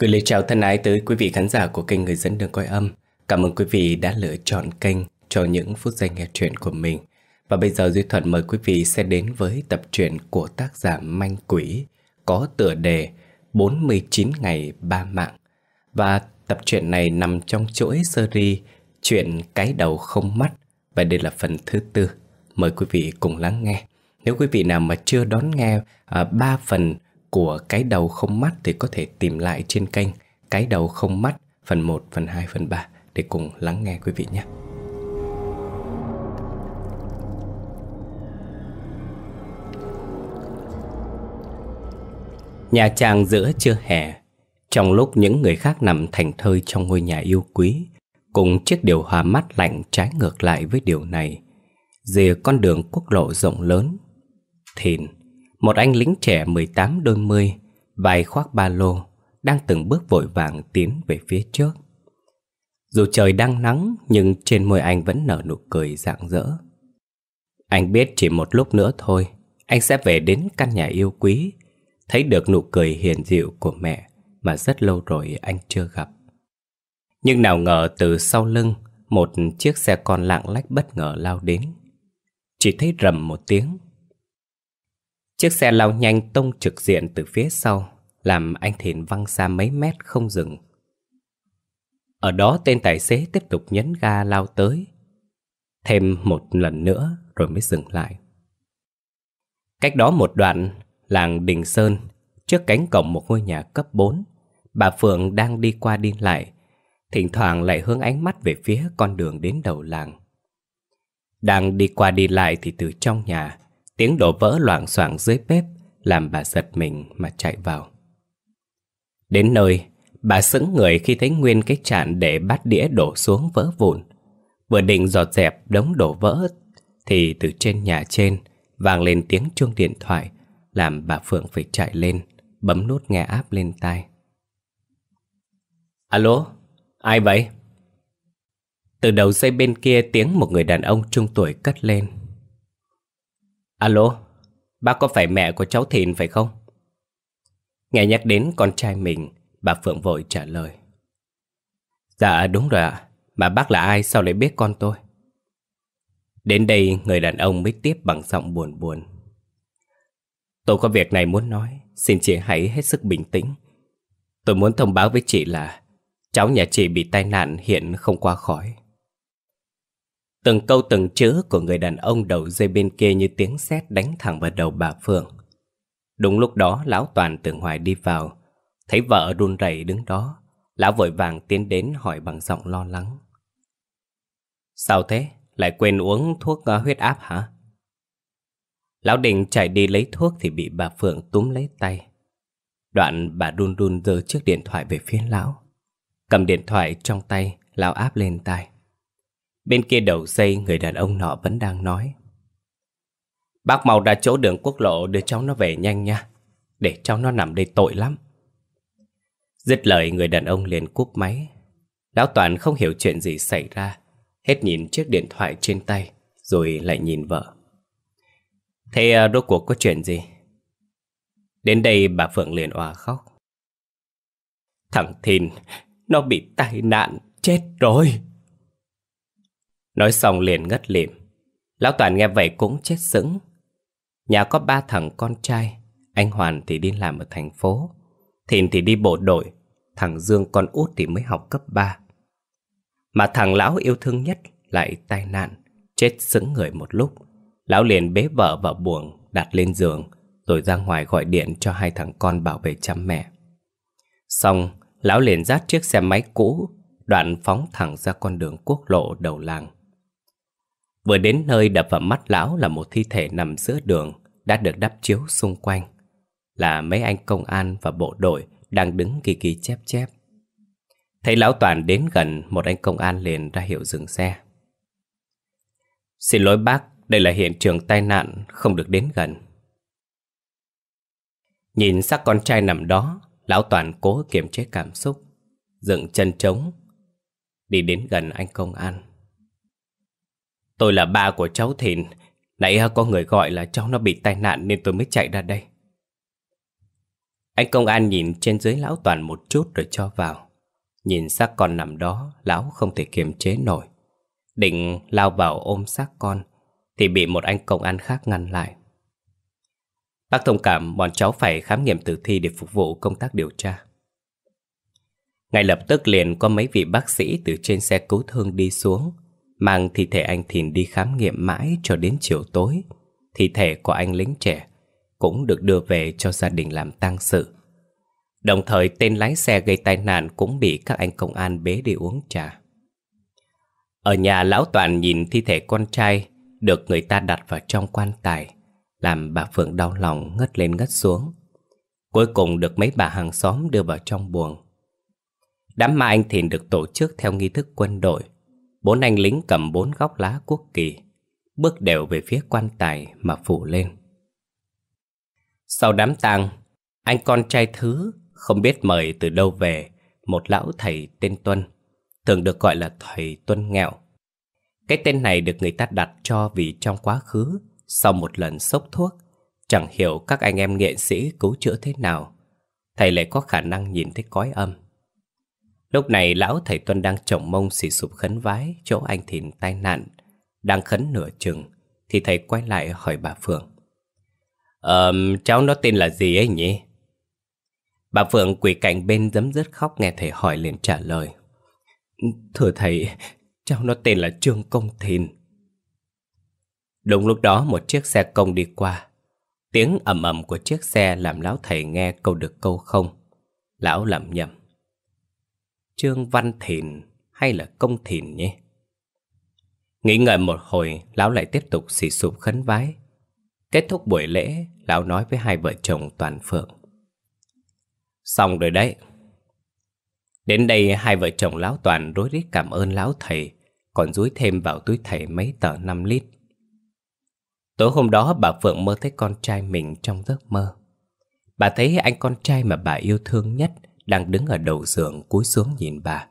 Gửi lời chào thân ái tới quý vị khán giả của kênh Người Dẫn Đường Coi Âm. Cảm ơn quý vị đã lựa chọn kênh cho những phút giây nghe truyện của mình. Và bây giờ Duy Thuận mời quý vị sẽ đến với tập truyện của tác giả Manh Quỷ có tựa đề 49 ngày 3 mạng. Và tập truyện này nằm trong chuỗi series chuyện Cái Đầu Không Mắt. Và đây là phần thứ 4. Mời quý vị cùng lắng nghe. Nếu quý vị nào mà chưa đón nghe 3 phần của Cái Đầu Không Mắt thì có thể tìm lại trên kênh Cái Đầu Không Mắt phần 1, phần 2, phần 3 để cùng lắng nghe quý vị nhé. Nhà Trang giữa trưa hè, trong lúc những người khác nằm thảnh thơi trong ngôi nhà yêu quý, cùng chiếc điều hòa mát lạnh trái ngược lại với điều này, rìa con đường quốc lộ rộng lớn, Thìn, một anh lính trẻ 18 đôi mươi, vai khoác ba lô, đang từng bước vội vàng tiến về phía trước. Dù trời đang nắng, nhưng trên môi anh vẫn nở nụ cười rạng rỡ. Anh biết chỉ một lúc nữa thôi, anh sẽ về đến căn nhà yêu quý, thấy được nụ cười hiền dịu của mẹ mà rất lâu rồi anh chưa gặp. Nhưng nào ngờ từ sau lưng, một chiếc xe con lạng lách bất ngờ lao đến. Chỉ thấy rầm một tiếng. Chiếc xe lao nhanh tông trực diện từ phía sau, làm anh Thìn văng xa mấy mét không dừng. Ở đó tên tài xế tiếp tục nhấn ga lao tới, thêm một lần nữa rồi mới dừng lại. Cách đó một đoạn, làng Đình Sơn, trước cánh cổng một ngôi nhà cấp 4, bà Phượng đang đi qua đi lại, thỉnh thoảng lại hướng ánh mắt về phía con đường đến đầu làng. Đang đi qua đi lại thì từ trong nhà, tiếng đổ vỡ loảng xoảng dưới bếp làm bà giật mình mà chạy vào. Đến nơi, bà sững người khi thấy nguyên cái chạn để bát đĩa đổ xuống vỡ vụn. Vừa định dọn dẹp đống đổ vỡ thì từ trên nhà trên vang lên tiếng chuông điện thoại, làm bà Phượng phải chạy lên, bấm nút nghe áp lên tai. Alo, ai vậy? Từ đầu dây bên kia tiếng một người đàn ông trung tuổi cất lên. Alo, bác có phải mẹ của cháu Thìn phải không? Nghe nhắc đến con trai mình, bà Phượng vội trả lời. Dạ đúng rồi ạ, mà bác là ai sao lại biết con tôi? Đến đây người đàn ông mới tiếp bằng giọng buồn buồn. Tôi có việc này muốn nói, xin chị hãy hết sức bình tĩnh. Tôi muốn thông báo với chị là cháu nhà chị bị tai nạn hiện không qua khỏi. Từng câu từng chữ của người đàn ông đầu dây bên kia như tiếng sét đánh thẳng vào đầu bà Phượng. Đúng lúc đó lão Toàn từ ngoài đi vào, thấy vợ run rẩy đứng đó, lão vội vàng tiến đến hỏi bằng giọng lo lắng. Sao thế? Lại quên uống thuốc huyết áp hả? Lão định chạy đi lấy thuốc thì bị bà Phượng túm lấy tay. Đoạn bà run run giơ chiếc điện thoại về phía lão. Cầm điện thoại trong tay, lão áp lên tai. Bên kia đầu dây người đàn ông nọ vẫn đang nói. Bác mau ra chỗ đường quốc lộ đưa cháu nó về nhanh nha, để cháu nó nằm đây tội lắm. Dứt lời người đàn ông liền cúp máy. Lão Toàn không hiểu chuyện gì xảy ra, hết nhìn chiếc điện thoại trên tay, rồi lại nhìn vợ. Thế rốt cuộc có chuyện gì? Đến đây bà Phượng liền òa khóc. Thằng Thìn, nó bị tai nạn, chết rồi. Nói xong liền ngất lịm. Lão Toàn nghe vậy cũng chết sững. Nhà có 3 thằng con trai. Anh Hoàn thì đi làm ở thành phố, Thìn thì đi bộ đội, thằng Dương con út thì mới học cấp 3. Mà thằng lão yêu thương nhất lại tai nạn, chết sững người một lúc. Lão liền bế vợ vào buồng, đặt lên giường, rồi ra ngoài gọi điện cho 2 thằng con bảo vệ chăm mẹ. Xong, lão liền dắt chiếc xe máy cũ, đoạn phóng thẳng ra con đường quốc lộ đầu làng. Vừa đến nơi đập vào mắt lão là một thi thể nằm giữa đường, đã được đắp chiếu xung quanh. Là mấy anh công an và bộ đội đang đứng ghi ghi chép chép. Thấy lão Toàn đến gần, một anh công an liền ra hiệu dừng xe. Xin lỗi bác, đây là hiện trường tai nạn, không được đến gần. Nhìn xác con trai nằm đó, lão Toàn cố kiềm chế cảm xúc, dựng chân trống, đi đến gần anh công an. Tôi là ba của cháu Thìn, nãy có người gọi là cháu nó bị tai nạn nên tôi mới chạy ra đây. Anh công an nhìn trên dưới lão Toàn một chút rồi cho vào. Nhìn xác con nằm đó, lão không thể kiềm chế nổi. Định lao vào ôm xác con thì bị một anh công an khác ngăn lại. Bác thông cảm, bọn cháu phải khám nghiệm tử thi để phục vụ công tác điều tra. Ngay lập tức liền có mấy vị bác sĩ từ trên xe cứu thương đi xuống, mang thi thể anh Thìn đi khám nghiệm mãi cho đến chiều tối. Thi thể của anh lính trẻ cũng được đưa về cho gia đình làm tang sự. Đồng thời tên lái xe gây tai nạn cũng bị các anh công an bế đi uống trà. Ở nhà lão Toàn nhìn thi thể con trai được người ta đặt vào trong quan tài, làm bà Phượng đau lòng ngất lên ngất xuống. Cuối cùng được mấy bà hàng xóm đưa vào trong buồng. Đám ma anh Thìn được tổ chức theo nghi thức quân đội. 4 anh lính cầm 4 góc lá quốc kỳ, bước đều về phía quan tài mà phủ lên. Sau đám tang, anh con trai thứ không biết mời từ đâu về một lão thầy tên Tuân, thường được gọi là thầy Tuân Nghèo. Cái tên này được người ta đặt cho vì trong quá khứ, sau một lần sốc thuốc, chẳng hiểu các anh em nghệ sĩ cứu chữa thế nào, thầy lại có khả năng nhìn thấy cõi âm. Lúc này lão thầy Tuân đang chổng mông xì sụp khấn vái chỗ anh Thìn tai nạn. Đang khấn nửa chừng thì thầy quay lại hỏi bà Phượng: cháu nó tên là gì ấy nhỉ? Bà Phượng quỳ cạnh bên giấm dứt khóc nghe thầy hỏi liền trả lời: Thưa thầy, cháu nó tên là Trương Công Thìn. Đúng lúc đó một chiếc xe công đi qua. Tiếng ầm ầm của chiếc xe làm lão thầy nghe câu được câu không. Lão lẩm nhẩm: Trương Văn Thìn hay là Công Thìn nhỉ? Nghĩ ngợi một hồi, lão lại tiếp tục xì sụp khấn vái. Kết thúc buổi lễ, lão nói với hai vợ chồng Toàn Phượng: Xong rồi đấy. Đến đây hai vợ chồng lão Toàn rối rít cảm ơn lão thầy, còn dúi thêm vào túi thầy mấy tờ 5 lít. Tối hôm đó bà Phượng mơ thấy con trai mình trong giấc mơ. Bà thấy anh con trai mà bà yêu thương nhất đang đứng ở đầu giường cúi xuống nhìn bà.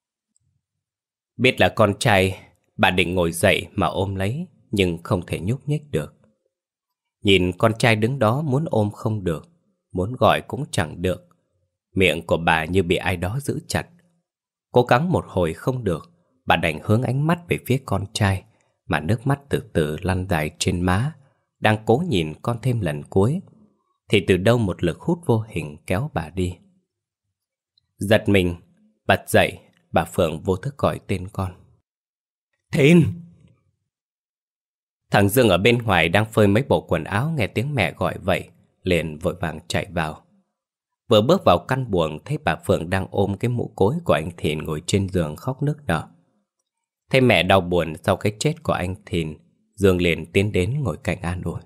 Biết là con trai, bà định ngồi dậy mà ôm lấy, nhưng không thể nhúc nhích được. Nhìn con trai đứng đó muốn ôm không được, muốn gọi cũng chẳng được. Miệng của bà như bị ai đó giữ chặt. Cố gắng một hồi không được, bà đành hướng ánh mắt về phía con trai, mà nước mắt từ từ lăn dài trên má. Đang cố nhìn con thêm lần cuối, thì từ đâu một lực hút vô hình kéo bà đi. Giật mình, bật dậy, bà Phượng vô thức gọi tên con: Thìn! Thằng Dương ở bên ngoài đang phơi mấy bộ quần áo nghe tiếng mẹ gọi vậy, liền vội vàng chạy vào. Vừa bước vào căn buồng thấy bà Phượng đang ôm cái mũ cối của anh Thìn ngồi trên giường khóc nức nở. Thấy mẹ đau buồn sau cái chết của anh Thìn, Dương liền tiến đến ngồi cạnh an ủi: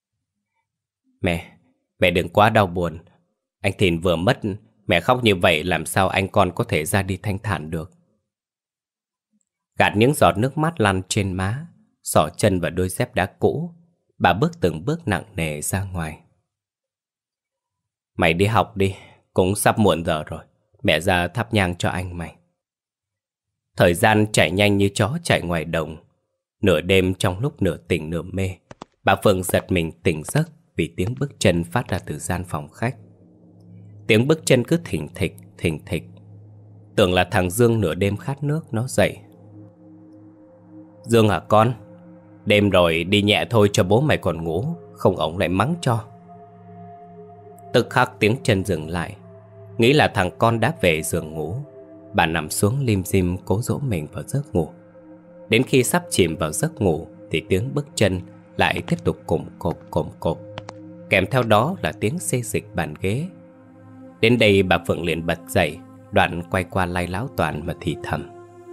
Mẹ đừng quá đau buồn. Anh Thìn vừa mất, mẹ khóc như vậy làm sao anh con có thể ra đi thanh thản được. Gạt những giọt nước mắt lăn trên má, xỏ chân vào đôi dép đá cũ, bà bước từng bước nặng nề ra ngoài. Mày đi học đi, cũng sắp muộn giờ rồi. Mẹ ra thắp nhang cho anh mày. Thời gian chạy nhanh như chó chạy ngoài đồng. Nửa đêm trong lúc nửa tỉnh nửa mê, bà Phượng giật mình tỉnh giấc vì tiếng bước chân phát ra từ gian phòng khách. Tiếng bước chân cứ thình thịch. Tưởng là thằng Dương nửa đêm khát nước nó dậy. Dương hả con? Đêm rồi đi nhẹ thôi cho bố mày còn ngủ, không ổng lại mắng cho. Tức khắc tiếng chân dừng lại. Nghĩ là thằng con đã về giường ngủ, bà nằm xuống lim dim cố dỗ mình vào giấc ngủ. Đến khi sắp chìm vào giấc ngủ thì tiếng bước chân lại tiếp tục cộm cộp. Kèm theo đó là tiếng xê dịch bàn ghế. Đến đây bà Phượng liền bật dậy, đoạn quay qua lay lão Toàn mà thì thầm: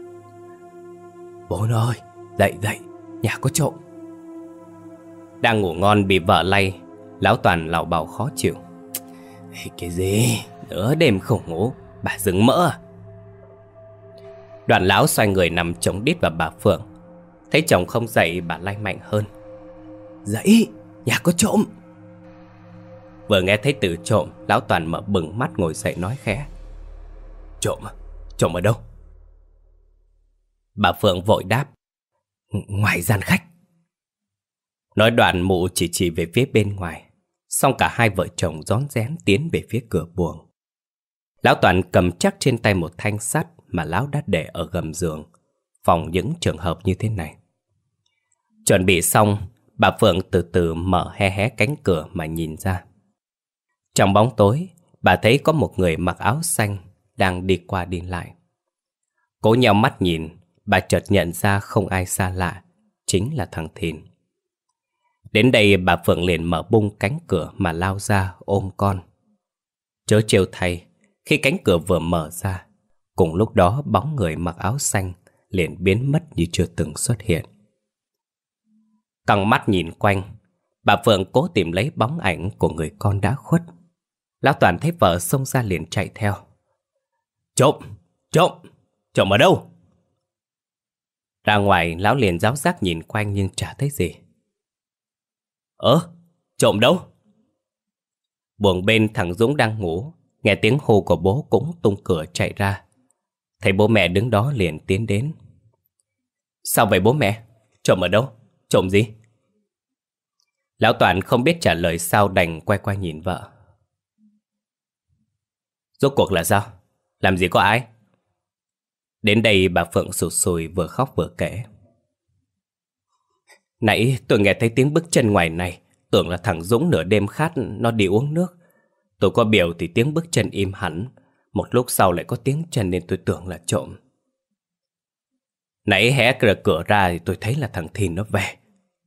Bố ơi, dậy, nhà có trộm. Đang ngủ ngon bị vợ lay, lão Toàn lảo bào khó chịu: Cái gì? Nửa đêm không ngủ, bà dừng mỡ à? Đoạn lão xoay người nằm chống đít vào bà Phượng. Thấy chồng không dậy, bà lay mạnh hơn: Dậy, nhà có trộm. Vừa nghe thấy từ trộm, lão Toàn mở bừng mắt ngồi dậy nói khẽ: Trộm à? Trộm ở đâu? Bà Phượng vội đáp: Ngoài gian khách. Nói đoạn mụ chỉ về phía bên ngoài. Xong cả hai vợ chồng rón rén tiến về phía cửa buồng. Lão Toàn cầm chắc trên tay một thanh sắt mà lão đã để ở gầm giường, phòng những trường hợp như thế này. Chuẩn bị xong, bà Phượng từ từ mở hé hé cánh cửa mà nhìn ra. Trong bóng tối, bà thấy có một người mặc áo xanh đang đi qua đi lại. Cố nheo mắt nhìn, bà chợt nhận ra không ai xa lạ, chính là thằng Thìn. Đến đây bà Phượng liền mở bung cánh cửa mà lao ra ôm con. Chớ trêu thay, khi cánh cửa vừa mở ra, cùng lúc đó bóng người mặc áo xanh liền biến mất như chưa từng xuất hiện. Căng mắt nhìn quanh, bà Phượng cố tìm lấy bóng ảnh của người con đã khuất. Lão Toàn thấy vợ xông ra liền chạy theo. Trộm! Trộm! Trộm ở đâu? Ra ngoài, lão liền ráo rác nhìn quanh nhưng chả thấy gì. Trộm đâu? Buồng bên thằng Dũng đang ngủ, nghe tiếng hô của bố cũng tung cửa chạy ra. Thấy bố mẹ đứng đó liền tiến đến. Sao vậy bố mẹ? Trộm ở đâu? Trộm gì? Lão Toàn không biết trả lời sao đành quay qua nhìn vợ. Rốt cuộc là sao? Làm gì có ai? Đến đây bà Phượng sụt sùi vừa khóc vừa kể. Nãy tôi nghe thấy tiếng bước chân ngoài này, tưởng là thằng Dũng nửa đêm khát nó đi uống nước. Tôi có biểu thì tiếng bước chân im hẳn, một lúc sau lại có tiếng chân nên tôi tưởng là trộm. Nãy hé cửa ra thì tôi thấy là thằng Thìn nó về.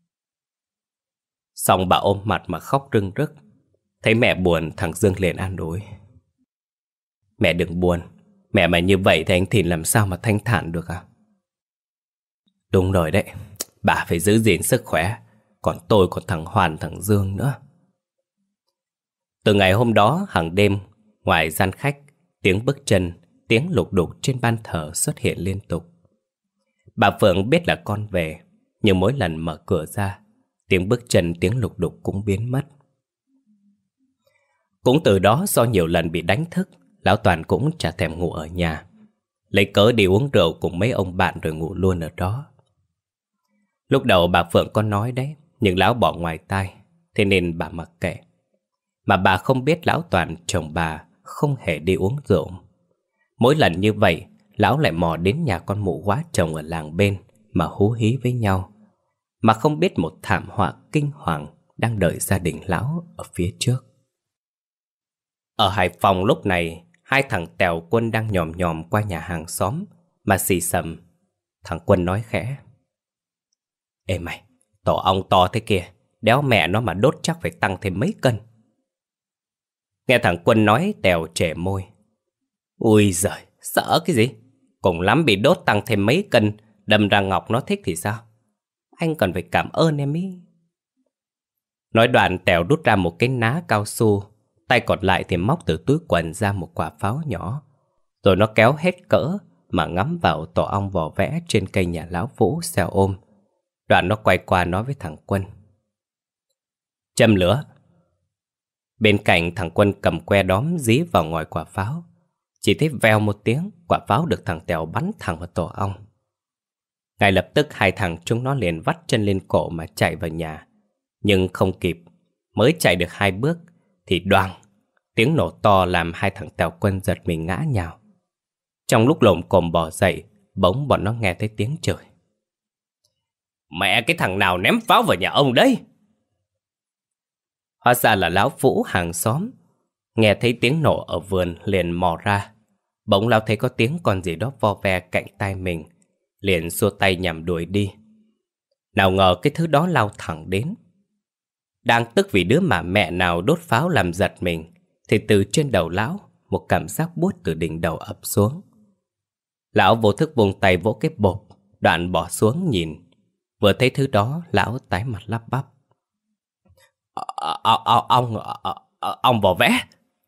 Xong bà ôm mặt mà khóc rưng rức. Thấy mẹ buồn, thằng Dương liền an ủi. Mẹ đừng buồn, mẹ mà như vậy thì anh Thìn làm sao mà thanh thản được à? Đúng rồi đấy, bà phải giữ gìn sức khỏe. Còn tôi còn thằng Hoàn, thằng Dương nữa. Từ ngày hôm đó hàng đêm, ngoài gian khách, tiếng bước chân, tiếng lục đục trên ban thờ xuất hiện liên tục. Bà Phượng biết là con về, nhưng mỗi lần mở cửa ra, tiếng bước chân, tiếng lục đục cũng biến mất. Cũng từ đó do nhiều lần bị đánh thức, lão Toàn cũng chả thèm ngủ ở nhà, lấy cớ đi uống rượu cùng mấy ông bạn rồi ngủ luôn ở đó. Lúc đầu bà Phượng có nói đấy, nhưng lão bỏ ngoài tai, thế nên bà mặc kệ. Mà bà không biết lão Toàn chồng bà không hề đi uống rượu. Mỗi lần như vậy, lão lại mò đến nhà con mụ quá chồng ở làng bên mà hú hí với nhau, mà không biết một thảm họa kinh hoàng đang đợi gia đình lão ở phía trước. Ở Hải Phòng lúc này, hai thằng Tèo Quân đang nhòm nhòm qua nhà hàng xóm mà xì xầm. Thằng Quân nói khẽ. Ê mày, tổ ong to thế kia, đéo mẹ nó mà đốt chắc phải tăng thêm mấy cân. Nghe thằng Quân nói, Tèo trề môi. Ui giời, sợ cái gì? Cùng lắm bị đốt tăng thêm mấy cân, đâm ra Ngọc nó thích thì sao? Anh còn phải cảm ơn em ý. Nói đoạn Tèo đút ra một cái ná cao su, tay còn lại thì móc từ túi quần ra một quả pháo nhỏ, rồi nó kéo hết cỡ mà ngắm vào tổ ong vỏ vẽ trên cây nhà lão Vũ xeo ôm. Đoạn nó quay qua nói với thằng Quân. Châm lửa. Bên cạnh thằng Quân cầm que đóm dí vào ngòi quả pháo. Chỉ thấy vèo một tiếng, quả pháo được thằng Tèo bắn thẳng vào tổ ong. Ngay lập tức hai thằng chúng nó liền vắt chân lên cổ mà chạy vào nhà. Nhưng không kịp, mới chạy được 2 bước thì đoàng, tiếng nổ to làm hai thằng Tèo Quân giật mình ngã nhào. Trong lúc lồm cồm bò dậy, bỗng bọn nó nghe thấy tiếng chửi. Mẹ cái thằng nào ném pháo vào nhà ông đấy? Hóa ra là lão Vũ hàng xóm. Nghe thấy tiếng nổ ở vườn liền mò ra. Bỗng lão thấy có tiếng con gì đó vo ve cạnh tai mình, liền xua tay nhằm đuổi đi. Nào ngờ cái thứ đó lao thẳng đến. Đang tức vì đứa mà mẹ nào đốt pháo làm giật mình, thì từ trên đầu lão, một cảm giác buốt từ đỉnh đầu ập xuống. Lão vô thức vùng tay vỗ cái bộp, đoạn bỏ xuống nhìn. Vừa thấy thứ đó, lão tái mặt lắp bắp. Ong vỏ vẽ.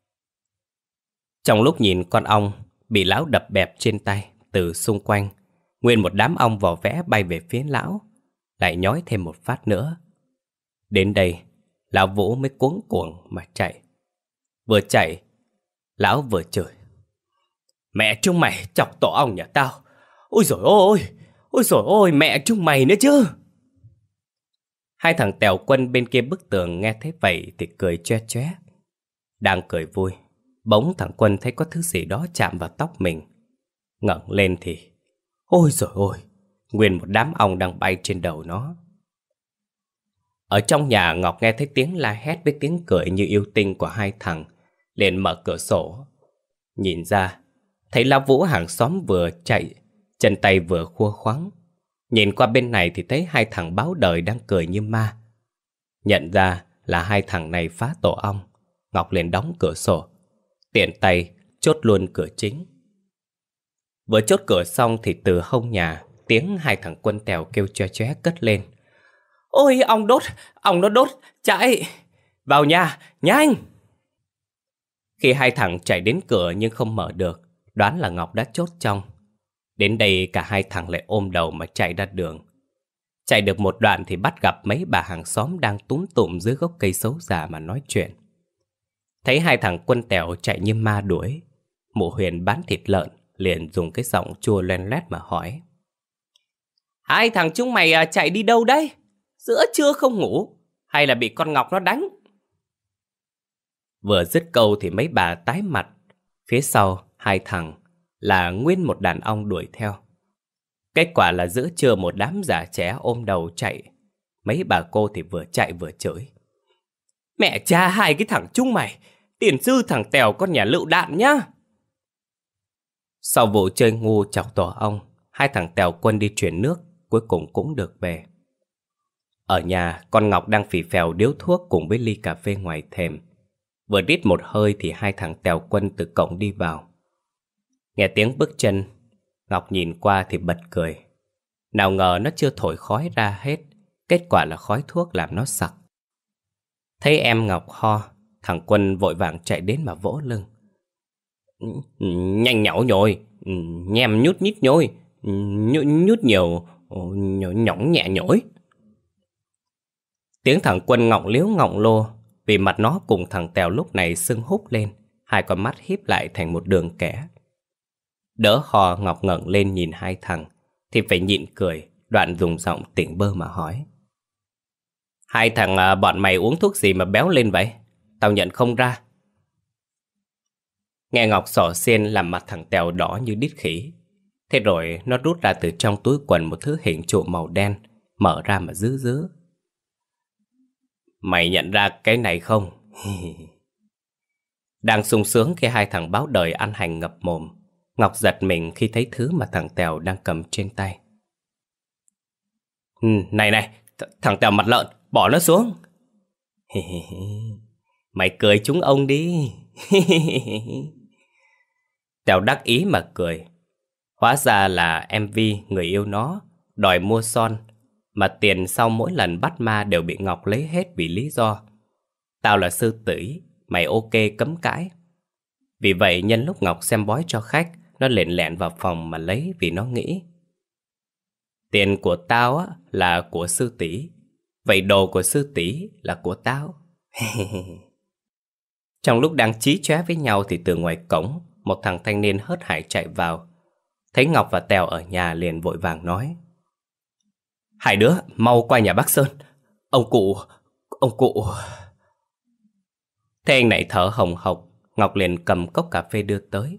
Trong lúc nhìn con ong bị lão đập bẹp trên tay, từ xung quanh, nguyên một đám ong vỏ vẽ bay về phía lão, lại nhói thêm một phát nữa. Đến đây, lão Vũ mới cuống cuồng mà chạy. Vừa chạy, lão vừa chửi. Mẹ chúng mày chọc tổ ong nhà tao. Ôi dồi ôi, mẹ chúng mày nữa chứ. Hai thằng Tèo Quân bên kia bức tường nghe thấy vậy thì cười choe choé. Đang cười vui, bỗng thằng Quân thấy có thứ gì đó chạm vào tóc mình. Ngẩng lên thì ôi giời ôi, nguyên một đám ong đang bay trên đầu nó. Ở trong nhà, Ngọc nghe thấy tiếng la hét với tiếng cười như yêu tinh của hai thằng, liền mở cửa sổ. Nhìn ra, thấy lão Vũ hàng xóm vừa chạy, chân tay vừa khua khoắng. Nhìn qua bên này thì thấy hai thằng báo đời đang cười như ma. Nhận ra là hai thằng này phá tổ ong, Ngọc liền đóng cửa sổ, tiện tay chốt luôn cửa chính. Vừa chốt cửa xong thì từ hông nhà, tiếng hai thằng Quân Tèo kêu choe choé cất lên. Ôi, ong nó đốt, chạy! Vào nhà, nhanh! Khi hai thằng chạy đến cửa nhưng không mở được, đoán là Ngọc đã chốt trong. Đến đây cả hai thằng lại ôm đầu mà chạy ra đường. Chạy được một đoạn thì bắt gặp mấy bà hàng xóm đang túm tụm dưới gốc cây xấu già mà nói chuyện. Thấy hai thằng Quân Tèo chạy như ma đuổi, mụ Huyền bán thịt lợn liền dùng cái giọng chua loen loét mà hỏi. Hai thằng chúng mày chạy đi đâu đấy? Giữa trưa không ngủ, hay là bị con Ngọc nó đánh? Vừa dứt câu thì mấy bà tái mặt. Phía sau hai thằng là nguyên một đàn ong đuổi theo. Kết quả là giữa trưa một đám già trẻ ôm đầu chạy. Mấy bà cô thì vừa chạy vừa chửi. Mẹ cha hai cái thằng chúng mày, tiền sư thằng Tèo con nhà lựu đạn nhá. Sau vụ chơi ngu chọc tổ ong, hai thằng Tèo Quân đi chuyển nước, cuối cùng cũng được về. Ở nhà, con Ngọc đang phì phèo điếu thuốc cùng với ly cà phê ngoài thềm. Vừa rít một hơi thì hai thằng Tèo Quân từ cổng đi vào. Nghe tiếng bước chân, Ngọc nhìn qua thì bật cười. Nào ngờ nó chưa thổi khói ra hết, kết quả là khói thuốc làm nó sặc. Thấy em Ngọc ho, thằng Quân vội vàng chạy đến mà vỗ lưng. Nhanh nhảu nhồi, nhem nhút nhít nhồi, nhút nhiều, nhõng nhẹ nhổi. Tiếng thằng Quân ngọng liếu ngọng lô, vì mặt nó cùng thằng Tèo lúc này sưng húp lên, hai con mắt híp lại thành một đường kẻ. Đỡ ho, Ngọc ngẩng lên nhìn hai thằng thì phải nhịn cười, đoạn dùng giọng tỉnh bơ mà hỏi. Hai thằng bọn mày uống thuốc gì mà béo lên vậy? Tao nhận không ra. Nghe Ngọc xỏ xiên làm mặt thằng Tèo đỏ như đít khỉ. Thế rồi nó rút ra từ trong túi quần một thứ hình trụ màu đen, mở ra mà giữ giữ. Mày nhận ra cái này không? Đang sung sướng khi hai thằng báo đời ăn hành ngập mồm, Ngọc giật mình khi thấy thứ mà thằng Tèo đang cầm trên tay. Này, thằng Tèo mặt lợn, bỏ nó xuống. Mày cười chúng ông đi. Tèo đắc ý mà cười. Hóa ra là MV người yêu nó đòi mua son, mà tiền sau mỗi lần bắt ma đều bị Ngọc lấy hết vì lý do tao là sư tỷ, mày ok cấm cãi. Vì vậy nhân lúc Ngọc xem bói cho khách, nó lẻn lẻn vào phòng mà lấy, vì nó nghĩ tiền của tao á là của sư tỷ, vậy đồ của sư tỷ là của tao. Trong lúc đang chí chóe với nhau thì từ ngoài cổng, một thằng thanh niên hớt hải chạy vào. Thấy Ngọc và Tèo ở nhà liền vội vàng nói. Hai đứa mau qua nhà bác Sơn. Ông cụ. Thế anh này thở hồng hộc, Ngọc liền cầm cốc cà phê đưa tới.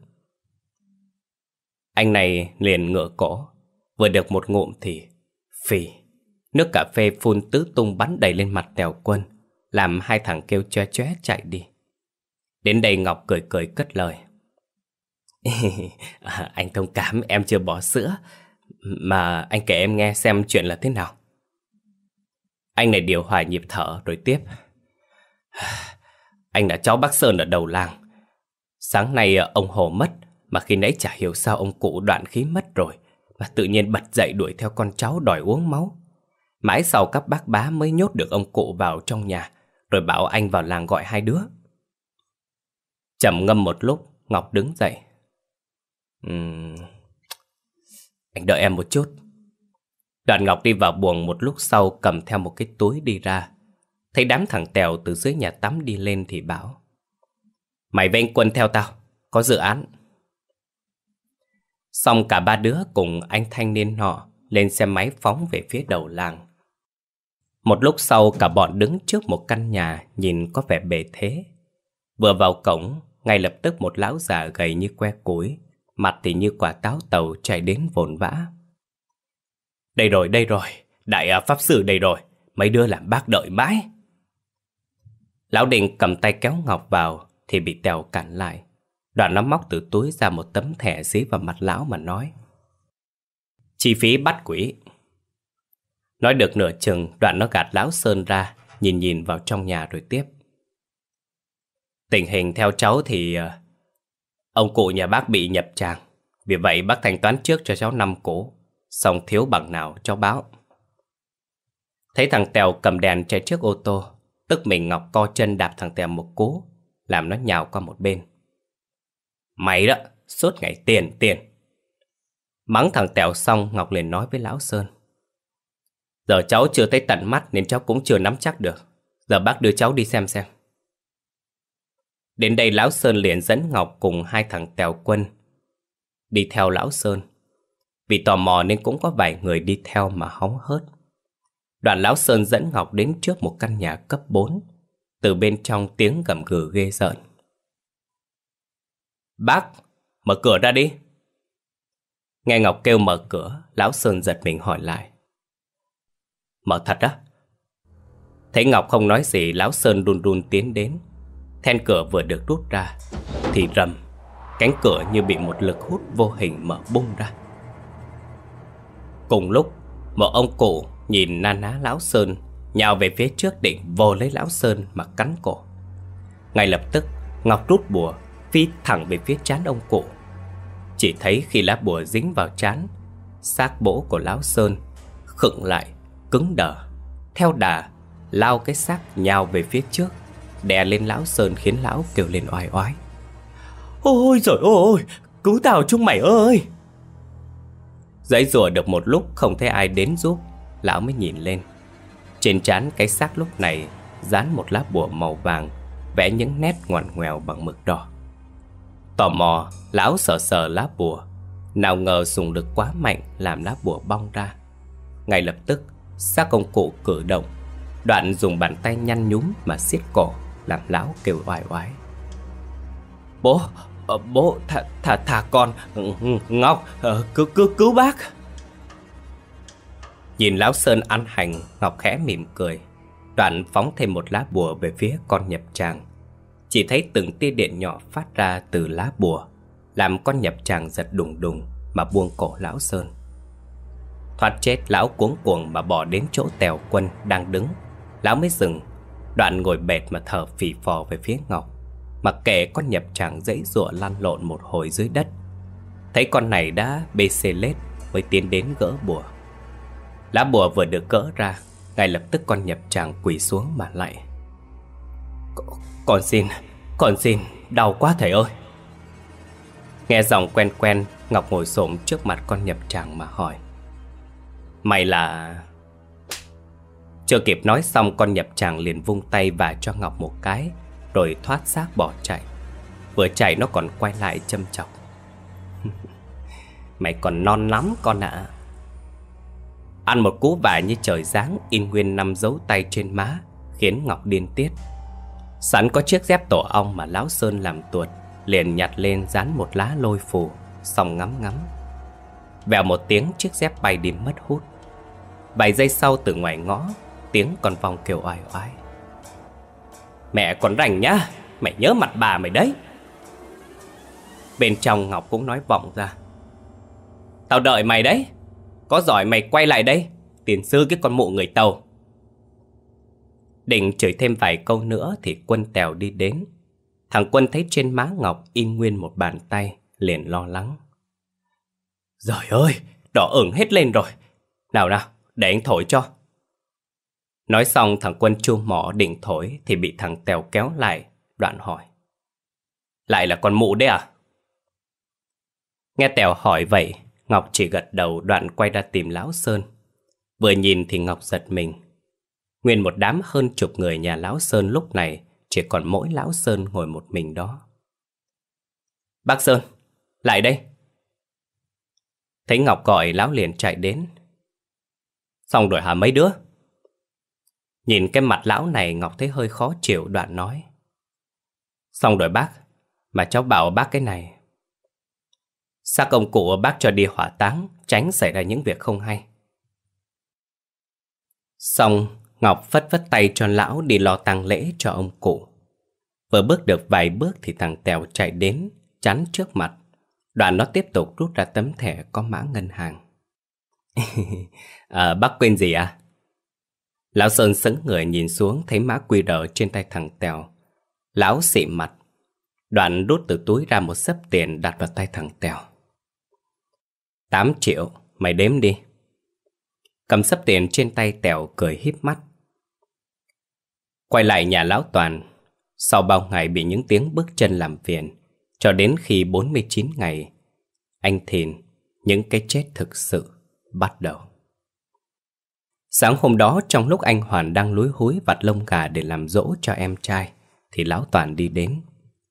Anh này liền ngửa cổ, vừa được một ngụm thì phì, nước cà phê phun tứ tung bắn đầy lên mặt Tèo Quân, làm hai thằng kêu choe choé chạy đi. Đến đây Ngọc cười cười cất lời. Anh thông cảm em chưa bỏ sữa, mà anh kể em nghe xem chuyện là thế nào. Anh này điều hòa nhịp thở rồi tiếp. Anh là cháu bác Sơn ở đầu làng. Sáng nay ông Hồ mất, mà khi nãy chả hiểu sao ông cụ đoạn khí mất rồi, mà tự nhiên bật dậy đuổi theo con cháu đòi uống máu. Mãi sau các bác bá mới nhốt được ông cụ vào trong nhà, rồi bảo anh vào làng gọi hai đứa. Trầm ngâm một lúc, Ngọc đứng dậy. Anh đợi em một chút. Đoàn Ngọc đi vào buồng một lúc sau, cầm theo một cái túi đi ra. Thấy đám thằng Tèo từ dưới nhà tắm đi lên thì bảo. Mày với anh Quân theo tao, có dự án. Xong cả ba đứa cùng anh thanh niên nọ lên xe máy phóng về phía đầu làng. Một lúc sau cả bọn đứng trước một căn nhà nhìn có vẻ bề thế. Vừa vào cổng, ngay lập tức một lão già gầy như que củi, mặt thì như quả táo tàu chạy đến vồn vã. Đây rồi, đại pháp sư đây rồi, mấy đứa làm bác đợi mãi. Lão định cầm tay kéo Ngọc vào thì bị Tèo cản lại. Đoạn nó móc từ túi ra một tấm thẻ dí vào mặt lão mà nói: chi phí bắt quỷ. Nói được nửa chừng, Đoạn nó gạt lão Sơn ra, nhìn vào trong nhà rồi tiếp: tình hình theo cháu thì ông cụ nhà bác bị nhập tràng. Vì vậy bác thanh toán trước cho cháu 5 cỗ, xong thiếu bằng nào cháu báo. Thấy thằng Tèo cầm đèn chạy trước ô tô, tức mình Ngọc co chân đạp thằng Tèo một cú, làm nó nhào qua một bên. Mày đó, suốt ngày tiền. Mắng thằng Tèo xong, Ngọc liền nói với lão Sơn: giờ cháu chưa thấy tận mắt nên cháu cũng chưa nắm chắc được. Giờ bác đưa cháu đi xem. Đến đây lão Sơn liền dẫn Ngọc cùng hai thằng Tèo Quân đi theo lão Sơn. Vì tò mò nên cũng có vài người đi theo mà hóng hớt. Đoạn lão Sơn dẫn Ngọc đến trước một căn nhà cấp 4. Từ bên trong tiếng gầm gừ ghê rợn. Bác, mở cửa ra đi. Nghe Ngọc kêu mở cửa, lão Sơn giật mình hỏi lại: mở thật á? Thấy Ngọc không nói gì, lão Sơn run run tiến đến. Then cửa vừa được rút ra thì rầm, cánh cửa như bị một lực hút vô hình mở bung ra. Cùng lúc, một ông cụ nhìn na ná lão Sơn nhào về phía trước định vồ lấy lão Sơn mà cắn cổ. Ngay lập tức, Ngọc rút bùa phi thẳng về phía trán ông cụ. Chỉ thấy khi lá bùa dính vào trán, xác bỗ của lão Sơn khựng lại, cứng đờ, theo đà lao cái xác nhào về phía trước, đè lên lão Sơn khiến lão kêu lên oai oái: ôi giời ơi, cứu tao chúng mày ơi! Giãy giụa được một lúc không thấy ai đến giúp, lão mới nhìn lên. Trên trán cái xác lúc này dán một lá bùa màu vàng, vẽ những nét ngoằn ngoèo bằng mực đỏ. Tò mò, lão sờ lá bùa, nào ngờ dùng lực quá mạnh làm lá bùa bong ra. Ngay lập tức, xác ông cụ cử động. Đoạn dùng bàn tay nhăn nhúm mà siết cổ, làm lão kêu oai oái: Bố, thả con, Ngọc, cứu bác. Nhìn lão Sơn ăn hành, Ngọc khẽ mỉm cười. Đoạn phóng thêm một lá bùa về phía con nhập tràng. Chỉ thấy từng tia điện nhỏ phát ra từ lá bùa, làm con nhập tràng giật đùng đùng mà buông cổ lão Sơn. Thoát chết, lão cuống cuồng mà bỏ đến chỗ Tèo Quân đang đứng. Lão mới dừng. Đoạn ngồi bệt mà thở phì phò về phía Ngọc, mặc kệ con nhập tràng giãy giụa lăn lộn một hồi dưới đất. Thấy con này đã bê xê lết mới tiến đến gỡ bùa. Lá bùa vừa được gỡ ra, ngay lập tức con nhập tràng quỳ xuống mà lạy: Con xin, đau quá thầy ơi. Nghe giọng quen quen, Ngọc ngồi xổm trước mặt con nhập tràng mà hỏi: mày là... Chưa kịp nói xong, con nhập tràng liền vung tay và cho Ngọc một cái, rồi thoát xác bỏ chạy. Vừa chạy nó còn quay lại châm chọc: mày còn non lắm con ạ. Ăn một cú vả như trời giáng, in nguyên 5 dấu tay trên má, khiến Ngọc điên tiết. Sẵn có chiếc dép tổ ong mà lão Sơn làm tuột, liền nhặt lên dán một lá lôi phù, xong ngắm. Vèo một tiếng, chiếc dép bay đi mất hút. Vài giây sau, từ ngoài ngõ, tiếng con vong kêu oai oái: mẹ còn rảnh nhá, mày nhớ mặt bà mày đấy. Bên trong Ngọc cũng nói vọng ra: tao đợi mày đấy, có giỏi mày quay lại đây, tiền sư cái con mụ người Tàu. Định chửi thêm vài câu nữa thì Quân Tèo đi đến. Thằng Quân thấy trên má Ngọc in nguyên một bàn tay, liền lo lắng: giời ơi, đỏ ửng hết lên rồi. Nào, để anh thổi cho. Nói xong, thằng Quân chu mỏ định thổi thì bị thằng Tèo kéo lại. Đoạn hỏi: lại là con mụ đấy à? Nghe Tèo hỏi vậy, Ngọc chỉ gật đầu. Đoạn quay ra tìm lão Sơn. Vừa nhìn thì Ngọc giật mình. Nguyên một đám hơn chục người nhà lão Sơn lúc này chỉ còn mỗi lão Sơn ngồi một mình đó. Bác Sơn, lại đây. Thấy Ngọc gọi, lão liền chạy đến. Xong rồi hả mấy đứa? Nhìn cái mặt lão này Ngọc thấy hơi khó chịu, đoạn nói: Xong rồi bác, mà cháu bảo bác cái này. Xác ông cụ bác cho đi hỏa táng, tránh xảy ra những việc không hay. Xong, Ngọc phất phất tay cho lão đi lo tang lễ cho ông cụ. Vừa bước được vài bước thì thằng Tèo chạy đến, chắn trước mặt. Đoạn nó tiếp tục rút ra tấm thẻ có mã ngân hàng. Bác quên gì à? Lão Sơn sững người nhìn xuống, thấy mã QR trên tay thằng Tèo. Lão xị mặt. Đoạn rút từ túi ra một xấp tiền đặt vào tay thằng Tèo. 8 triệu, mày đếm đi. Cầm xấp tiền trên tay, Tèo cười híp mắt. Quay lại nhà lão Toàn. Sau bao ngày bị những tiếng bước chân làm phiền, cho đến khi 49 ngày, anh Thìn, những cái chết thực sự bắt đầu. Sáng hôm đó, trong lúc anh Hoàn đang lúi húi vặt lông gà để làm dỗ cho em trai, thì lão Toàn đi đến.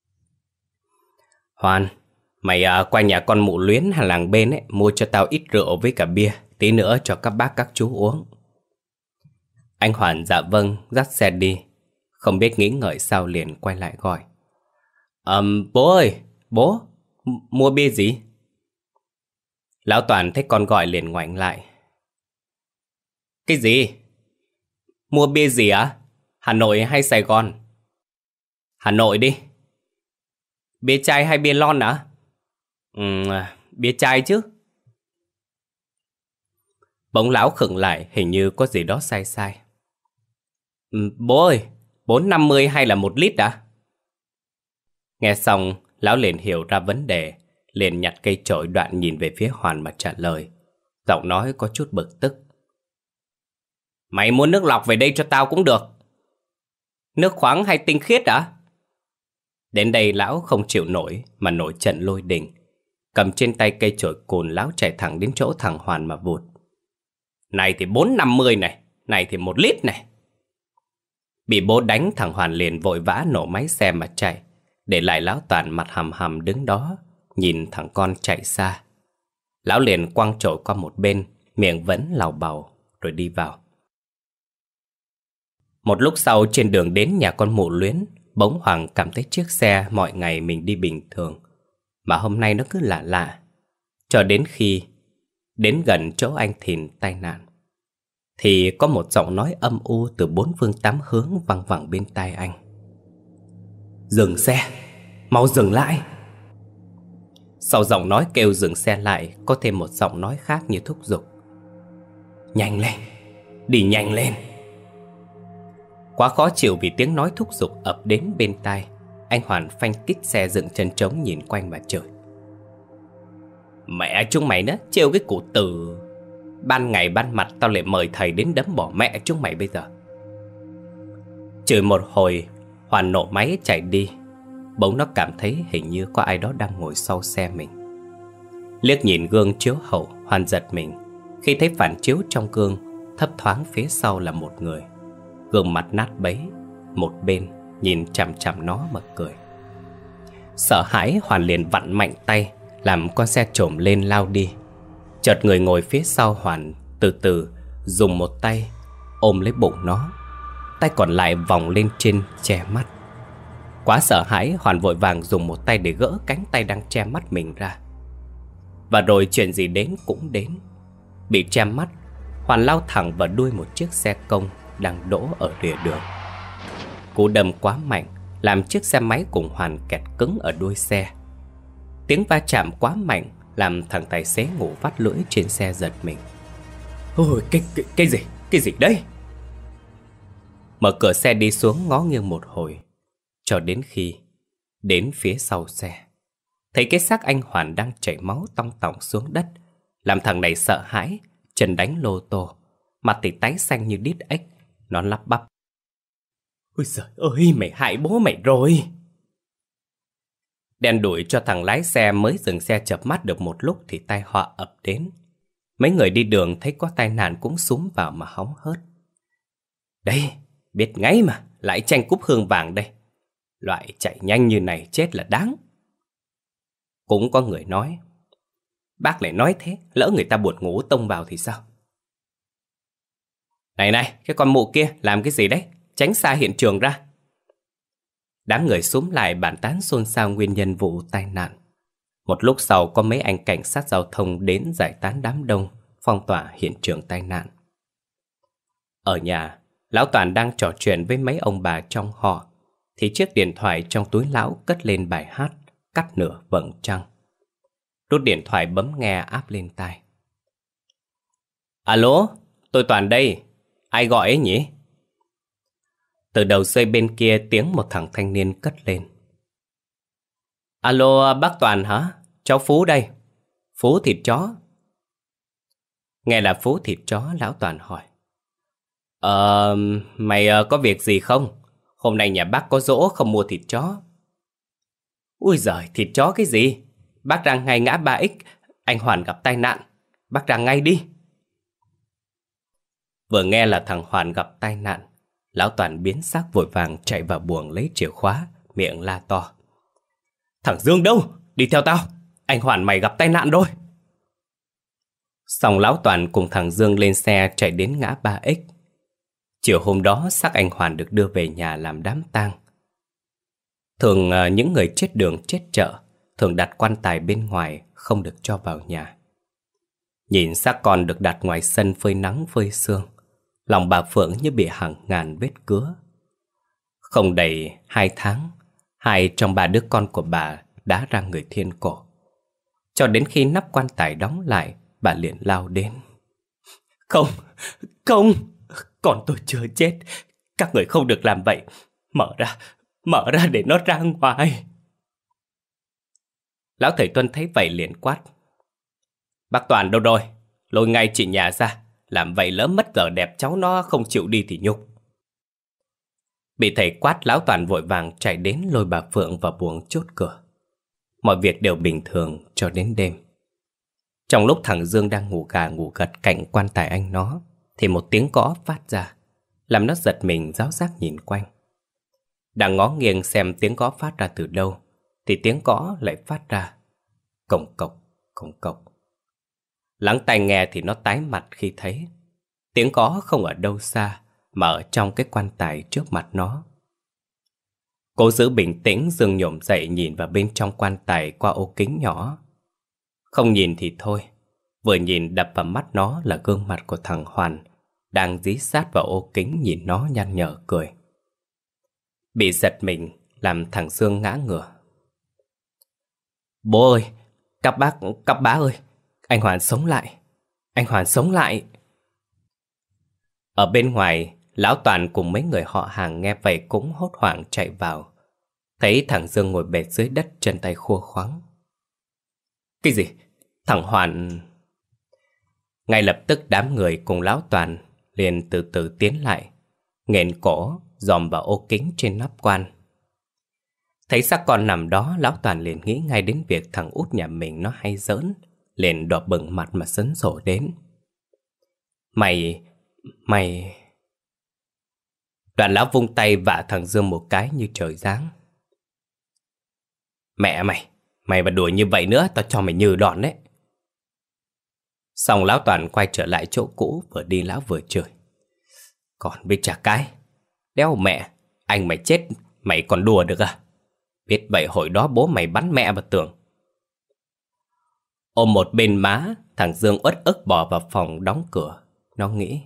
Hoàn, mày qua nhà con Mụ Luyến hàng làng bên ấy, mua cho tao ít rượu với cả bia, tí nữa cho các bác các chú uống. Anh Hoàn dạ vâng, dắt xe đi. Không biết nghĩ ngợi sao liền quay lại gọi: Bố ơi, bố, mua bia gì? Lão Toàn thấy con gọi liền ngoảnh lại. Cái gì? Mua bia gì á? Hà Nội hay Sài Gòn? Hà Nội đi. Bia chai hay bia lon á? Bia chai chứ. Bỗng lão khựng lại, hình như có gì đó sai sai. Bố ơi, 450 hay là 1 lít đã? Nghe xong, lão liền hiểu ra vấn đề, liền nhặt cây chổi, đoạn nhìn về phía Hoàn mà trả lời. Giọng nói có chút bực tức. Mày muốn nước lọc về đây cho tao cũng được. Nước khoáng hay tinh khiết đã? Đến đây lão không chịu nổi mà nổi trận lôi đình. Cầm trên tay cây chổi cùn, lão chạy thẳng đến chỗ thằng Hoàn mà vụt. Này thì 450 này, này thì 1 lít này. Bị bố đánh, thằng Hoàn liền vội vã nổ máy xe mà chạy, để lại lão Toàn mặt hầm hầm đứng đó, nhìn thằng con chạy xa. Lão liền quăng chổi qua một bên, miệng vẫn lào bào, rồi đi vào. Một lúc sau, trên đường đến nhà con Mụ Luyến, bỗng Hoàng cảm thấy chiếc xe mọi ngày mình đi bình thường, mà hôm nay nó cứ lạ lạ. Cho đến khi đến gần chỗ anh Thìn tai nạn, thì có một giọng nói âm u từ 4 phương 8 hướng văng vẳng bên tai anh. Dừng xe, mau dừng lại. Sau giọng nói kêu dừng xe lại, có thêm một giọng nói khác như thúc giục. Nhanh lên, đi nhanh lên. Quá khó chịu vì tiếng nói thúc giục ập đến bên tai, anh Hoàn phanh kít xe dựng chân trống nhìn quanh mà chửi. Mẹ chúng mày đó, trêu cái cụ từ. Ban ngày ban mặt tao lại mời thầy đến đấm bỏ mẹ chúng mày bây giờ. Chửi một hồi, Hoàn nổ máy chạy đi. Bỗng nó cảm thấy hình như có ai đó đang ngồi sau xe mình. Liếc nhìn gương chiếu hậu, Hoàn giật mình khi thấy phản chiếu trong gương, thấp thoáng phía sau là một người. Gương mặt nát bấy, một bên nhìn chằm chằm nó mà cười. Sợ hãi, Hoàn liền vặn mạnh tay, làm con xe trồm lên lao đi. Chợt người ngồi phía sau Hoàn từ từ dùng một tay ôm lấy bụng nó, tay còn lại vòng lên trên che mắt. Quá sợ hãi, Hoàn vội vàng dùng một tay để gỡ cánh tay đang che mắt mình ra. Và rồi chuyện gì đến cũng đến. Bị che mắt, Hoàn lao thẳng vào đuôi một chiếc xe công đang đỗ ở rìa đường. Cú đâm quá mạnh làm chiếc xe máy cùng Hoàn kẹt cứng ở đuôi xe. Tiếng va chạm quá mạnh làm thằng tài xế ngủ vắt lưỡi trên xe giật mình. Ôi, cái gì đấy? Mở cửa xe đi xuống, ngó nghiêng một hồi, cho đến khi đến phía sau xe, thấy cái xác anh Hoàn đang chảy máu tong tỏng xuống đất, làm thằng này sợ hãi, chân đánh lô tô, mặt thì tái xanh như đít ếch. Nó lắp bắp. Ôi giời ơi, mày hại bố mày rồi. Đen đuổi cho thằng lái xe mới dừng xe chợp mắt được một lúc thì tai họa ập đến. Mấy người đi đường thấy có tai nạn cũng xúm vào mà hóng hớt. Đây, biết ngay mà, lại tranh cúp hương vàng đây. Loại chạy nhanh như này chết là đáng. Cũng có người nói, bác lại nói thế, lỡ người ta buồn ngủ tông vào thì sao? Này này, cái con mụ kia làm cái gì đấy? Tránh xa hiện trường ra. Đám người xúm lại bàn tán xôn xao nguyên nhân vụ tai nạn. Một lúc sau có mấy anh cảnh sát giao thông đến giải tán đám đông, phong tỏa hiện trường tai nạn. Ở nhà, lão Toàn đang trò chuyện với mấy ông bà trong họ, thì chiếc điện thoại trong túi lão cất lên bài hát Cắt Nửa Vầng Trăng. Rút điện thoại bấm nghe áp lên tai. Alo, tôi Toàn đây. Ai gọi ấy nhỉ? Từ đầu dây bên kia tiếng một thằng thanh niên cất lên. Alo, bác Toàn hả? Cháu Phú đây. Phú thịt chó. Nghe là Phú thịt chó, lão Toàn hỏi. Mày có việc gì không? Hôm nay nhà bác có giỗ không mua thịt chó. Ui giời, thịt chó cái gì? Bác ra ngay ngã 3X, anh Hoàn gặp tai nạn. Bác ra ngay đi. Vừa nghe là thằng Hoàn gặp tai nạn, lão Toàn biến sắc vội vàng chạy vào buồng lấy chìa khóa, miệng la to. Thằng Dương đâu? Đi theo tao. Anh Hoàn mày gặp tai nạn rồi. Xong lão Toàn cùng thằng Dương lên xe chạy đến ngã 3X. Chiều hôm đó xác anh Hoàn được đưa về nhà làm đám tang. Thường những người chết đường chết chợ thường đặt quan tài bên ngoài, không được cho vào nhà. Nhìn xác con được đặt ngoài sân phơi nắng phơi sương, lòng bà Phượng như bị hàng ngàn vết cứa. Không đầy 2 tháng, 2 trong 3 đứa con của bà đã ra người thiên cổ. Cho đến khi nắp quan tài đóng lại, bà liền lao đến. Không, không, con tôi chưa chết. Các người không được làm vậy. Mở ra để nó ra ngoài. Lão thầy Tuân thấy vậy liền quát. Bác Toàn đâu rồi? Lôi ngay chị nhà ra. Làm vậy lỡ mất giờ đẹp cháu nó không chịu đi thì nhục. Bị thầy quát, lão Toàn vội vàng chạy đến lôi bà Phượng vào buồng chốt cửa. Mọi việc đều bình thường cho đến đêm. Trong lúc thằng Dương đang ngủ gà ngủ gật cạnh quan tài anh nó, thì một tiếng gõ phát ra, làm nó giật mình ráo rác nhìn quanh. Đang ngó nghiêng xem tiếng gõ phát ra từ đâu, thì tiếng gõ lại phát ra cồng cộc, cồng cộc. Lắng tai nghe thì nó tái mặt khi thấy tiếng gõ không ở đâu xa, mà ở trong cái quan tài trước mặt nó. Cố giữ bình tĩnh, Dương nhổm dậy nhìn vào bên trong quan tài qua ô kính nhỏ. Không nhìn thì thôi, vừa nhìn đập vào mắt nó là gương mặt của thằng Hoàn đang dí sát vào ô kính nhìn nó nhăn nhở cười. Bị giật mình làm thằng Dương ngã ngửa. Bố ơi, các bá ơi, anh Hoàn sống lại, anh Hoàn sống lại. Ở bên ngoài, lão Toàn cùng mấy người họ hàng nghe vậy cũng hốt hoảng chạy vào. Thấy thằng Dương ngồi bệt dưới đất, chân tay khua khoắng. Cái gì? Thằng Hoàn... Ngay lập tức đám người cùng lão Toàn liền từ từ tiến lại, nghển cổ dòm vào ô kính trên nắp quan. Thấy xác con nằm đó, lão Toàn liền nghĩ ngay đến việc thằng út nhà mình nó hay giỡn, liền đỏ bừng mặt mà sấn sổ đến. Mày... Đoàn lão vung tay vả thằng Dương một cái như trời giáng. Mẹ mày mà đùa như vậy nữa, tao cho mày nhừ đòn đấy. Xong lão Toàn quay trở lại chỗ cũ, vừa đi lão vừa chửi. Còn biết trả cái. Đéo mẹ, anh mày chết, mày còn đùa được à? Biết vậy hồi đó bố mày bắn mẹ vào tường. Ôm một bên má, thằng Dương uất ức bỏ vào phòng đóng cửa. Nó nghĩ.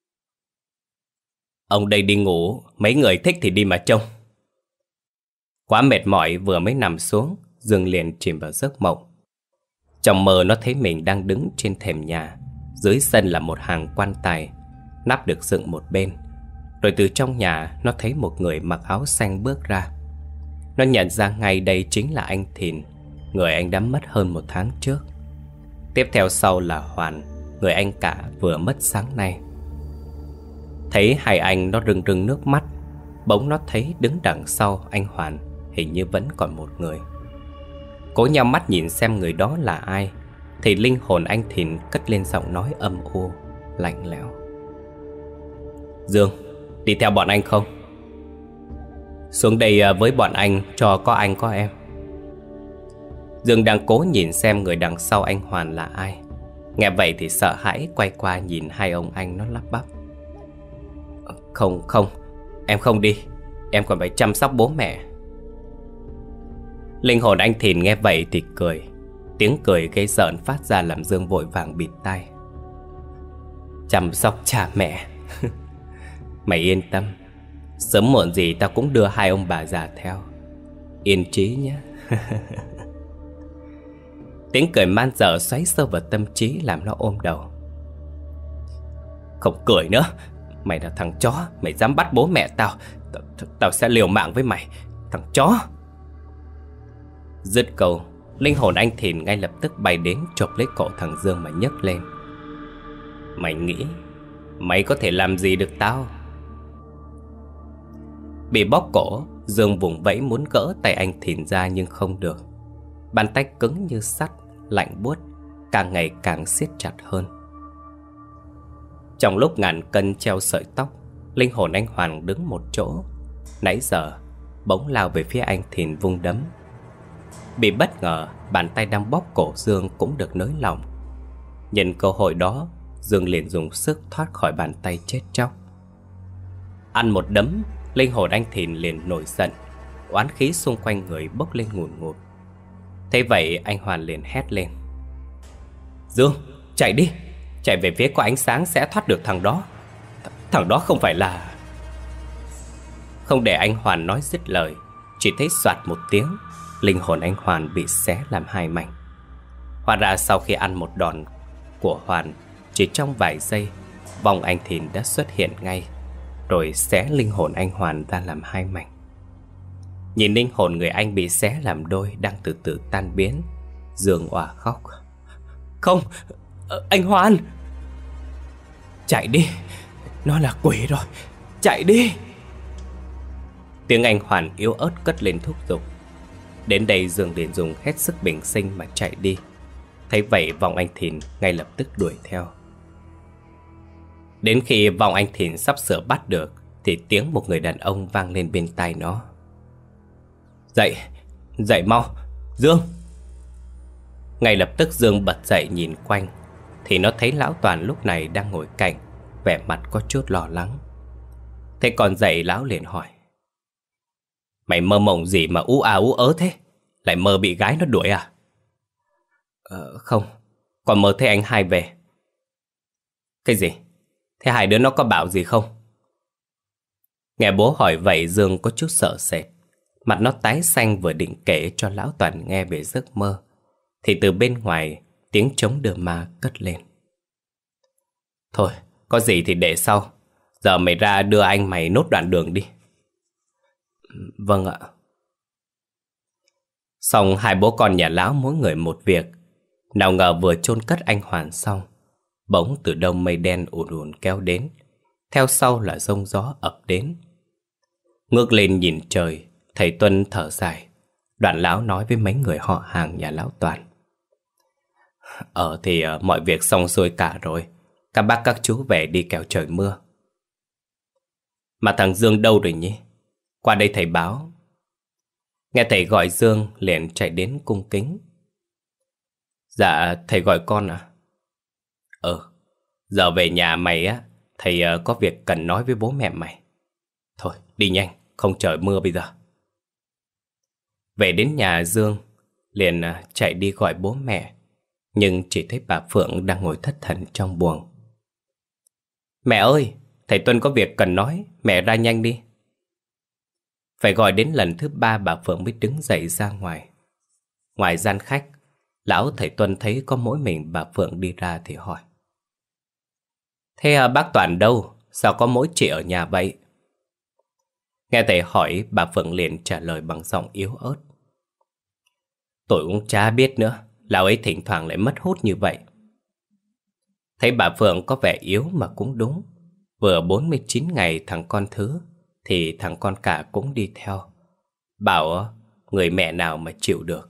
Ông đây đi ngủ, mấy người thích thì đi mà trông. Quá mệt mỏi vừa mới nằm xuống, Dương liền chìm vào giấc mộng. Trong mơ nó thấy mình đang đứng trên thềm nhà. Dưới sân là một hàng quan tài, nắp được dựng một bên. Rồi từ trong nhà nó thấy một người mặc áo xanh bước ra. Nó nhận ra ngay đây chính là anh Thìn, người anh đã mất hơn 1 tháng trước. Tiếp theo sau là Hoàn, người anh cả vừa mất sáng nay. Thấy hai anh nó rưng rưng nước mắt. Bỗng nó thấy đứng đằng sau anh Hoàn hình như vẫn còn một người. Cố nhắm mắt nhìn xem người đó là ai, thì linh hồn anh Thìn cất lên giọng nói âm u, lạnh lẽo. Dương, đi theo bọn anh không? Xuống đây với bọn anh cho có anh có em. Dương đang cố nhìn xem người đằng sau anh Hoàn là ai. Nghe vậy thì sợ hãi quay qua nhìn hai ông anh nó lắp bắp. Không không, em không đi. Em còn phải chăm sóc bố mẹ. Linh hồn anh Thìn nghe vậy thì cười. Tiếng cười gây rợn phát ra làm Dương vội vàng bịt tai. Chăm sóc cha mẹ? Mày yên tâm, sớm muộn gì tao cũng đưa hai ông bà già theo. Yên trí nhé. Tiếng cười man dợ xoáy sâu vào tâm trí làm nó ôm đầu. Không cười nữa. Mày là thằng chó, mày dám bắt bố mẹ tao, tao sẽ liều mạng với mày, thằng chó. Dứt câu, linh hồn anh Thìn ngay lập tức bay đến chộp lấy cổ thằng Dương mà nhấc lên. Mày nghĩ mày có thể làm gì được tao? Bị bóp cổ, Dương vùng vẫy muốn gỡ tay anh Thìn ra nhưng không được. Bàn tay cứng như sắt, lạnh buốt, càng ngày càng siết chặt hơn. Trong lúc ngàn cân treo sợi tóc, linh hồn anh Hoàn đứng một chỗ. Nãy giờ bỗng lao về phía anh Thìn vung đấm. Bị bất ngờ, bàn tay đang bóp cổ Dương cũng được nới lỏng. Nhân cơ hội đó, Dương liền dùng sức thoát khỏi bàn tay chết chóc. Ăn một đấm, linh hồn anh Thìn liền nổi giận. Oán khí xung quanh người bốc lên ngùn ngụt. Thế vậy anh Hoàn liền hét lên. Dương, chạy đi. Chạy về phía có ánh sáng sẽ thoát được thằng đó. Thằng đó không phải là... Không để anh Hoàn nói dứt lời, chỉ thấy soạt một tiếng, linh hồn anh Hoàn bị xé làm hai mảnh. Hóa ra sau khi ăn một đòn của Hoàn, chỉ trong vài giây, vong anh Thìn đã xuất hiện ngay, rồi xé linh hồn anh Hoàn ra làm hai mảnh. Nhìn linh hồn người anh bị xé làm đôi đang từ từ tan biến, Dương òa khóc. Không, anh Hoàn! Chạy đi, nó là quỷ rồi, chạy đi! Tiếng anh Hoàn yếu ớt cất lên thúc giục. Đến đây Dương liền dùng hết sức bình sinh mà chạy đi. Thấy vậy vong anh Thìn ngay lập tức đuổi theo. Đến khi vong anh Thìn sắp sửa bắt được thì tiếng một người đàn ông vang lên bên tai nó. Dậy, dậy mau, Dương! Ngay lập tức Dương bật dậy nhìn quanh thì nó thấy lão Toàn lúc này đang ngồi cạnh, vẻ mặt có chút lo lắng. Thế còn dậy lão liền hỏi. Mày mơ mộng gì mà ú ú ớ thế? Lại mơ bị gái nó đuổi à? Không, còn mơ thấy anh hai về. Cái gì? Thế hai đứa nó có bảo gì không? Nghe bố hỏi vậy Dương có chút sợ sệt. Mặt nó tái xanh vừa định kể cho lão Toàn nghe về giấc mơ thì từ bên ngoài tiếng trống đưa ma cất lên. Thôi, có gì thì để sau. Giờ mày ra đưa anh mày nốt đoạn đường đi. Vâng ạ. Xong hai bố con nhà lão mỗi người một việc. Nào ngờ vừa chôn cất anh Hoàn xong, bỗng từ đâu mây đen ùn ùn kéo đến, theo sau là giông gió ập đến. Ngước lên nhìn trời, thầy Tuân thở dài. Đoạn lão nói với mấy người họ hàng nhà lão Toàn. Thì mọi việc xong xuôi cả rồi. Các bác các chú về đi kẻo trời mưa. Mà thằng Dương đâu rồi nhỉ? Qua đây thầy báo. Nghe thầy gọi Dương liền chạy đến cung kính. Dạ thầy gọi con à? Giờ về nhà mày á, thầy có việc cần nói với bố mẹ mày. Thôi đi nhanh, không trời mưa bây giờ. Về đến nhà Dương liền chạy đi gọi bố mẹ, nhưng chỉ thấy bà Phượng đang ngồi thất thần trong buồng. Mẹ ơi, thầy Tuân có việc cần nói, mẹ ra nhanh đi. Phải gọi đến lần thứ 3 bà Phượng mới đứng dậy ra ngoài. Ngoài gian khách, lão thầy Tuân thấy có mỗi mình bà Phượng đi ra thì hỏi. Thế bác Toàn đâu? Sao có mỗi chị ở nhà vậy? Nghe thầy hỏi, bà Phượng liền trả lời bằng giọng yếu ớt. Tôi cũng chả biết nữa, lão ấy thỉnh thoảng lại mất hút như vậy. Thấy bà Phượng có vẻ yếu mà cũng đúng. Vừa 49 ngày thằng con thứ thì thằng con cả cũng đi theo. Bảo người mẹ nào mà chịu được.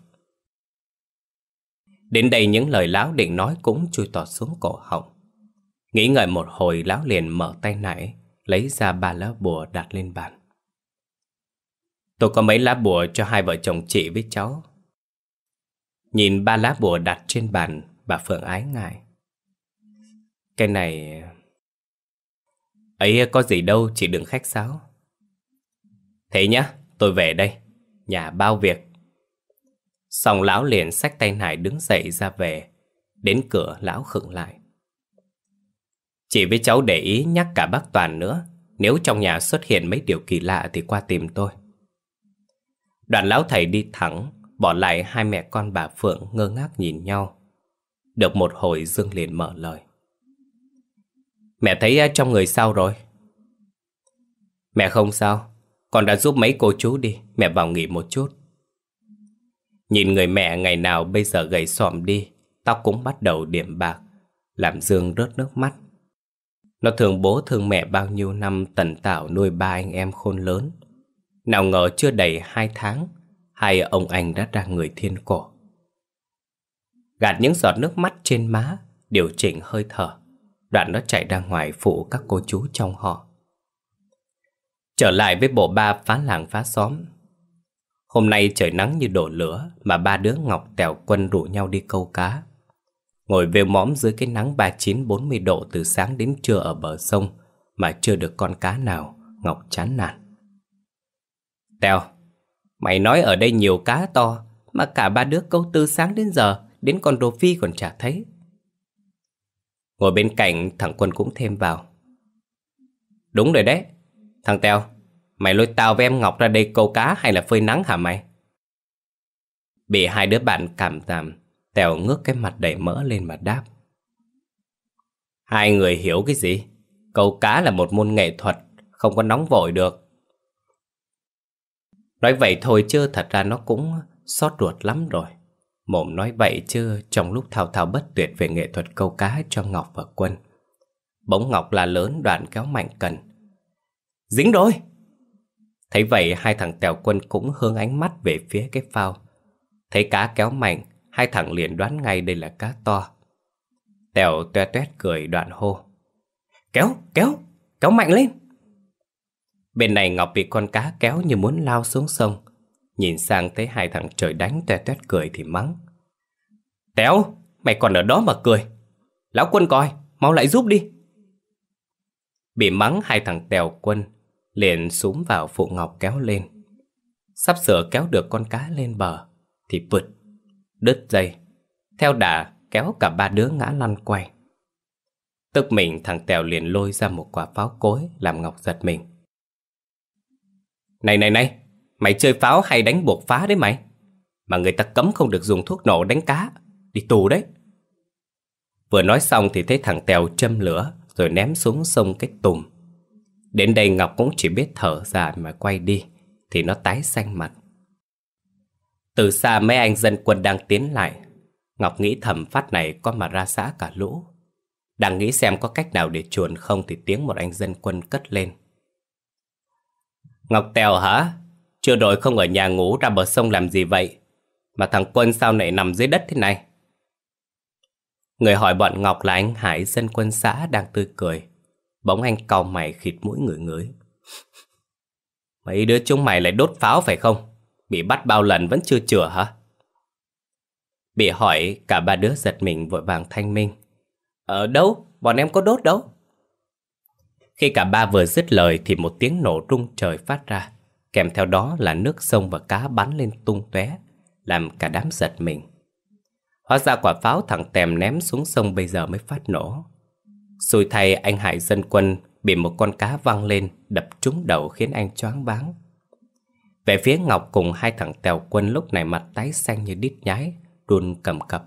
Đến đây những lời lão định nói cũng chui tọt xuống cổ họng. Nghĩ ngợi một hồi, lão liền mở tay nải, lấy ra 3 lá bùa đặt lên bàn. Tôi có mấy lá bùa cho hai vợ chồng chị với cháu. Nhìn 3 lá bùa đặt trên bàn, bà Phượng ái ngại. Cái này... Ấy có gì đâu, chị đừng khách sáo. Thế nhá, tôi về đây. Nhà bao việc. Xong lão liền xách tay Nải đứng dậy ra về. Đến cửa lão khựng lại. Chị với cháu để ý nhắc cả bác Toàn nữa. Nếu trong nhà xuất hiện mấy điều kỳ lạ thì qua tìm tôi. Đoạn lão thầy đi thẳng, bỏ lại hai mẹ con bà Phượng ngơ ngác nhìn nhau. Được một hồi Dương liền mở lời. Mẹ thấy trong người sao rồi? Mẹ không sao. Con đã giúp mấy cô chú đi. Mẹ vào nghỉ một chút. Nhìn người mẹ ngày nào bây giờ gầy xòm đi, tóc cũng bắt đầu điểm bạc, làm Dương rớt nước mắt. Nó thương bố thương mẹ bao nhiêu năm tần tảo nuôi ba anh em khôn lớn. Nào ngờ chưa đầy 2 tháng, hai ông anh đã ra người thiên cổ. Gạt những giọt nước mắt trên má, điều chỉnh hơi thở, đoạn nó chạy ra ngoài phụ các cô chú trong họ. Trở lại với bộ ba phá làng phá xóm. Hôm nay trời nắng như đổ lửa mà ba đứa Ngọc, Tèo, Quân rủ nhau đi câu cá. Ngồi vêu mõm dưới cái nắng 39-40 độ từ sáng đến trưa ở bờ sông mà chưa được con cá nào, Ngọc chán nản. Tèo, mày nói ở đây nhiều cá to mà cả ba đứa câu từ sáng đến giờ, đến con rô phi còn chả thấy. Ngồi bên cạnh thằng Quân cũng thêm vào. Đúng rồi đấy, thằng Tèo, mày lôi tao với em Ngọc ra đây câu cá hay là phơi nắng hả mày? Bị hai đứa bạn cảm giảm, Tèo ngước cái mặt đầy mỡ lên mà đáp. Hai người hiểu cái gì? Câu cá là một môn nghệ thuật, không có nóng vội được. Nói vậy thôi chứ thật ra nó cũng xót ruột lắm rồi. Mồm nói vậy chứ trong lúc thao thao bất tuyệt về nghệ thuật câu cá cho Ngọc và Quân, bỗng Ngọc la lớn đoạn kéo mạnh cần. Dính rồi! Thấy vậy hai thằng Tèo, Quân cũng hướng ánh mắt về phía cái phao. Thấy cá kéo mạnh, hai thằng liền đoán ngay đây là cá to. Tèo toe toét cười đoạn hô. Kéo mạnh lên! Bên này Ngọc bị con cá kéo như muốn lao xuống sông. Nhìn sang thấy hai thằng trời đánh toe toét cười thì mắng. Tèo, mày còn ở đó mà cười. Lão Quân coi, mau lại giúp đi. Bị mắng hai thằng Tèo, Quân liền xúm vào phụ Ngọc kéo lên. Sắp sửa kéo được con cá lên bờ thì bụt, đứt dây. Theo đà kéo cả ba đứa ngã lăn quay. Tức mình thằng Tèo liền lôi ra một quả pháo cối làm Ngọc giật mình. Này, mày chơi pháo hay đánh buộc phá đấy mày? Mà người ta cấm không được dùng thuốc nổ đánh cá, đi tù đấy. Vừa nói xong thì thấy thằng Tèo châm lửa rồi ném xuống sông cái tùm. Đến đây Ngọc cũng chỉ biết thở ra mà quay đi thì nó tái xanh mặt. Từ xa mấy anh dân quân đang tiến lại. Ngọc nghĩ thầm phát này có mà ra xã cả lũ. Đang nghĩ xem có cách nào để chuồn không thì tiếng một anh dân quân cất lên. Ngọc Tèo hả? Chưa rồi không ở nhà ngủ ra bờ sông làm gì vậy? Mà thằng Quân sao lại nằm dưới đất thế này? Người hỏi bọn Ngọc là anh Hải, dân quân xã đang tươi cười. Bỗng anh cau mày khịt mũi ngửi. Mấy đứa chúng mày lại đốt pháo phải không? Bị bắt bao lần vẫn chưa chữa hả? Bị hỏi cả ba đứa giật mình vội vàng thanh minh. Đâu, bọn em có đốt đâu. Khi cả ba vừa dứt lời thì một tiếng nổ rung trời phát ra. Kèm theo đó là nước sông và cá bắn lên tung tóe, làm cả đám giật mình. Hóa ra quả pháo thằng Tèm ném xuống sông bây giờ mới phát nổ. Xui thay anh Hải dân quân bị một con cá văng lên đập trúng đầu khiến anh choáng váng. Về phía Ngọc cùng hai thằng Tèo, Quân lúc này mặt tái xanh như đít nhái, run cầm cập.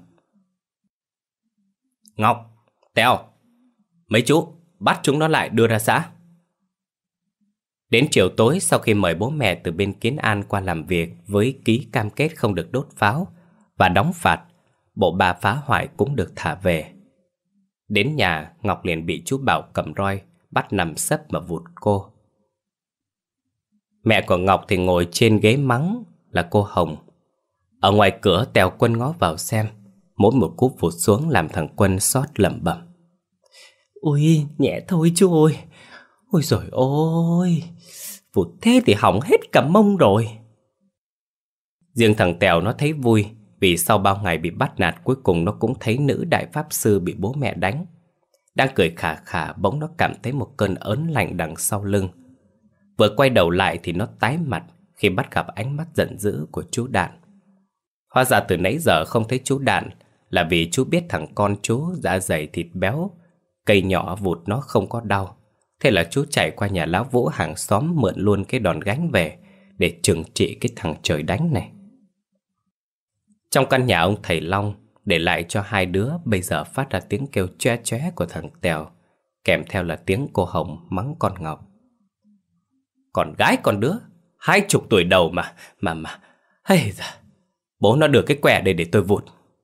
Ngọc, Tèo, mấy chú bắt chúng nó lại đưa ra xã. Đến chiều tối sau khi mời bố mẹ từ bên Kiến An qua làm việc với ký cam kết không được đốt pháo và đóng phạt, bộ ba phá hoại cũng được thả về. Đến nhà, Ngọc liền bị chú Bảo cầm roi bắt nằm sấp mà vụt cô. Mẹ của Ngọc thì ngồi trên ghế mắng là cô Hồng. Ở ngoài cửa Tèo, Quân ngó vào xem, mỗi một cú vụt xuống làm thằng Quân xót lẩm bẩm. Ui, nhẹ thôi chú ơi. Ôi giời ơi, vụt thế thì hỏng hết cả mông rồi. Riêng thằng Tèo nó thấy vui, vì sau bao ngày bị bắt nạt cuối cùng nó cũng thấy nữ đại pháp sư bị bố mẹ đánh. Đang cười khà khà, bỗng nó cảm thấy một cơn ớn lạnh đằng sau lưng. Vừa quay đầu lại thì nó tái mặt khi bắt gặp ánh mắt giận dữ của chú Đạn. Hóa ra từ nãy giờ không thấy chú Đạn là vì chú biết thằng con chú dạ dày thịt béo, cây nhỏ vụt nó không có đau. Thế là chú chạy qua nhà lão Vũ hàng xóm mượn luôn cái đòn gánh về để trừng trị cái thằng trời đánh này. Trong căn nhà ông thầy Long để lại cho hai đứa bây giờ phát ra tiếng kêu choe choe của thằng Tèo, kèm theo là tiếng cô Hồng mắng con Ngọc. Con gái con đứa 20 tuổi đầu mà hay da, bố nó đưa cái què đây để tôi vụt.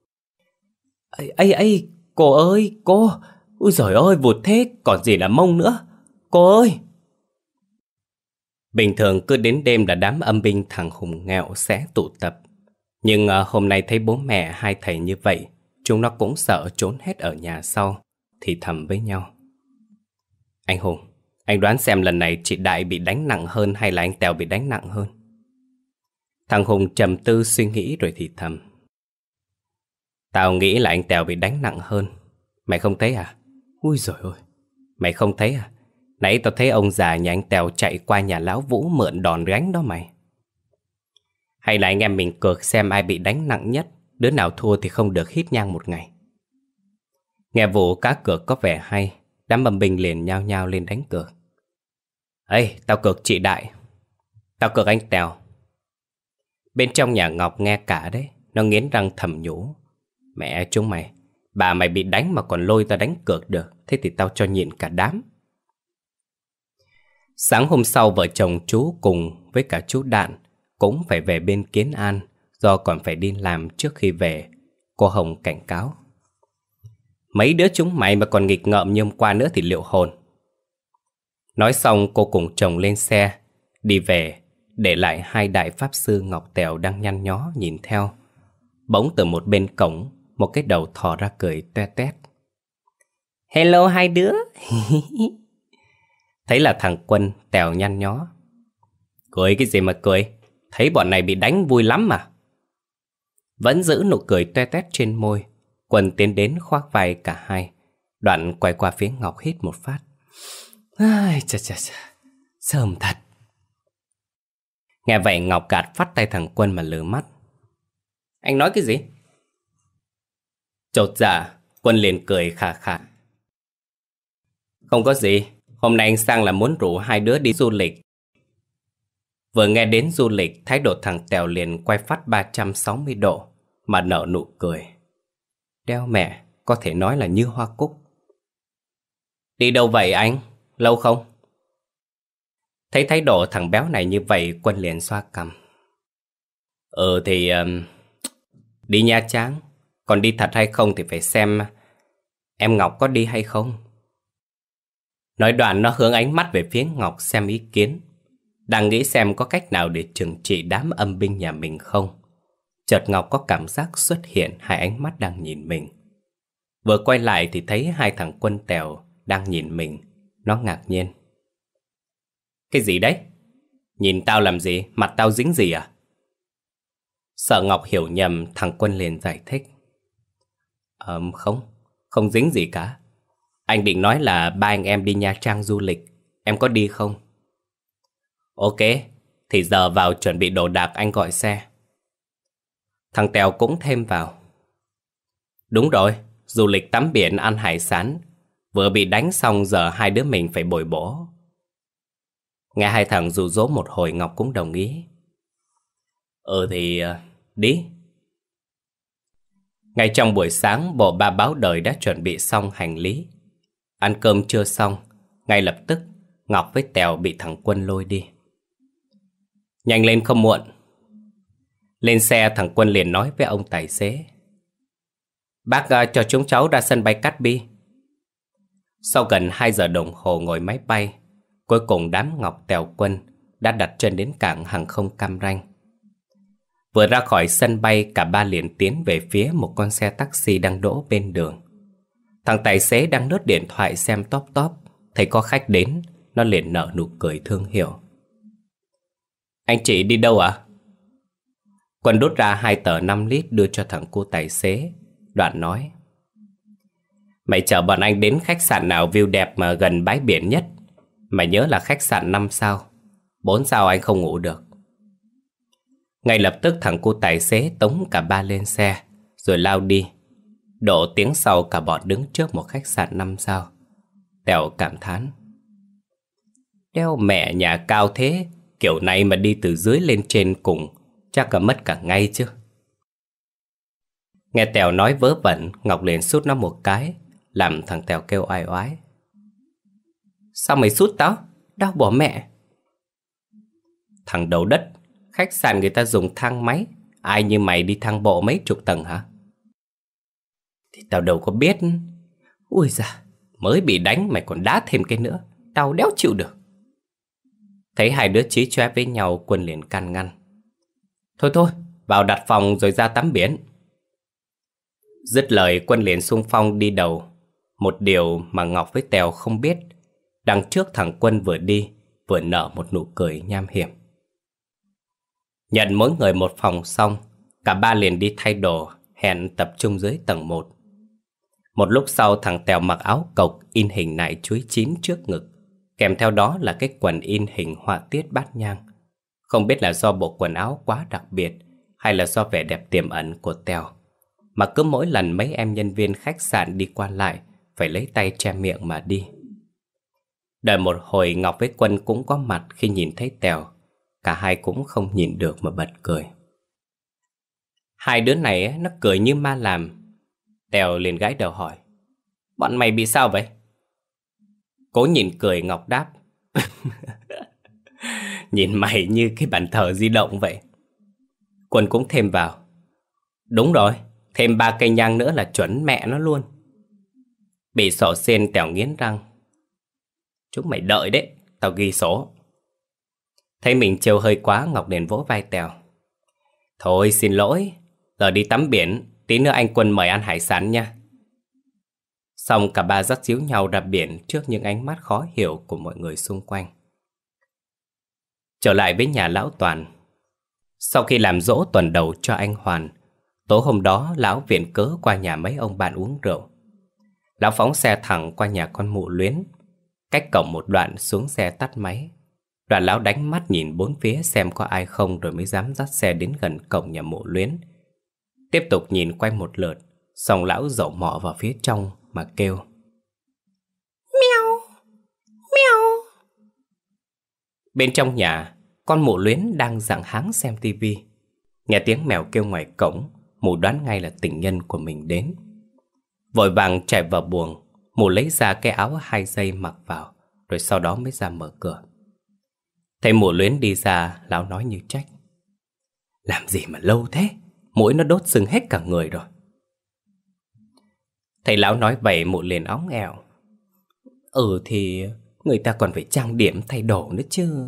Ấy cô ơi cô, ui giời ơi vụt thế còn gì là mông nữa, cô ơi. Bình thường cứ đến đêm là đám âm binh thằng Hùng nghèo sẽ tụ tập. Nhưng hôm nay thấy bố mẹ hai thầy như vậy, chúng nó cũng sợ trốn hết ở nhà sau, thì thầm với nhau. Anh Hùng, anh đoán xem lần này chị Đại bị đánh nặng hơn hay là anh Tèo bị đánh nặng hơn? Thằng Hùng trầm tư suy nghĩ rồi thì thầm. Tao nghĩ là anh Tèo bị đánh nặng hơn. Mày không thấy à? Ui giời ơi, mày không thấy à? Nãy tao thấy ông già nhà anh Tèo chạy qua nhà lão Vũ mượn đòn gánh đó mày. Hay là anh em mình cược xem ai bị đánh nặng nhất, đứa nào thua thì không được hít nhang một ngày. Nghe vụ cá cược có vẻ hay, đám âm binh liền nhao nhao lên đánh cược. Ê, tao cược chị Đại. Tao cược anh Tèo. Bên trong nhà Ngọc nghe cả đấy, nó nghiến răng thầm nhủ. Mẹ chúng mày, bà mày bị đánh mà còn lôi tao đánh cược được, thế thì tao cho nhịn cả đám. Sáng hôm sau vợ chồng chú cùng với cả chú Đạn cũng phải về bên Kiến An, do còn phải đi làm trước khi về. Cô Hồng cảnh cáo. Mấy đứa chúng mày mà còn nghịch ngợm như hôm qua nữa thì liệu hồn. Nói xong cô cùng chồng lên xe, đi về, để lại hai đại pháp sư Ngọc Tèo đang nhăn nhó nhìn theo. Bỗng từ một bên cổng, một cái đầu thò ra cười toe toét. Hello hai đứa. Thấy là thằng Quân, Tèo nhăn nhó. Cười cái gì mà cười, thấy bọn này bị đánh vui lắm mà. Vẫn giữ nụ cười toe toét trên môi, Quân tiến đến khoác vai cả hai, đoạn quay qua phía Ngọc hít một phát. Ai chà, sớm thật. Nghe vậy Ngọc gạt phát tay thằng Quân mà lừ mắt. Anh nói cái gì? Chột dạ, Quân liền cười khà khà. Không có gì, hôm nay anh sang là muốn rủ hai đứa đi du lịch. Vừa nghe đến du lịch, thái độ thằng Tèo liền quay phát 360 độ mà nở nụ cười. Đeo mẹ, có thể nói là như hoa cúc. Đi đâu vậy anh? Lâu không? Thấy thái độ thằng béo này như vậy, Quân liền xoa cằm. Thì đi Nha Trang. Còn đi thật hay không thì phải xem em Ngọc có đi hay không. Nói đoạn nó hướng ánh mắt về phía Ngọc xem ý kiến, đang nghĩ xem có cách nào để trừng trị đám âm binh nhà mình không. Chợt Ngọc có cảm giác xuất hiện hai ánh mắt đang nhìn mình. Vừa quay lại thì thấy hai thằng Quân Tèo đang nhìn mình. Nó ngạc nhiên. Cái gì đấy? Nhìn tao làm gì? Mặt tao dính gì à? Sợ Ngọc hiểu nhầm, thằng Quân liền giải thích. Không dính gì cả. Anh định nói là ba anh em đi Nha Trang du lịch. Em có đi không? Ok, thì giờ vào chuẩn bị đồ đạc, anh gọi xe. Thằng Tèo cũng thêm vào. Đúng rồi, du lịch tắm biển ăn hải sản. Vừa bị đánh xong giờ hai đứa mình phải bồi bổ. Nghe hai thằng dụ dỗ một hồi, Ngọc cũng đồng ý. Thì đi. Ngay trong buổi sáng, bộ ba báo đời đã chuẩn bị xong hành lý. Ăn cơm chưa xong, ngay lập tức Ngọc với Tèo bị thằng Quân lôi đi. Nhanh lên không muộn. Lên xe, thằng Quân liền nói với ông tài xế. Bác cho chúng cháu ra sân bay Cát Bi. Sau gần 2 giờ đồng hồ ngồi máy bay, cuối cùng đám Ngọc Tèo Quân đã đặt chân đến cảng hàng không Cam Ranh. Vừa ra khỏi sân bay, cả ba liền tiến về phía một con xe taxi đang đỗ bên đường. Thằng tài xế đang lướt điện thoại xem top, thấy có khách đến, nó liền nở nụ cười thương hiểu. Anh chị đi đâu ạ? Quân đút ra 2 tờ 5 lít đưa cho thằng cô tài xế, đoạn nói. Mày chở bọn anh đến khách sạn nào view đẹp mà gần bãi biển nhất? Mày nhớ là khách sạn 5 sao. 4 sao anh không ngủ được. Ngay lập tức thằng cu tài xế tống cả ba lên xe rồi lao đi. Độ tiếng sau cả bọn đứng trước một khách sạn 5 sao. Tèo cảm thán: đeo mẹ nhà cao thế, kiểu này mà đi từ dưới lên trên cùng chắc là mất cả ngay chứ. Nghe Tèo nói vớ vẩn, Ngọc liền sút nó một cái, làm thằng Tèo kêu oai oái: sao mày sút tao? Đau bỏ mẹ. Thằng đầu đất, khách sạn người ta dùng thang máy, ai như mày đi thang bộ mấy chục tầng hả? Thì tao đâu có biết. Ui da, mới bị đánh mày còn đá thêm cái nữa, tao đéo chịu được. Thấy hai đứa chí chóe với nhau, Quân liền can ngăn: thôi thôi, vào đặt phòng rồi ra tắm biển. Dứt lời, Quân liền xung phong đi đầu. Một điều mà Ngọc với Tèo không biết, đằng trước thằng Quân vừa đi vừa nở một nụ cười nham hiểm. Nhận mỗi người một phòng xong, cả ba liền đi thay đồ, hẹn tập trung dưới tầng 1. Một lúc sau, thằng Tèo mặc áo cộc in hình nải chuối chín trước ngực, kèm theo đó là cái quần in hình họa tiết bát nhang. Không biết là do bộ quần áo quá đặc biệt hay là do vẻ đẹp tiềm ẩn của Tèo, mà cứ mỗi lần mấy em nhân viên khách sạn đi qua lại phải lấy tay che miệng mà đi. Đợi một hồi, Ngọc với Quân cũng có mặt. Khi nhìn thấy Tèo, cả hai cũng không nhìn được mà bật cười. Hai đứa này nó cười như ma làm. Tèo liền gãi đầu hỏi: bọn mày bị sao vậy? Cố nhìn cười, Ngọc đáp: nhìn mày như cái bàn thờ di động vậy. Quân cũng thêm vào: đúng rồi, thêm 3 cây nhang nữa là chuẩn mẹ nó luôn. Bị sổ xiên, Tèo nghiến răng: chúng mày đợi đấy, tao ghi số. Thấy mình trêu hơi quá, Ngọc liền vỗ vai Tèo: thôi xin lỗi, giờ đi tắm biển, tí nữa anh Quân mời ăn hải sản nha. Xong cả ba dắt díu nhau ra biển trước những ánh mắt khó hiểu của mọi người xung quanh. Trở lại với nhà lão Toàn. Sau khi làm giỗ tuần đầu cho anh Hoàn, tối hôm đó lão viện cớ qua nhà mấy ông bạn uống rượu. Lão phóng xe thẳng qua nhà con Mụ Luyến. Cách cổng một đoạn, xuống xe tắt máy. Đoạn lão đánh mắt nhìn bốn phía xem có ai không, rồi mới dám dắt xe đến gần cổng nhà Mụ Luyến. Tiếp tục nhìn quanh một lượt, xong lão dậu mọ vào phía trong mà kêu: meo, meo. Bên trong nhà, con Mụ Luyến đang dặng háng xem tivi. Nghe tiếng mèo kêu ngoài cổng, Mụ đoán ngay là tình nhân của mình đến. Vội vàng chạy vào buồng, Mụ lấy ra cái áo 2 dây mặc vào, rồi sau đó mới ra mở cửa. Thấy Mụ Luyến đi ra, lão nói như trách: làm gì mà lâu thế, mũi nó đốt sưng hết cả người rồi. Thấy lão nói vậy, Mụ liền óng ẹo: thì người ta còn phải trang điểm thay đồ nữa chứ.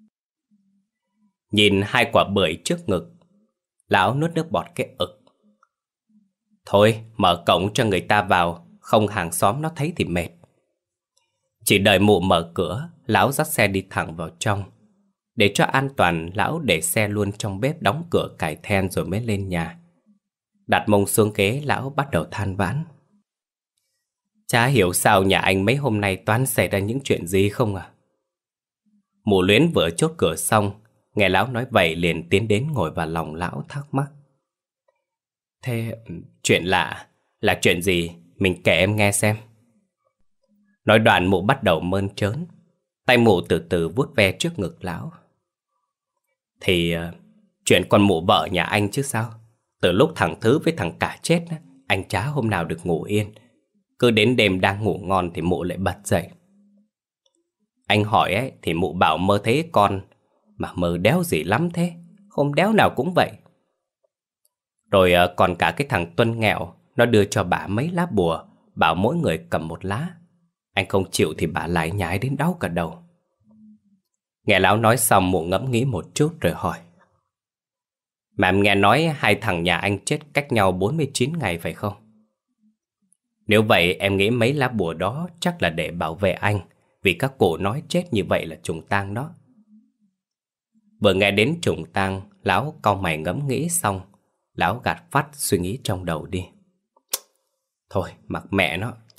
Nhìn 2 quả bưởi trước ngực, lão nuốt nước bọt cái ực. Thôi mở cổng cho người ta vào, không hàng xóm nó thấy thì mệt. Chỉ đợi Mụ mở cửa, lão dắt xe đi thẳng vào trong. Để cho an toàn, lão để xe luôn trong bếp, đóng cửa cài then rồi mới lên nhà. Đặt mông xuống ghế, lão bắt đầu than vãn: chả hiểu sao nhà anh mấy hôm nay toán xảy ra những chuyện gì không à. Mụ Luyến vừa chốt cửa xong, nghe lão nói vậy liền tiến đến ngồi vào lòng lão thắc mắc: thế chuyện lạ là chuyện gì, mình kể em nghe xem. Nói đoạn, Mụ bắt đầu mơn trớn. Tay Mụ từ từ vuốt ve trước ngực lão. Thì chuyện con mụ vợ nhà anh chứ sao. Từ lúc thằng Thứ với thằng Cả chết, anh chả hôm nào được ngủ yên. Cứ đến đêm đang ngủ ngon thì Mụ lại bật dậy. Anh hỏi ấy thì Mụ bảo mơ thấy con, mà mơ đéo gì lắm thế, hôm đéo nào cũng vậy. Rồi còn cả cái thằng Tuân nghèo, nó đưa cho bà mấy lá bùa, bảo mỗi người cầm một lá. Anh không chịu thì bà lại nhái đến đau cả đầu. Nghe lão nói xong, Mụ ngẫm nghĩ một chút rồi hỏi: mà em nghe nói 2 thằng nhà anh chết cách nhau 49 ngày phải không? Nếu vậy em nghĩ mấy lá bùa đó chắc là để bảo vệ anh, vì các cụ nói chết như vậy là trùng tang đó. Vừa nghe đến trùng tang, lão cau mày ngẫm nghĩ xong, lão gạt phắt suy nghĩ trong đầu đi. Thôi mặc mẹ nó,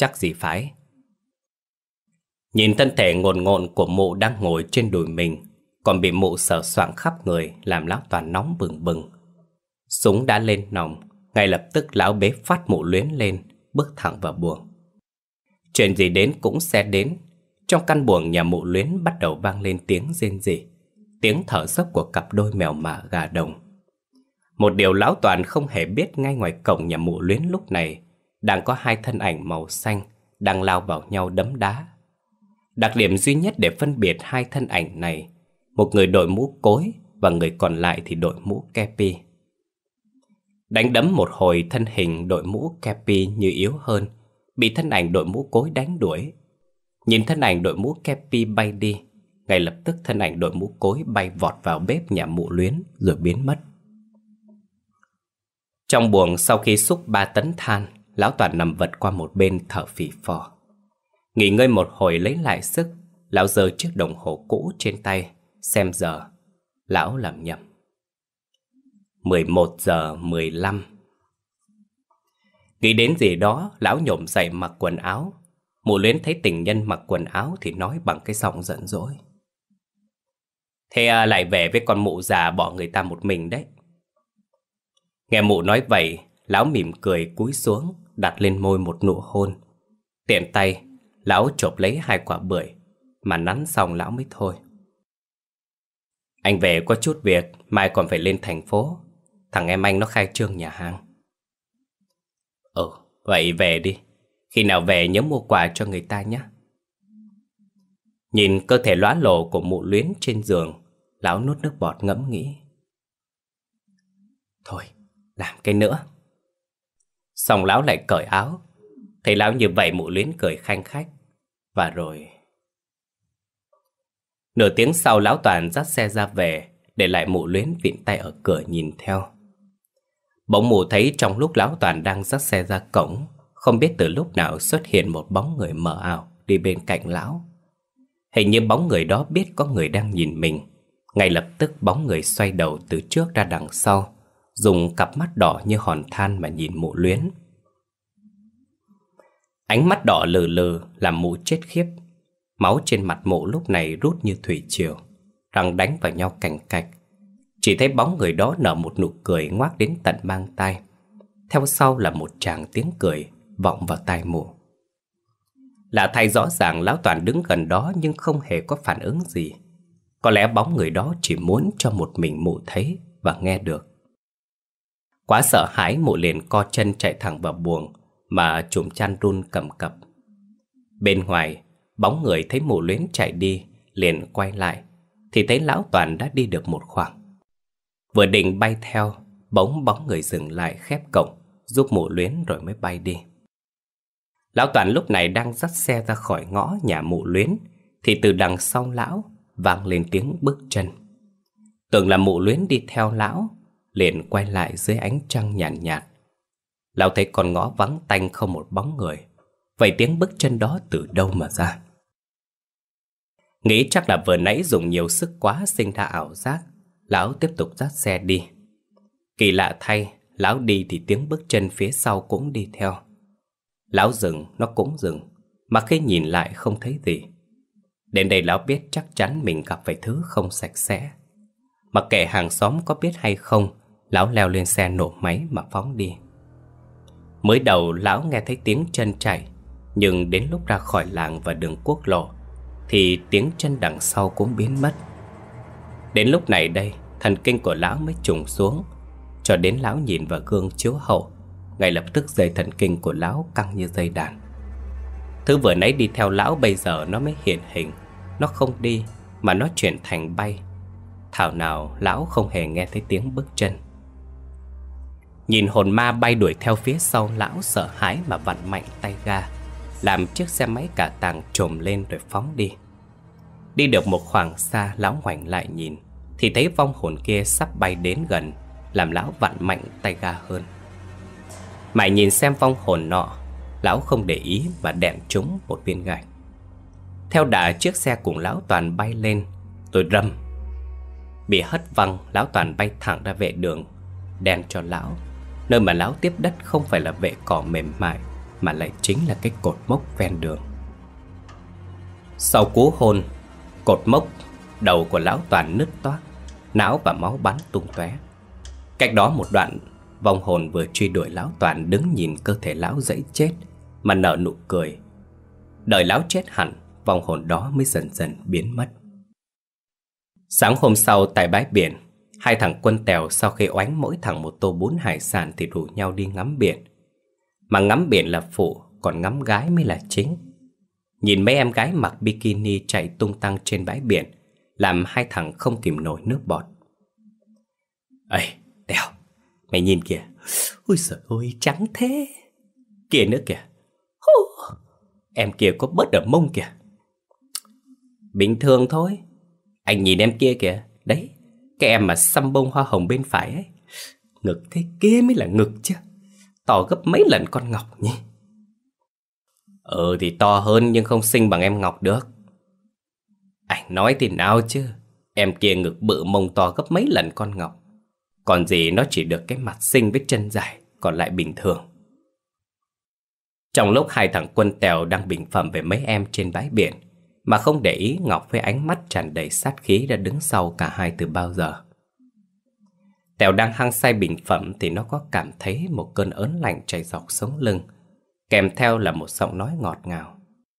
chắc gì phải. Nhìn thân thể ngồn ngộn của mụ đang ngồi trên đùi mình, còn bị mụ sờ soạng khắp người, làm lão Toàn nóng bừng bừng. Súng đã lên nòng, ngay lập tức lão bế phát mụ Luyến lên, bước thẳng vào buồng. Chuyện gì đến cũng sẽ đến. Trong căn buồng nhà mụ Luyến bắt đầu vang lên tiếng rên rỉ, tiếng thở dốc của cặp đôi mèo mả gà đồng. Một điều lão Toàn không hề biết, ngay ngoài cổng nhà mụ Luyến lúc này đang có hai thân ảnh màu xanh đang lao vào nhau đấm đá. Đặc điểm duy nhất để phân biệt hai thân ảnh này, một người đội mũ cối và người còn lại thì đội mũ kepi. Đánh đấm một hồi, thân hình đội mũ kepi như yếu hơn, bị thân ảnh đội mũ cối đánh đuổi. Nhìn thân ảnh đội mũ kepi bay đi, ngay lập tức thân ảnh đội mũ cối bay vọt vào bếp nhà mụ Luyến rồi biến mất. Trong buồng, sau khi xúc 3 tấn than, lão Toàn nằm vật qua một bên thở phì phò. Nghỉ ngơi một hồi lấy lại sức, lão giơ chiếc đồng hồ cũ trên tay xem giờ. Lão làm nhầm. 11 giờ 15. Nghĩ đến gì đó, lão nhổm dậy mặc quần áo. Mụ Luyến thấy tình nhân mặc quần áo thì nói bằng cái giọng giận dỗi: Thế lại về với con mụ già bỏ người ta một mình đấy. Nghe mụ nói vậy, lão mỉm cười cúi xuống, đặt lên môi một nụ hôn. Tiện tay, lão chộp lấy 2 quả bưởi, mà nắn xong lão mới thôi. Anh về có chút việc, mai còn phải lên thành phố. Thằng em anh nó khai trương nhà hàng. Vậy về đi. Khi nào về nhớ mua quà cho người ta nhé. Nhìn cơ thể lóa lồ của mụ Luyến trên giường, lão nuốt nước bọt ngẫm nghĩ: Thôi, làm cái nữa. Xong lão lại cởi áo. Thấy lão như vậy, mụ Luyến cười khanh khách. Và rồi nửa tiếng sau, lão Toàn dắt xe ra về, để lại mụ Luyến vịn tay ở cửa nhìn theo. Bỗng mụ thấy trong lúc lão Toàn đang dắt xe ra cổng, không biết từ lúc nào xuất hiện một bóng người mờ ảo đi bên cạnh lão. Hình như bóng người đó biết có người đang nhìn mình. Ngay lập tức bóng người xoay đầu từ trước ra đằng sau, dùng cặp mắt đỏ như hòn than mà nhìn mụ Luyến. Ánh mắt đỏ lừ lừ làm mụ chết khiếp. Máu trên mặt mụ lúc này rút như thủy triều, răng đánh vào nhau cành cạch. Chỉ thấy bóng người đó nở một nụ cười ngoác đến tận mang tai. Theo sau là một tràng tiếng cười vọng vào tai mụ. Lạ thay, rõ ràng lão Toàn đứng gần đó nhưng không hề có phản ứng gì. Có lẽ bóng người đó chỉ muốn cho một mình mụ thấy và nghe được. Quá sợ hãi, mụ liền co chân chạy thẳng vào buồng mà chùm chăn run cầm cập. Bên ngoài, bóng người thấy mụ Luyến chạy đi liền quay lại, thì thấy lão Toàn đã đi được một khoảng. Vừa định bay theo, bỗng bóng người dừng lại khép cổng giúp mụ Luyến rồi mới bay đi. Lão Toàn lúc này đang dắt xe ra khỏi ngõ nhà mụ Luyến, thì từ đằng sau lão vang lên tiếng bước chân. Tưởng là mụ Luyến đi theo lão, liền quay lại dưới ánh trăng nhàn nhạt. Lão thấy con ngõ vắng tanh không một bóng người. Vậy tiếng bước chân đó từ đâu mà ra? Nghĩ chắc là vừa nãy dùng nhiều sức quá sinh ra ảo giác, lão tiếp tục dắt xe đi. Kỳ lạ thay, lão đi thì tiếng bước chân phía sau cũng đi theo. Lão dừng, nó cũng dừng, mà khi nhìn lại không thấy gì. Đến đây lão biết chắc chắn mình gặp phải thứ không sạch sẽ. Mặc kệ hàng xóm có biết hay không, lão leo lên xe nổ máy mà phóng đi. Mới đầu lão nghe thấy tiếng chân chạy, nhưng đến lúc ra khỏi làng và đường quốc lộ thì tiếng chân đằng sau cũng biến mất. Đến lúc này đây, thần kinh của lão mới trùng xuống. Cho đến lão nhìn vào gương chiếu hậu, ngay lập tức dây thần kinh của lão căng như dây đàn. Thứ vừa nãy đi theo lão bây giờ nó mới hiện hình. Nó không đi mà nó chuyển thành bay. Thảo nào lão không hề nghe thấy tiếng bước chân. Nhìn hồn ma bay đuổi theo phía sau, lão sợ hãi mà vặn mạnh tay ga, làm chiếc xe máy cả tàng trồm lên rồi phóng đi. Đi được một khoảng xa, lão ngoảnh lại nhìn thì thấy vong hồn kia sắp bay đến gần, làm lão vặn mạnh tay ga hơn. Mãi nhìn xem vong hồn nọ, lão không để ý mà đệm trúng một viên gạch. Theo đà chiếc xe cùng lão Toàn bay lên, rồi rầm. Bị hất văng, lão Toàn bay thẳng ra vệ đường đen cho lão, nơi mà lão tiếp đất không phải là vệ cỏ mềm mại, mà lại chính là cái cột mốc ven đường. Sau cú hôn, cột mốc, đầu của lão Toàn nứt toác, não và máu bắn tung tóe. Cách đó một đoạn, vong hồn vừa truy đuổi lão Toàn đứng nhìn cơ thể lão dẫy chết mà nở nụ cười. Đợi lão chết hẳn, vong hồn đó mới dần dần biến mất. Sáng hôm sau tại bãi biển, hai thằng Quân Tèo sau khi oánh mỗi thằng một tô bún hải sản thì rủ nhau đi ngắm biển. Mà ngắm biển là phụ, còn ngắm gái mới là chính. Nhìn mấy em gái mặc bikini chạy tung tăng trên bãi biển làm hai thằng không kìm nổi nước bọt. Ây, Tèo, mày nhìn kìa. Ôi giời ơi, trắng thế. Kìa nữa kìa. Em kia có bớt ở mông kìa. Bình thường thôi. Anh nhìn em kia kìa. Đấy, cái em mà xăm bông hoa hồng bên phải ấy. Ngực thế kia mới là ngực chứ. To gấp mấy lần con Ngọc nhỉ. Thì to hơn nhưng không xinh bằng em Ngọc được. Anh nói thì nào chứ. Em kia ngực bự mông to gấp mấy lần con Ngọc. Còn gì nó chỉ được cái mặt xinh với chân dài, còn lại bình thường. Trong lúc hai thằng Quân Tèo đang bình phẩm về mấy em trên bãi biển, mà không để ý Ngọc với ánh mắt tràn đầy sát khí đã đứng sau cả hai từ bao giờ. Tèo đang hăng say bình phẩm thì nó có cảm thấy một cơn ớn lạnh chạy dọc sống lưng, kèm theo là một giọng nói ngọt ngào.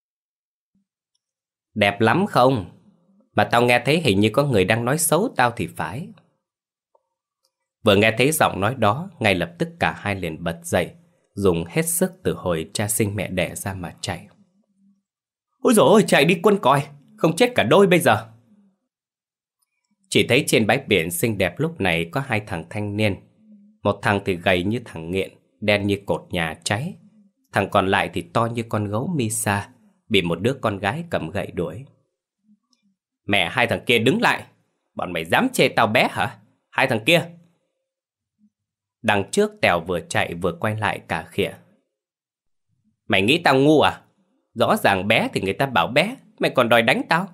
Đẹp lắm không? Mà tao nghe thấy hình như có người đang nói xấu tao thì phải. Vừa nghe thấy giọng nói đó, ngay lập tức cả hai liền bật dậy, dùng hết sức từ hồi cha sinh mẹ đẻ ra mà chạy. Ôi dồi ôi, chạy đi Quân coi, không chết cả đôi bây giờ. Chỉ thấy trên bãi biển xinh đẹp lúc này có hai thằng thanh niên. Một thằng thì gầy như thằng nghiện, đen như cột nhà cháy. Thằng còn lại thì to như con gấu Misa, bị một đứa con gái cầm gậy đuổi. Mẹ hai thằng kia đứng lại, bọn mày dám chê tao bé hả? Hai thằng kia. Đằng trước Tèo vừa chạy vừa quay lại cả khịa. Mày nghĩ tao ngu à? Rõ ràng bé thì người ta bảo bé, mày còn đòi đánh tao.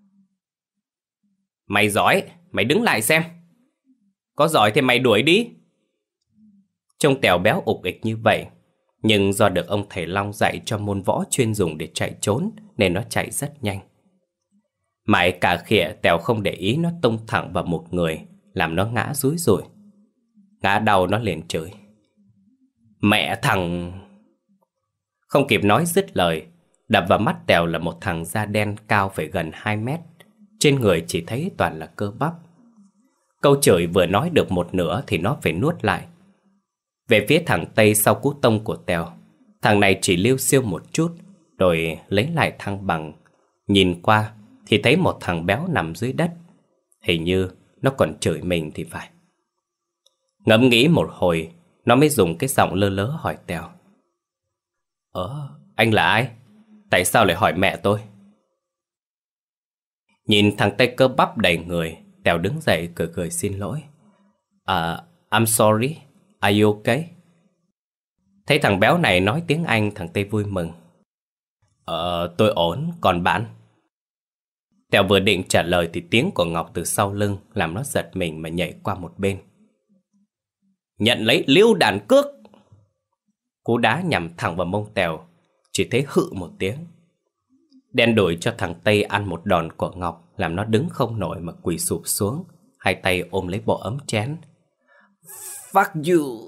Mày giỏi, mày đứng lại xem. Có giỏi thì mày đuổi đi. Trông Tèo béo ục ịch như vậy, nhưng do được ông thầy Long dạy cho môn võ chuyên dùng để chạy trốn nên nó chạy rất nhanh. Mãi cả khịa Tèo không để ý nó tông thẳng vào một người, làm nó ngã rúi rủi. Ngã đầu nó liền chửi. Mẹ thằng... Không kịp nói dứt lời, đập vào mắt Tèo là một thằng da đen cao phải gần 2 mét. Trên người chỉ thấy toàn là cơ bắp. Câu chửi vừa nói được một nửa thì nó phải nuốt lại. Về phía thằng Tây sau cú tông của Tèo, thằng này chỉ liêu xiêu một chút rồi lấy lại thăng bằng. Nhìn qua thì thấy một thằng béo nằm dưới đất. Hình như nó còn chửi mình thì phải. Ngẫm nghĩ một hồi, nó mới dùng cái giọng lơ lớ hỏi Tèo. Anh là ai? Tại sao lại hỏi mẹ tôi? Nhìn thằng Tây cơ bắp đầy người, Tèo đứng dậy cười cười xin lỗi. I'm sorry, are you okay? Thấy thằng béo này nói tiếng Anh, thằng Tây vui mừng. Tôi ổn, còn bạn? Tèo vừa định trả lời thì tiếng của Ngọc từ sau lưng làm nó giật mình mà nhảy qua một bên. Nhận lấy lưu đàn cước! Cú đá nhằm thẳng vào mông Tèo, chỉ thấy hự một tiếng. Đen đổi cho thằng Tây ăn một đòn của Ngọc làm nó đứng không nổi mà quỳ sụp xuống, hai tay ôm lấy bộ ấm chén. Fuck you!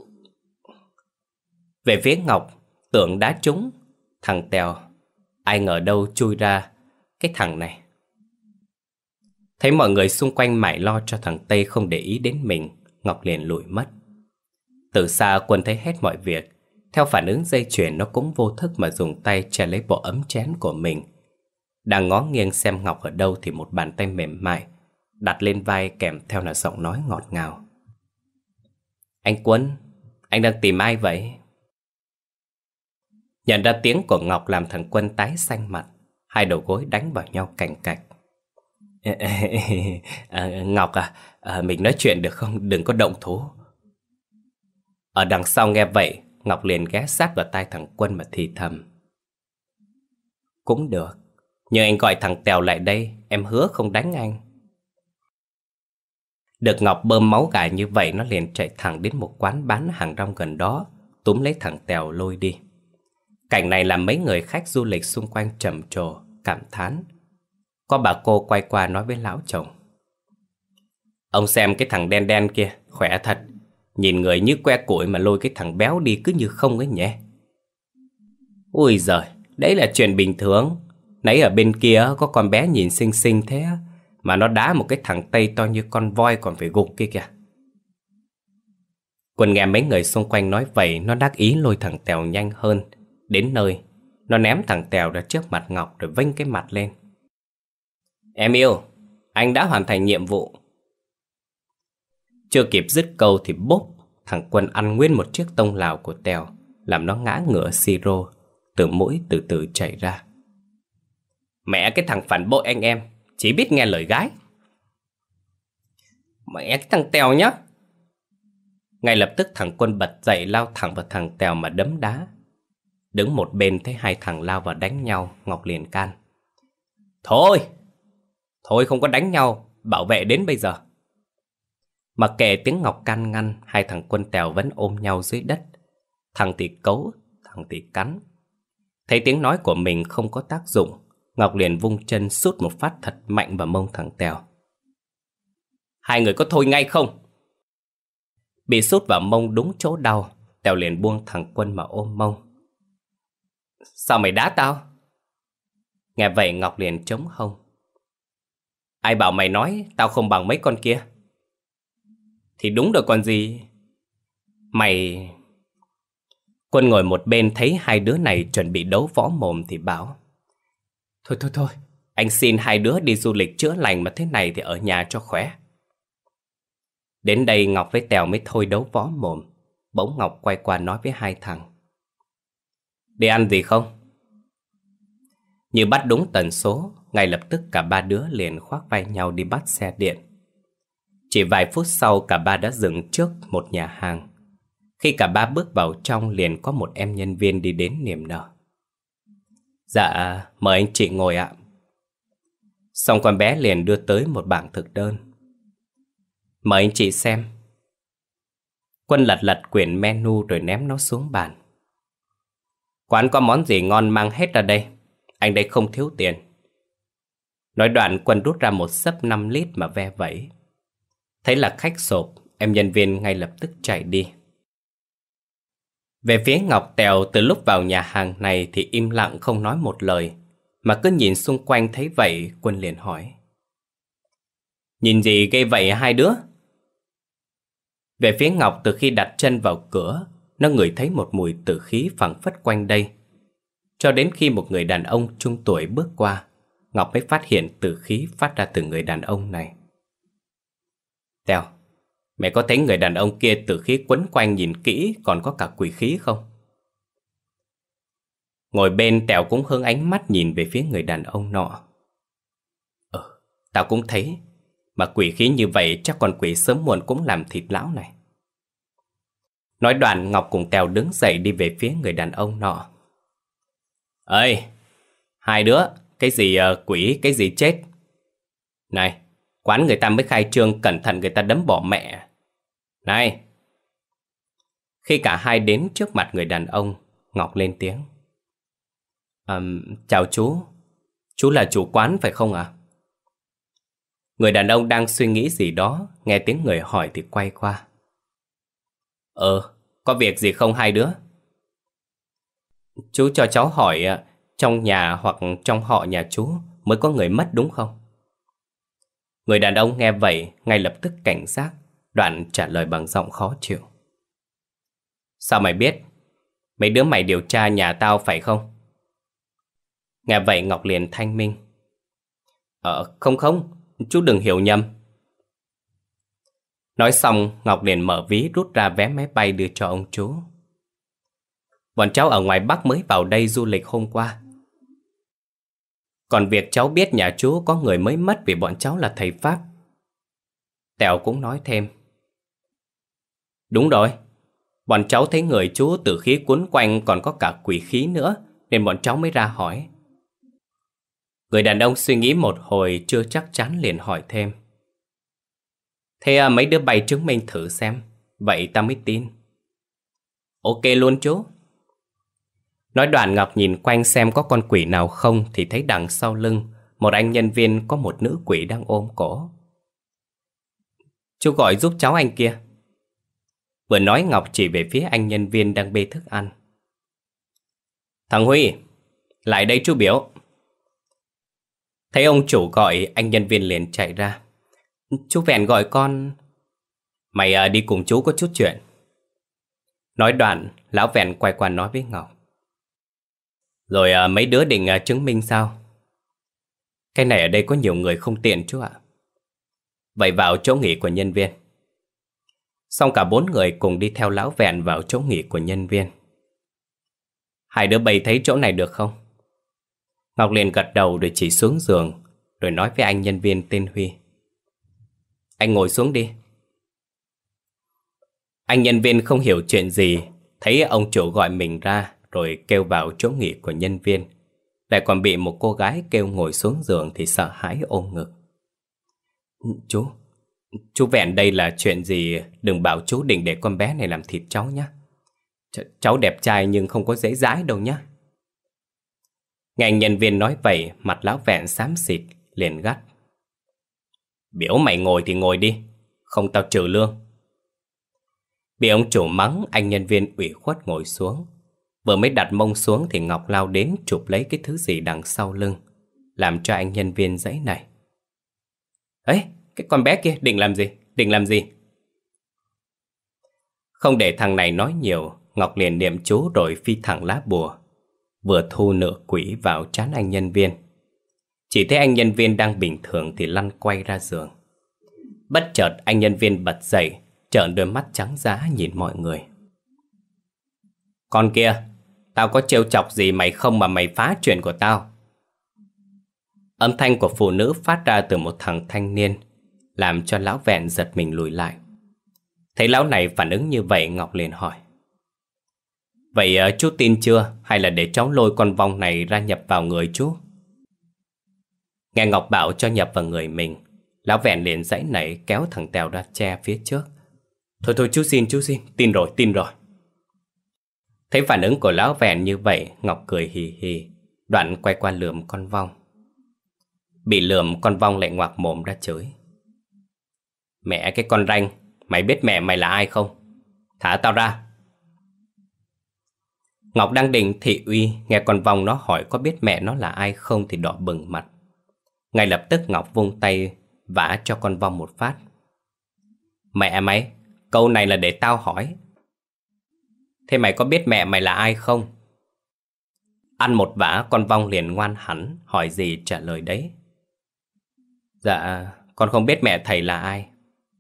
Về phía Ngọc, tưởng đá trúng. Thằng Tèo, ai ngờ đâu chui ra cái thằng này. Thấy mọi người xung quanh mải lo cho thằng Tây không để ý đến mình, Ngọc liền lùi mất. Từ xa Quân thấy hết mọi việc. Theo phản ứng dây chuyền, nó cũng vô thức mà dùng tay che lấy bộ ấm chén của mình. Đang ngó nghiêng xem Ngọc ở đâu thì một bàn tay mềm mại đặt lên vai kèm theo là giọng nói ngọt ngào. Anh Quân, anh đang tìm ai vậy? Nhận ra tiếng của Ngọc làm thằng Quân tái xanh mặt, hai đầu gối đánh vào nhau cành cạch. Ngọc mình nói chuyện được không? Đừng có động thủ. Ở đằng sau nghe vậy, Ngọc liền ghé sát vào tai thằng Quân mà thì thầm. Cũng được, nhưng anh gọi thằng Tèo lại đây, em hứa không đánh anh. Được Ngọc bơm máu gà như vậy, nó liền chạy thẳng đến một quán bán hàng rong gần đó, túm lấy thằng Tèo lôi đi. Cảnh này làm mấy người khách du lịch xung quanh trầm trồ, cảm thán. Có bà cô quay qua nói với lão chồng: ông xem cái thằng đen đen kia, khỏe thật. Nhìn người như que củi mà lôi cái thằng béo đi cứ như không ấy nhỉ. Ui giời, đấy là chuyện bình thường. Nãy ở bên kia có con bé nhìn xinh xinh thế mà nó đá một cái thằng Tây to như con voi còn phải gục kia kìa. Quân nghe mấy người xung quanh nói vậy, nó đắc ý lôi thằng Tèo nhanh hơn. Đến nơi, nó ném thằng Tèo ra trước mặt Ngọc rồi vênh cái mặt lên. Em yêu, anh đã hoàn thành nhiệm vụ. Chưa kịp dứt câu thì bốp, thằng Quân ăn nguyên một chiếc tông lào của Tèo, làm nó ngã ngửa siro, từ mũi từ từ chảy ra. Mẹ cái thằng phản bội anh em, chỉ biết nghe lời gái. Mẹ cái thằng Tèo nhá. Ngay lập tức thằng Quân bật dậy lao thẳng vào thằng Tèo mà đấm đá. Đứng một bên thấy hai thằng lao vào đánh nhau, Ngọc liền can: Thôi, thôi không có đánh nhau, bảo vệ đến bây giờ. Mặc kệ tiếng Ngọc can ngăn, hai thằng Quân Tèo vẫn ôm nhau dưới đất. Thằng thì cấu, thằng thì cắn. Thấy tiếng nói của mình không có tác dụng, Ngọc liền vung chân sút một phát thật mạnh vào mông thằng Tèo. Hai người có thôi ngay không? Bị sút vào mông đúng chỗ đau, Tèo liền buông thằng Quân mà ôm mông. Sao mày đá tao? Nghe vậy Ngọc liền trống hông. Ai bảo mày nói tao không bằng mấy con kia? Thì đúng rồi còn gì. Mày... Quân ngồi một bên thấy hai đứa này chuẩn bị đấu võ mồm thì bảo: Thôi, anh xin hai đứa đi du lịch chữa lành mà thế này thì ở nhà cho khỏe. Đến đây Ngọc với Tèo mới thôi đấu võ mồm. Bỗng Ngọc quay qua nói với hai thằng: Đi ăn gì không? Như bắt đúng tần số, ngay lập tức cả ba đứa liền khoác vai nhau đi bắt xe điện. Chỉ vài phút sau cả ba đã dừng trước một nhà hàng. Khi cả ba bước vào trong liền có một em nhân viên đi đến niềm nở. Dạ, mời anh chị ngồi ạ. Xong con bé liền đưa tới một bảng thực đơn. Mời anh chị xem. Quân lật lật quyển menu rồi ném nó xuống bàn. Quán có món gì ngon mang hết ra đây, anh đây không thiếu tiền. Nói đoạn Quân rút ra một xấp 5 lít mà ve vẩy. Thấy là khách sộp, em nhân viên ngay lập tức chạy đi. Về phía Ngọc, Tèo từ lúc vào nhà hàng này thì im lặng không nói một lời, mà cứ nhìn xung quanh. Thấy vậy Quân liền hỏi: Nhìn gì gây vậy hai đứa? Về phía Ngọc, từ khi đặt chân vào cửa, nó ngửi thấy một mùi tử khí phảng phất quanh đây. Cho đến khi một người đàn ông trung tuổi bước qua, Ngọc mới phát hiện tử khí phát ra từ người đàn ông này. Tèo, mày có thấy người đàn ông kia tử khí quấn quanh nhìn kỹ còn có cả quỷ khí không? Ngồi bên, Tèo cũng hướng ánh mắt nhìn về phía người đàn ông nọ. Tao cũng thấy, mà quỷ khí như vậy chắc con quỷ sớm muộn cũng làm thịt lão này. Nói đoạn Ngọc cùng Tèo đứng dậy đi về phía người đàn ông nọ. Ơi, hai đứa, cái gì quỷ, cái gì chết? Này, quán người ta mới khai trương, cẩn thận người ta đấm bỏ mẹ. Này! Khi cả hai đến trước mặt người đàn ông, Ngọc lên tiếng. Chào chú là chủ quán phải không ạ? Người đàn ông đang suy nghĩ gì đó, nghe tiếng người hỏi thì quay qua. Có việc gì không hai đứa? Chú cho cháu hỏi, trong nhà hoặc trong họ nhà chú mới có người mất đúng không? Người đàn ông nghe vậy ngay lập tức cảnh giác, đoạn trả lời bằng giọng khó chịu. Sao mày biết? Mấy đứa mày điều tra nhà tao phải không? Nghe vậy Ngọc liền thanh minh. Không, chú đừng hiểu nhầm. Nói xong Ngọc liền mở ví rút ra vé máy bay đưa cho ông chú. Bọn cháu ở ngoài Bắc mới vào đây du lịch hôm qua. Còn việc cháu biết nhà chú có người mới mất vì bọn cháu là thầy Pháp. Tèo cũng nói thêm. Đúng rồi, bọn cháu thấy người chú tử khí cuốn quanh còn có cả quỷ khí nữa, nên bọn cháu mới ra hỏi. Người đàn ông suy nghĩ một hồi chưa chắc chắn liền hỏi thêm. Thế mấy đứa bay chứng minh thử xem, vậy tao mới tin. Ok luôn chú. Nói đoạn Ngọc nhìn quanh xem có con quỷ nào không thì thấy đằng sau lưng một anh nhân viên có một nữ quỷ đang ôm cổ. Chú gọi giúp cháu anh kia. Vừa nói Ngọc chỉ về phía anh nhân viên đang bê thức ăn. Thằng Huy, lại đây chú biểu. Thấy ông chủ gọi, anh nhân viên liền chạy ra. Chú Vẹn gọi con. Mày đi cùng chú có chút chuyện. Nói đoạn, lão Vẹn quay qua nói với Ngọc. Rồi mấy đứa định chứng minh sao? Cái này ở đây có nhiều người không tiện chú ạ. Vậy vào chỗ nghỉ của nhân viên. Xong cả 4 người cùng đi theo lão Vẹn vào chỗ nghỉ của nhân viên. Hai đứa bay thấy chỗ này được không? Ngọc liền gật đầu rồi chỉ xuống giường, rồi nói với anh nhân viên tên Huy. Anh ngồi xuống đi. Anh nhân viên không hiểu chuyện gì, thấy ông chủ gọi mình ra rồi kêu vào chỗ nghỉ của nhân viên. Lại còn bị một cô gái kêu ngồi xuống giường thì sợ hãi ôm ngực. Chú Vẹn đây là chuyện gì? Đừng bảo chú định để con bé này làm thịt cháu nhé. Cháu đẹp trai nhưng không có dễ dãi đâu nhé. Nghe anh nhân viên nói vậy, mặt lão Vẹn xám xịt, liền gắt. Biểu mày ngồi thì ngồi đi, không tao trừ lương. Bị ông chủ mắng, anh nhân viên ủy khuất ngồi xuống. Vừa mới đặt mông xuống thì Ngọc lao đến chụp lấy cái thứ gì đằng sau lưng, làm cho anh nhân viên giãy này. Ấy, cái con bé kia định làm gì? Định làm gì? Không để thằng này nói nhiều, Ngọc liền niệm chú rồi phi thẳng lá bùa, vừa thu nửa quỷ vào trán anh nhân viên. Chỉ thấy anh nhân viên đang bình thường thì lăn quay ra giường. Bất chợt anh nhân viên bật dậy, trợn đôi mắt trắng dã nhìn mọi người. Con kia, tao có trêu chọc gì mày không mà mày phá chuyện của tao? Âm thanh của phụ nữ phát ra từ một thằng thanh niên, làm cho lão Vẹn giật mình lùi lại. Thấy lão này phản ứng như vậy, Ngọc liền hỏi. Vậy chú tin chưa? Hay là để cháu lôi con vong này ra nhập vào người chú? Nghe Ngọc bảo cho nhập vào người mình, lão Vẹn liền giãy nảy kéo thằng Tèo ra che phía trước. Thôi chú xin, tin rồi. Thấy phản ứng của lão Vẹn như vậy, Ngọc cười hì hì, đoạn quay qua lườm con vong. Bị lườm, con vong lại ngoạc mồm ra chửi. Mẹ cái con ranh, mày biết mẹ mày là ai không? Thả tao ra. Ngọc đang định thị uy, nghe con vong nó hỏi có biết mẹ nó là ai không thì đỏ bừng mặt. Ngay lập tức Ngọc vung tay vả cho con vong một phát. Mẹ mày, câu này là để tao hỏi. Thế mày có biết mẹ mày là ai không? Ăn một vả, con vong liền ngoan hẳn, hỏi gì trả lời đấy. Dạ, con không biết mẹ thầy là ai.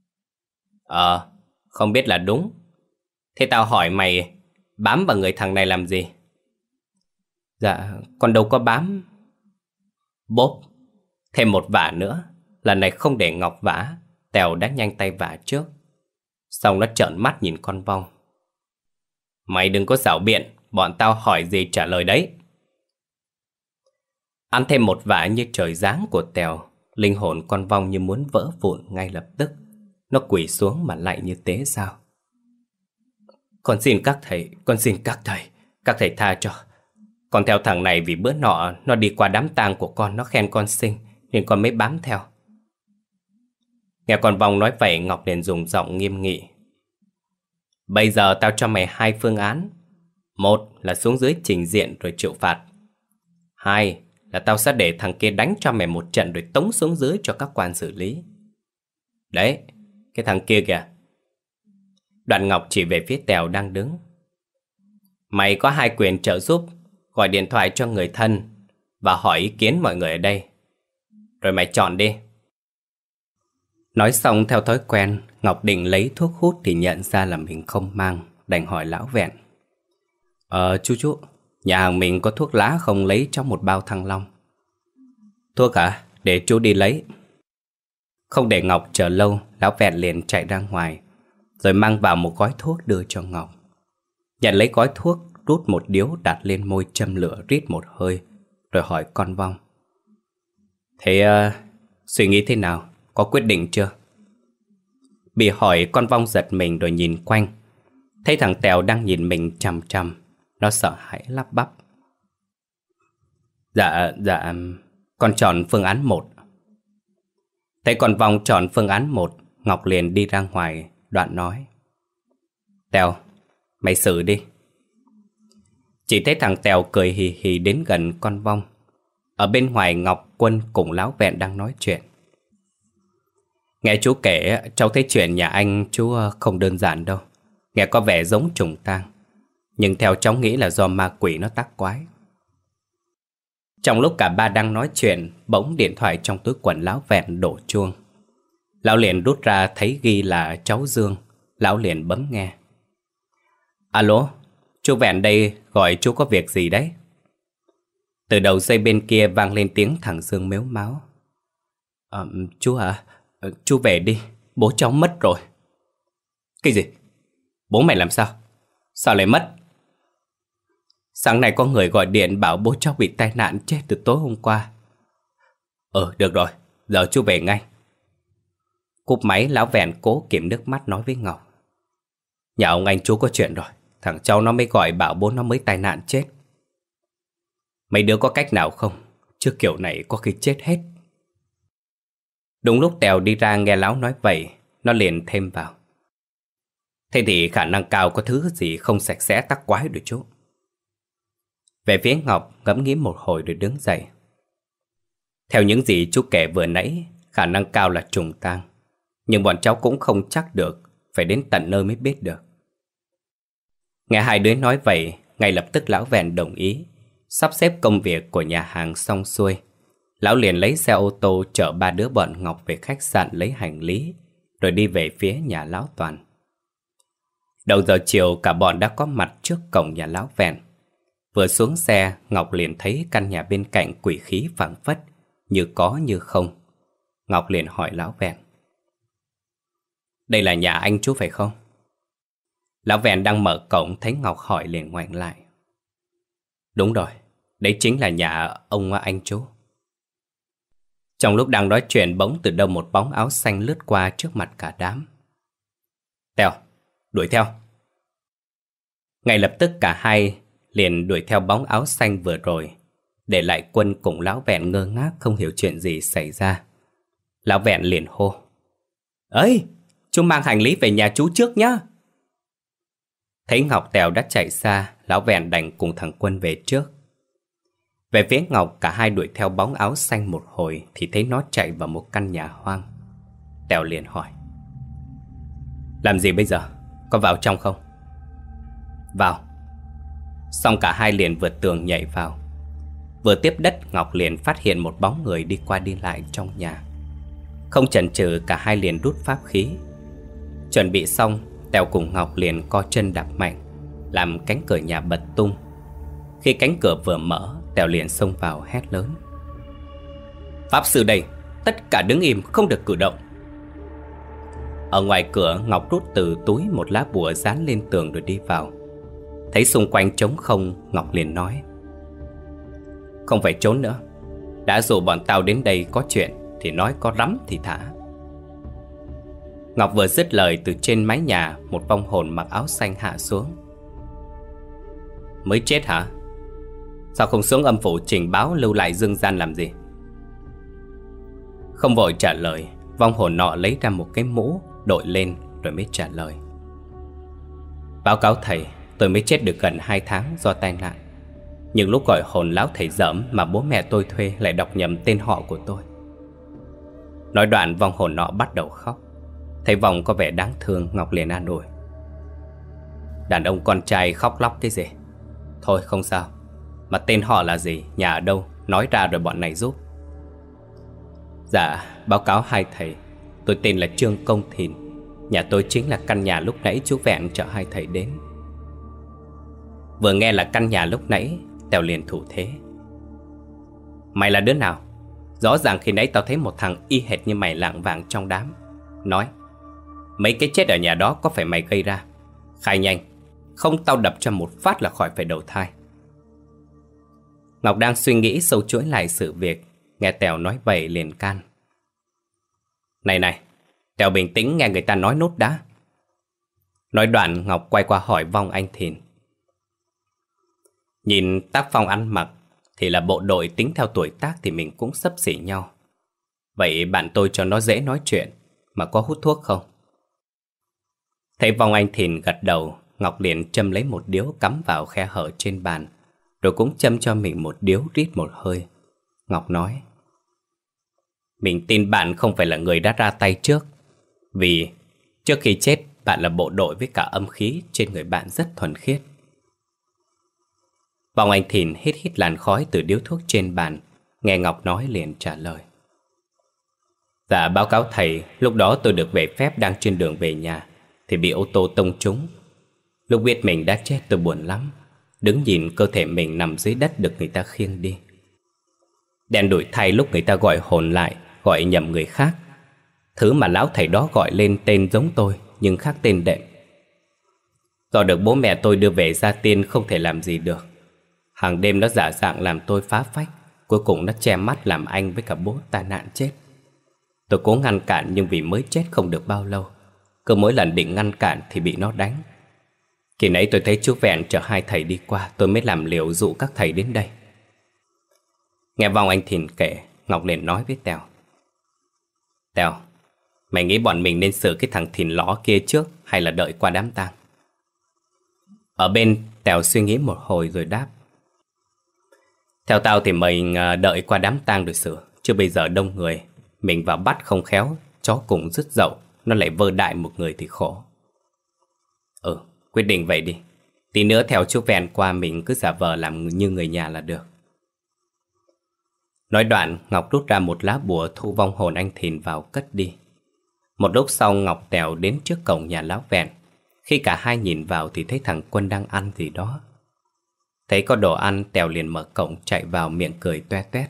Không biết là đúng. Thế tao hỏi mày, bám vào người thằng này làm gì? Dạ, con đâu có bám. Bốp, thêm một vả nữa. Lần này không để Ngọc vả, Tèo đã nhanh tay vả trước. Xong nó trợn mắt nhìn con vong. Mày đừng có xảo biện, bọn tao hỏi gì trả lời đấy. Ăn thêm một vả như trời giáng của Tèo, linh hồn con vong như muốn vỡ vụn ngay lập tức. Nó quỳ xuống mà lạy như tế sao. Con xin các thầy tha cho. Con theo thằng này vì bữa nọ nó đi qua đám tang của con, nó khen con xinh nên con mới bám theo. Nghe con vong nói vậy, Ngọc liền dùng giọng nghiêm nghị. Bây giờ tao cho mày 2 phương án. 1 là xuống dưới trình diện rồi chịu phạt. 2 là tao sẽ để thằng kia đánh cho mày một trận rồi tống xuống dưới cho các quan xử lý. Đấy, cái thằng kia kìa. Đoạn Ngọc chỉ về phía Tèo đang đứng. Mày có 2 quyền trợ giúp, gọi điện thoại cho người thân và hỏi ý kiến mọi người ở đây. Rồi mày chọn đi. Nói xong theo thói quen, Ngọc định lấy thuốc hút thì nhận ra là mình không mang, đành hỏi lão Vẹn. Chú, nhà hàng mình có thuốc lá không, lấy cho một bao Thăng Long. Thuốc hả? Để chú đi lấy. Không để Ngọc chờ lâu, lão Vẹn liền chạy ra ngoài, rồi mang vào một gói thuốc đưa cho Ngọc. Nhận lấy gói thuốc, rút một điếu đặt lên môi châm lửa rít một hơi, rồi hỏi con vong. Thế suy nghĩ thế nào? Có quyết định chưa? Bị hỏi, con vong giật mình rồi nhìn quanh. Thấy thằng Tèo đang nhìn mình chằm chằm, Nó sợ hãi lắp bắp. Dạ, con chọn phương án 1. Thấy con Vong chọn phương án 1, Ngọc liền đi ra ngoài, đoạn nói: Tèo, mày xử đi. Chỉ thấy thằng Tèo cười hì hì đến gần con Vong. Ở bên ngoài Ngọc Quân cùng Lão Vẹn đang nói chuyện. Nghe chú kể, cháu thấy chuyện nhà anh chú không đơn giản đâu. Nghe có vẻ giống trùng tang, nhưng theo cháu nghĩ là do ma quỷ nó tác quái. Trong lúc cả ba đang nói chuyện, bỗng điện thoại trong túi quần Lão Vẹn đổ chuông. Lão liền rút ra thấy ghi là cháu Dương. Lão liền bấm nghe. Alo, chú Vẹn đây, gọi chú có việc gì đấy? Từ đầu dây bên kia vang lên tiếng thằng Dương mếu máo. Chú hả? Chú về đi, bố cháu mất rồi. Cái gì? Bố mày làm sao? Sao lại mất? Sáng nay có người gọi điện bảo bố cháu bị tai nạn chết từ tối hôm qua. Được rồi, giờ chú về ngay. Cúp máy, Lão Vẹn cố kiềm nước mắt nói với Ngọc. Nhà ông anh chú có chuyện rồi. Thằng cháu nó mới gọi bảo bố nó mới tai nạn chết. Mấy đứa có cách nào không? Chứ kiểu này có khi chết hết. Đúng lúc Tèo đi ra nghe Lão nói vậy, nó liền thêm vào. Thế thì khả năng cao có thứ gì không sạch sẽ tắc quái rồi chú. Về phía Ngọc ngẫm nghĩ một hồi rồi đứng dậy. Theo những gì chú kể vừa nãy, khả năng cao là trùng tang. Nhưng bọn cháu cũng không chắc được, phải đến tận nơi mới biết được. Nghe hai đứa nói vậy, ngay lập tức Lão Vẹn đồng ý. Sắp xếp công việc của nhà hàng xong xuôi, Lão liền lấy xe ô tô chở ba đứa bọn Ngọc về khách sạn lấy hành lý, rồi đi về phía nhà Lão Toàn. Đầu giờ chiều cả bọn đã có mặt trước cổng nhà Lão Vẹn. Vừa xuống xe, Ngọc liền thấy căn nhà bên cạnh quỷ khí phảng phất, như có như không. Ngọc liền hỏi Lão Vẹn. Đây là nhà anh chú phải không? Lão Vẹn đang mở cổng thấy Ngọc hỏi liền ngoảnh lại. Đúng rồi, đấy chính là nhà ông anh chú. Trong lúc đang nói chuyện bỗng từ đâu một bóng áo xanh lướt qua trước mặt cả đám. Tèo, đuổi theo. Ngay lập tức cả hai liền đuổi theo bóng áo xanh vừa rồi, để lại Quân cùng Lão Vẹn ngơ ngác không hiểu chuyện gì xảy ra. Lão Vẹn liền hô. Ơi, chú mang hành lý về nhà chú trước nhá. Thấy Ngọc Tèo đã chạy xa, Lão Vẹn đành cùng thằng Quân về trước. Về phía Ngọc, cả hai đuổi theo bóng áo xanh một hồi thì thấy nó chạy vào một căn nhà hoang. Tèo liền hỏi. Làm gì bây giờ? Có vào trong không? Vào. Xong cả hai liền vượt tường nhảy vào. Vừa tiếp đất, Ngọc liền phát hiện một bóng người đi qua đi lại trong nhà. Không chần chừ, cả hai liền rút pháp khí. Chuẩn bị xong, Tèo cùng Ngọc liền co chân đạp mạnh, làm cánh cửa nhà bật tung. Khi cánh cửa vừa mở, Tèo liền xông vào hét lớn. Pháp sư đây, tất cả đứng im, không được cử động. Ở ngoài cửa, Ngọc rút từ túi một lá bùa dán lên tường rồi đi vào. Thấy xung quanh trống không, Ngọc liền nói. Không phải trốn nữa. Đã rủ bọn tao đến đây có chuyện thì nói, có rắm thì thả. Ngọc vừa dứt lời, từ trên mái nhà một vong hồn mặc áo xanh hạ xuống. Mới chết hả? Sao không xuống âm phủ trình báo lưu lại dương gian làm gì? Không vội trả lời, vong hồn nọ lấy ra một cái mũ đội lên rồi mới trả lời. Báo cáo thầy, tôi mới chết được gần 2 tháng do tai nạn. Nhưng lúc gọi hồn lão thầy dởm mà bố mẹ tôi thuê lại đọc nhầm tên họ của tôi. Nói đoạn vong hồn nọ bắt đầu khóc. Thấy vong có vẻ đáng thương, Ngọc liền an ủi. Đàn ông con trai khóc lóc cái gì? Thôi không sao. Mà tên họ là gì, nhà ở đâu, nói ra rồi bọn này giúp. Dạ, báo cáo hai thầy, tôi tên là Trương Công Thìn. Nhà tôi chính là căn nhà lúc nãy chú Vẹn chở hai thầy đến. Vừa nghe là căn nhà lúc nãy, Tèo liền thủ thế. Mày là đứa nào? Rõ ràng khi nãy tao thấy một thằng y hệt như mày lạng vạng trong đám. Nói, mấy cái chết ở nhà đó có phải mày gây ra? Khai nhanh, không tao đập cho một phát là khỏi phải đầu thai. Ngọc đang suy nghĩ sâu chuỗi lại sự việc, nghe Tèo nói vậy liền can. Này, Tèo bình tĩnh nghe người ta nói nốt đã. Nói đoạn Ngọc quay qua hỏi vong anh Thìn. Nhìn tác phong ăn mặc thì là bộ đội, tính theo tuổi tác thì mình cũng xấp xỉ nhau. Vậy bạn tôi cho nó dễ nói chuyện, mà có hút thuốc không? Thấy Vong Anh Thìn gật đầu, Ngọc liền châm lấy một điếu cắm vào khe hở trên bàn, rồi cũng châm cho mình một điếu, rít một hơi. Ngọc nói: Mình tin bạn không phải là người đã ra tay trước, vì trước khi chết bạn là bộ đội với cả âm khí trên người bạn rất thuần khiết. Vong Anh Thìn hít hít làn khói từ điếu thuốc trên bàn, nghe Ngọc nói liền trả lời: Dạ báo cáo thầy, lúc đó tôi được về phép đang trên đường về nhà thì bị ô tô tông trúng. Lúc biết mình đã chết tôi buồn lắm, đứng nhìn cơ thể mình nằm dưới đất được người ta khiêng đi. Đen đủi thay lúc người ta gọi hồn lại, gọi nhầm người khác. Thứ mà lão thầy đó gọi lên tên giống tôi nhưng khác tên đệm. Do được bố mẹ tôi đưa về gia tiên không thể làm gì được. Hàng đêm nó giả dạng làm tôi phá phách, cuối cùng nó che mắt làm anh với cả bố tai nạn chết. Tôi cố ngăn cản nhưng vì mới chết không được bao lâu, cứ mỗi lần định ngăn cản thì bị nó đánh. Khi nãy tôi thấy chú Vẹn chở hai thầy đi qua, tôi mới làm liều dụ các thầy đến đây. Nghe Vong Anh Thìn kể, Ngọc liền nói với Tèo: Tèo, mày nghĩ bọn mình nên xử cái thằng Thìn lõ kia trước hay là đợi qua đám tang? Ở bên Tèo suy nghĩ một hồi rồi đáp: Theo tao thì mình đợi qua đám tang rồi xử, chứ bây giờ đông người, mình vào bắt không khéo, chó cùng rứt dậu, nó lại vơ đại một người thì khổ. Quyết định vậy đi. Tí nữa theo chú Vẹn qua mình cứ giả vờ làm như người nhà là được. Nói đoạn, Ngọc rút ra một lá bùa thu vong hồn anh Thìn vào cất đi. Một lúc sau Ngọc Tèo đến trước cổng nhà lão Vẹn. Khi cả hai nhìn vào thì thấy thằng Quân đang ăn gì đó. Thấy có đồ ăn, Tèo liền mở cổng chạy vào, miệng cười toe toét.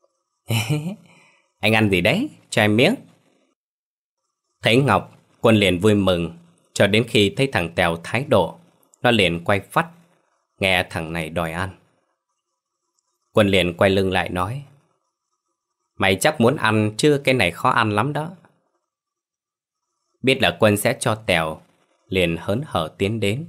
Anh ăn gì đấy? Cho em miếng. Thấy Ngọc, Quân liền vui mừng, cho đến khi thấy thằng Tèo thái độ, nó liền quay phắt, nghe thằng này đòi ăn. Quân liền quay lưng lại nói: Mày chắc muốn ăn chứ, cái này khó ăn lắm đó. Biết là Quân sẽ cho Tèo, liền hớn hở tiến đến.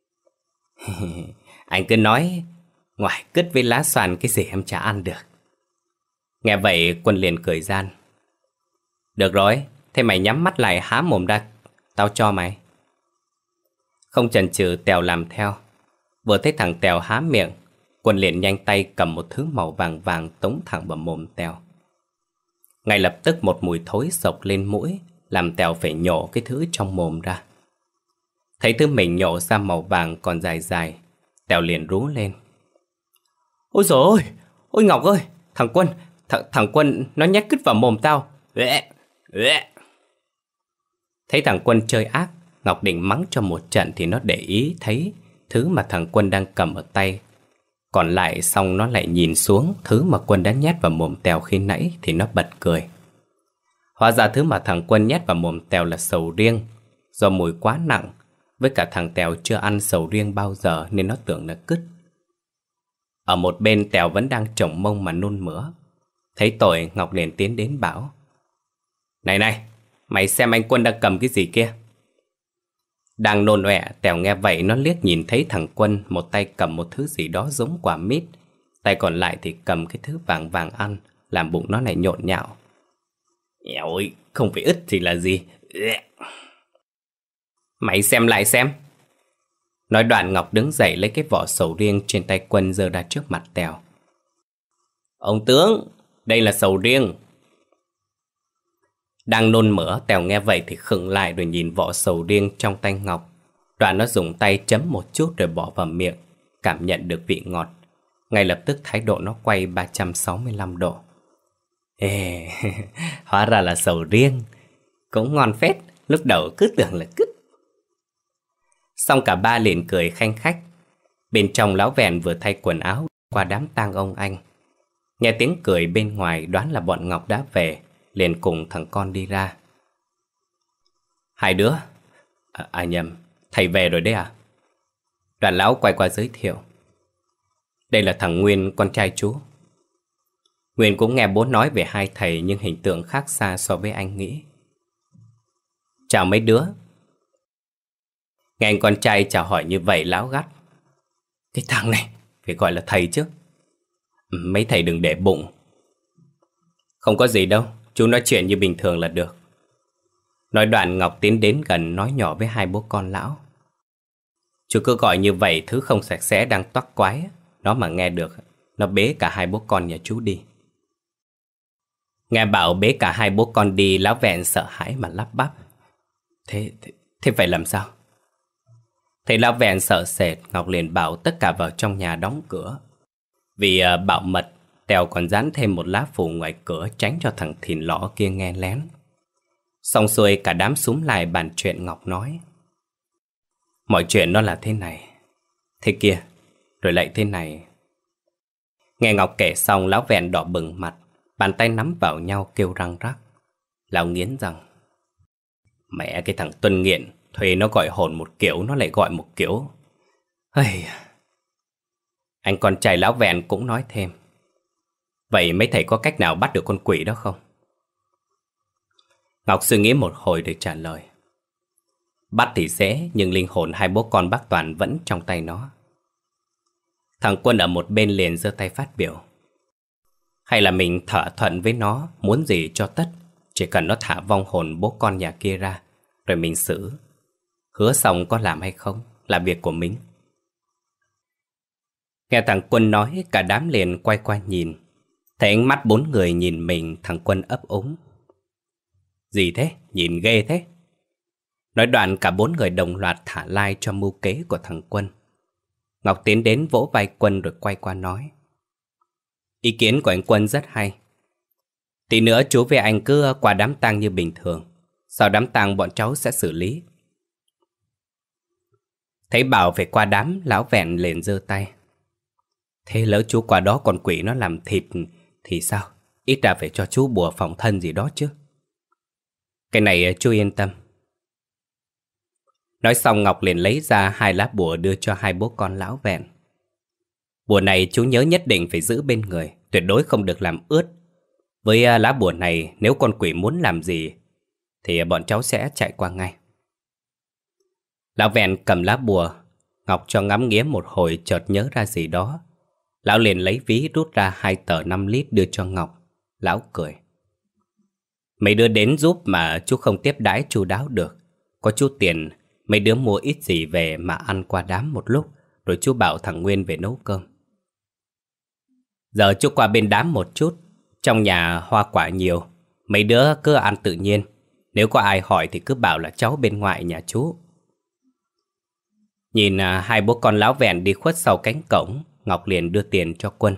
Anh cứ nói, ngoài cứt với lá xoàn cái gì em chả ăn được. Nghe vậy Quân liền cười gian: Được rồi, thế mày nhắm mắt lại há mồm ra, tao cho mày. Không chần chừ, Tèo làm theo. Vừa thấy thằng Tèo há miệng, Quân liền nhanh tay cầm một thứ màu vàng vàng tống thẳng vào mồm Tèo. Ngay lập tức một mùi thối sộc lên mũi, làm Tèo phải nhổ cái thứ trong mồm ra. Thấy thứ mình nhổ ra màu vàng còn dài dài, Tèo liền rú lên: Ôi dồi ôi, ôi Ngọc ơi, thằng Quân, thằng Quân nó nhét cứt vào mồm tao. Thấy thằng Quân chơi ác, Ngọc định mắng cho một trận thì nó để ý thấy thứ mà thằng Quân đang cầm ở tay. Còn lại xong nó lại nhìn xuống thứ mà Quân đã nhét vào mồm Tèo khi nãy thì nó bật cười. Hóa ra thứ mà thằng Quân nhét vào mồm Tèo là sầu riêng. Do mùi quá nặng, với cả thằng Tèo chưa ăn sầu riêng bao giờ nên nó tưởng là cứt. Ở một bên Tèo vẫn đang chổng mông mà nôn mửa. Thấy tội, Ngọc liền tiến đến bảo: Này này, mày xem anh Quân đang cầm cái gì kia. Đang nôn ọe, Tèo nghe vậy nó liếc nhìn thấy thằng Quân một tay cầm một thứ gì đó giống quả mít, tay còn lại thì cầm cái thứ vàng vàng ăn, làm bụng nó lại nhộn nhạo. Eo ơi, không phải ứt thì là gì. Mày xem lại xem. Nói đoạn Ngọc đứng dậy lấy cái vỏ sầu riêng trên tay Quân giơ ra trước mặt Tèo. Ông tướng, đây là sầu riêng. Đang nôn mửa, Tèo nghe vậy thì khựng lại rồi nhìn vỏ sầu riêng trong tay Ngọc. Đoạn nó dùng tay chấm một chút rồi bỏ vào miệng, cảm nhận được vị ngọt. Ngay lập tức thái độ nó quay 365 độ. Ê, hóa ra là sầu riêng. Cũng ngon phết, lúc đầu cứ tưởng là cứt. Xong cả ba liền cười khanh khách. Bên trong lão Vẹn vừa thay quần áo qua đám tang ông anh. Nghe tiếng cười bên ngoài đoán là bọn Ngọc đã về, liền cùng thằng con đi ra. Hai đứa nhầm, thầy về rồi đấy à? Đoàn lão quay qua giới thiệu. Đây là thằng Nguyên, con trai chú. Nguyên cũng nghe bố nói về hai thầy nhưng hình tượng khác xa so với anh nghĩ. Chào mấy đứa. Nghe anh con trai chào hỏi như vậy lão gắt. Cái thằng này phải gọi là thầy chứ. Mấy thầy đừng để bụng. Không có gì đâu, chú nói chuyện như bình thường là được. Nói đoạn Ngọc tiến đến gần nói nhỏ với hai bố con lão. Chú cứ gọi như vậy thứ không sạch sẽ đang toác quái. Nó mà nghe được, nó bế cả hai bố con nhà chú đi. Nghe bảo bế cả hai bố con đi, lão Vẹn sợ hãi mà lắp bắp. Thế phải làm sao? Thấy lão Vẹn sợ sệt, Ngọc liền bảo tất cả vào trong nhà đóng cửa. Vì bảo mật, Tèo còn dán thêm một lá phủ ngoài cửa tránh cho thằng thìn lõ kia nghe lén. Xong xuôi cả đám xúm lại bàn chuyện Ngọc nói. Mọi chuyện nó là thế này, thế kia, rồi lại thế này. Nghe Ngọc kể xong, lão Vẹn đỏ bừng mặt, bàn tay nắm vào nhau kêu răng rắc. Lão nghiến rằng, mẹ cái thằng Tuân nghiện, thuê nó gọi hồn một kiểu, nó lại gọi một kiểu. Hây... Anh con trai lão Vẹn cũng nói thêm. Vậy mấy thầy có cách nào bắt được con quỷ đó không? Ngọc suy nghĩ một hồi để trả lời. Bắt thì dễ, nhưng linh hồn hai bố con bác Toàn vẫn trong tay nó. Thằng Quân ở một bên liền giơ tay phát biểu. Hay là mình thỏa thuận với nó, muốn gì cho tất, chỉ cần nó thả vong hồn bố con nhà kia ra, rồi mình xử. Hứa xong có làm hay không là việc của mình. Nghe thằng Quân nói, cả đám liền quay qua nhìn. Thấy ánh mắt bốn người nhìn mình, thằng Quân ấp úng. Gì thế? Nhìn ghê thế. Nói đoạn cả bốn người đồng loạt thả lai cho mưu kế của thằng Quân. Ngọc tiến đến vỗ vai Quân rồi quay qua nói. Ý kiến của anh Quân rất hay. Tí nữa chú với anh cứ qua đám tang như bình thường. Sau đám tang bọn cháu sẽ xử lý. Thấy bảo phải qua đám, lão Vẹn liền giơ tay. Thế lỡ chú qua đó còn quỷ nó làm thịt thì sao? Ít ra phải cho chú bùa phòng thân gì đó chứ. Cái này chú yên tâm. Nói xong Ngọc liền lấy ra hai lá bùa đưa cho hai bố con lão Vẹn. Bùa này chú nhớ nhất định phải giữ bên người, tuyệt đối không được làm ướt. Với lá bùa này, nếu con quỷ muốn làm gì thì bọn cháu sẽ chạy qua ngay. Lão Vẹn cầm lá bùa, Ngọc cho ngắm nghía một hồi chợt nhớ ra gì đó. Lão liền lấy ví rút ra 2 tờ 5 lít đưa cho Ngọc. Lão cười. Mấy đứa đến giúp mà chú không tiếp đãi chu đáo được. Có chút tiền, mấy đứa mua ít gì về mà ăn qua đám một lúc, rồi chú bảo thằng Nguyên về nấu cơm. Giờ chú qua bên đám một chút. Trong nhà hoa quả nhiều, mấy đứa cứ ăn tự nhiên. Nếu có ai hỏi thì cứ bảo là cháu bên ngoài nhà chú. Nhìn hai bố con lão Vẹn đi khuất sau cánh cổng, Ngọc liền đưa tiền cho Quân.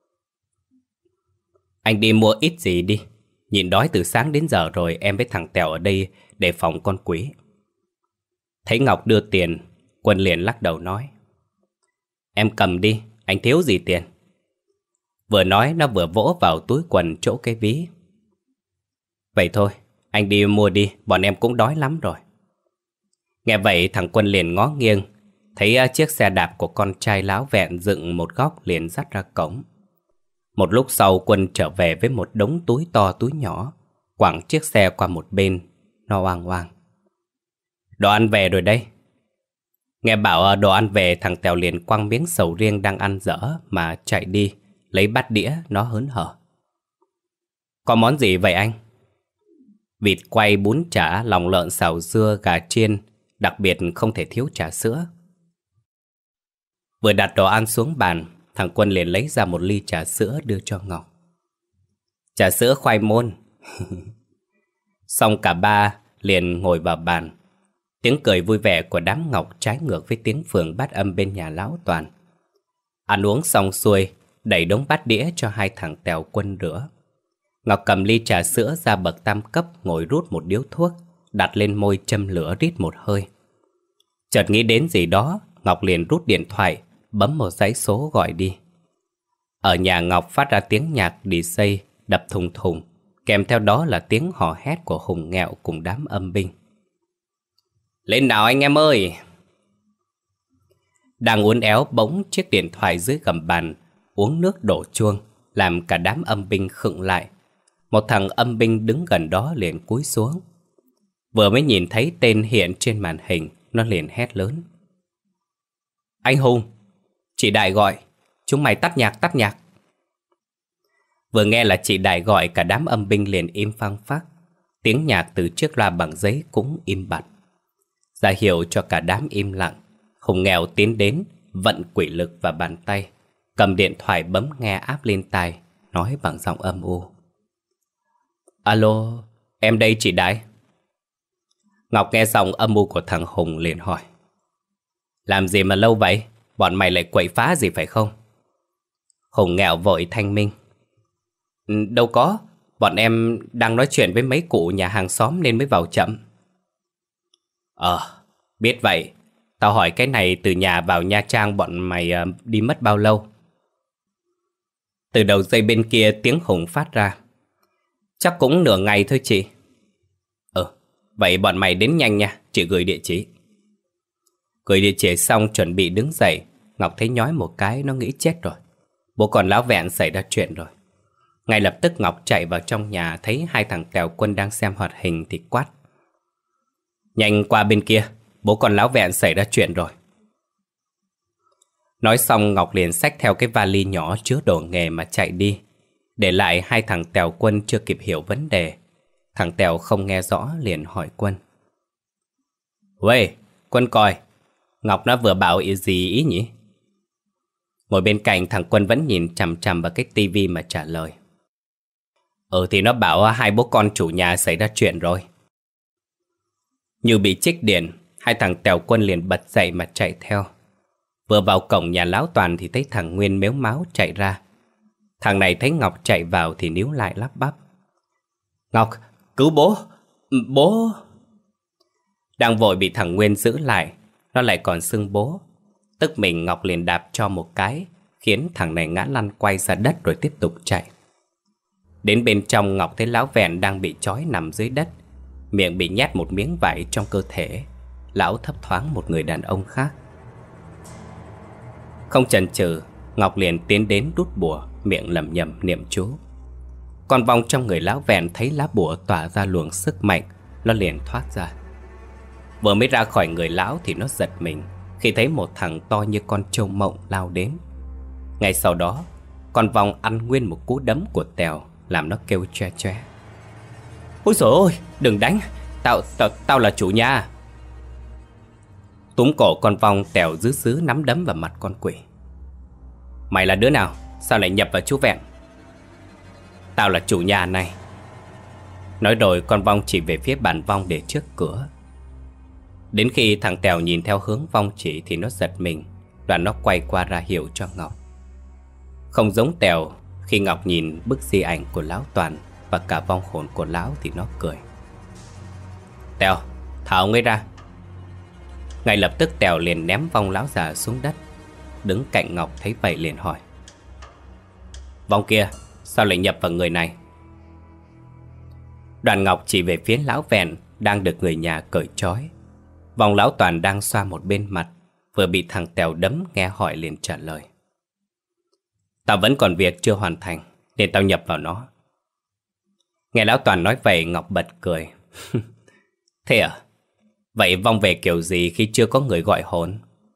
Anh đi mua ít gì đi. Nhìn đói từ sáng đến giờ rồi, em với thằng Tèo ở đây để phòng con quỷ. Thấy Ngọc đưa tiền, Quân liền lắc đầu nói. Em cầm đi, anh thiếu gì tiền. Vừa nói nó vừa vỗ vào túi quần chỗ cái ví. Vậy thôi, anh đi mua đi, bọn em cũng đói lắm rồi. Nghe vậy thằng Quân liền ngó nghiêng, thấy chiếc xe đạp của con trai lão Vẹn dựng một góc liền dắt ra cổng. Một lúc sau Quân trở về với một đống túi to túi nhỏ, quẳng chiếc xe qua một bên, nó oang oang. Đồ ăn về rồi đây. Nghe bảo đồ ăn về, thằng Tèo liền quăng miếng sầu riêng đang ăn dở mà chạy đi, lấy bát đĩa, nó hớn hở. Có món gì vậy anh? Vịt quay, bún chả, lòng lợn xào dưa, gà chiên, đặc biệt không thể thiếu trà sữa. Vừa đặt đồ ăn xuống bàn, thằng Quân liền lấy ra một ly trà sữa đưa cho Ngọc. Trà sữa khoai môn. Xong cả ba liền ngồi vào bàn. Tiếng cười vui vẻ của đám Ngọc trái ngược với tiếng phường bát âm bên nhà lão Toàn. Ăn uống xong xuôi, đẩy đống bát đĩa cho hai thằng Tèo, Quân rửa. Ngọc cầm ly trà sữa ra bậc tam cấp, ngồi rút một điếu thuốc, đặt lên môi châm lửa rít một hơi. Chợt nghĩ đến gì đó, Ngọc liền rút điện thoại, bấm một dãy số gọi đi. Ở nhà Ngọc phát ra tiếng nhạc DJ đập thùng thùng, kèm theo đó là tiếng hò hét của Hùng Nghẹo cùng đám âm binh. Lên nào anh em ơi! Đang uốn éo bỗng chiếc điện thoại dưới gầm bàn uống nước đổ chuông, làm cả đám âm binh khựng lại. Một thằng âm binh đứng gần đó liền cúi xuống. Vừa mới nhìn thấy tên hiện trên màn hình, nó liền hét lớn. Anh Hùng! Chị Đại gọi, chúng mày tắt nhạc, tắt nhạc. Vừa nghe là chị Đại gọi, cả đám âm binh liền im phăng phắc. Tiếng nhạc từ chiếc loa bằng giấy cũng im bặt. Ra hiệu cho cả đám im lặng, Hùng nghèo tiến đến, vận quỷ lực vào bàn tay, cầm điện thoại bấm nghe áp lên tai, nói bằng giọng âm u. Alo, em đây chị Đại. Ngọc nghe giọng âm u của thằng Hùng liền hỏi. Làm gì mà lâu vậy? Bọn mày lại quậy phá gì phải không? Hùng nghèo vội thanh minh. Đâu có, bọn em đang nói chuyện với mấy cụ nhà hàng xóm nên mới vào chậm. Biết vậy. Tao hỏi cái này, từ nhà vào Nha Trang bọn mày đi mất bao lâu? Từ đầu dây bên kia tiếng Hùng phát ra. Chắc cũng nửa ngày thôi chị. Vậy bọn mày đến nhanh nha, chị gửi địa chỉ. Gửi địa chỉ xong chuẩn bị đứng dậy, Ngọc thấy nhói một cái, nó nghĩ chết rồi. Bố con lão Vẹn xảy ra chuyện rồi. Ngay lập tức Ngọc chạy vào trong nhà, thấy hai thằng Tèo Quân đang xem hoạt hình thì quát. Nhanh qua bên kia, bố con lão Vẹn xảy ra chuyện rồi. Nói xong Ngọc liền xách theo cái vali nhỏ chứa đồ nghề mà chạy đi, để lại hai thằng Tèo Quân chưa kịp hiểu vấn đề. Thằng Tèo không nghe rõ liền hỏi Quân. Uầy, Quân coi, Ngọc nó vừa bảo ý nhỉ? Ngồi bên cạnh thằng Quân vẫn nhìn chằm chằm vào cái tivi mà trả lời. Thì nó bảo hai bố con chủ nhà xảy ra chuyện rồi. Như bị trích điện, hai thằng Tèo Quân liền bật dậy mà chạy theo. Vừa vào cổng nhà lão Toàn thì thấy thằng Nguyên mếu máo chạy ra. Thằng này thấy Ngọc chạy vào thì níu lại lắp bắp. Ngọc, cứu bố, bố. Đang vội bị thằng Nguyên giữ lại, nó lại còn xưng bố. Tức mình Ngọc liền đạp cho một cái, khiến thằng này ngã lăn quay ra đất rồi tiếp tục chạy. Đến bên trong Ngọc thấy lão Vẹn đang bị trói nằm dưới đất, miệng bị nhét một miếng vải trong cơ thể. Lão thấp thoáng một người đàn ông khác. Không chần chừ, Ngọc liền tiến đến đút bùa, miệng lẩm nhẩm niệm chú. Con vong trong người lão Vẹn thấy lá bùa tỏa ra luồng sức mạnh, nó liền thoát ra. Vừa mới ra khỏi người lão thì nó giật mình khi thấy một thằng to như con trâu mộng lao đến. Ngay sau đó, con vong ăn nguyên một cú đấm của Tèo, làm nó kêu choe choe. Ôi dồi ôi, đừng đánh, tao là chủ nhà. Túm cổ con vong, Tèo giữ nắm đấm vào mặt con quỷ. Mày là đứa nào, sao lại nhập vào chú Vẹn? Tao là chủ nhà này. Nói rồi con vong chỉ về phía bàn vong để trước cửa. Đến khi thằng Tèo nhìn theo hướng vong chỉ thì nó giật mình, đoạn nó quay qua ra hiệu cho Ngọc. Không giống Tèo, khi Ngọc nhìn bức di ảnh của lão Toàn và cả vong hồn của lão thì nó cười. Tèo, thả ông ấy ra. Ngay lập tức Tèo liền ném vong lão già xuống đất. Đứng cạnh Ngọc thấy vậy liền hỏi. Vong kia, sao lại nhập vào người này? Đoàn Ngọc chỉ về phía lão Vẹn đang được người nhà cởi trói. Vong lão Toàn đang xoa một bên mặt, vừa bị thằng Tèo đấm, nghe hỏi liền trả lời. Tao vẫn còn việc chưa hoàn thành, nên tao nhập vào nó. Nghe lão Toàn nói vậy, Ngọc bật cười. Thế à? Vậy vong về kiểu gì khi chưa có người gọi hồn?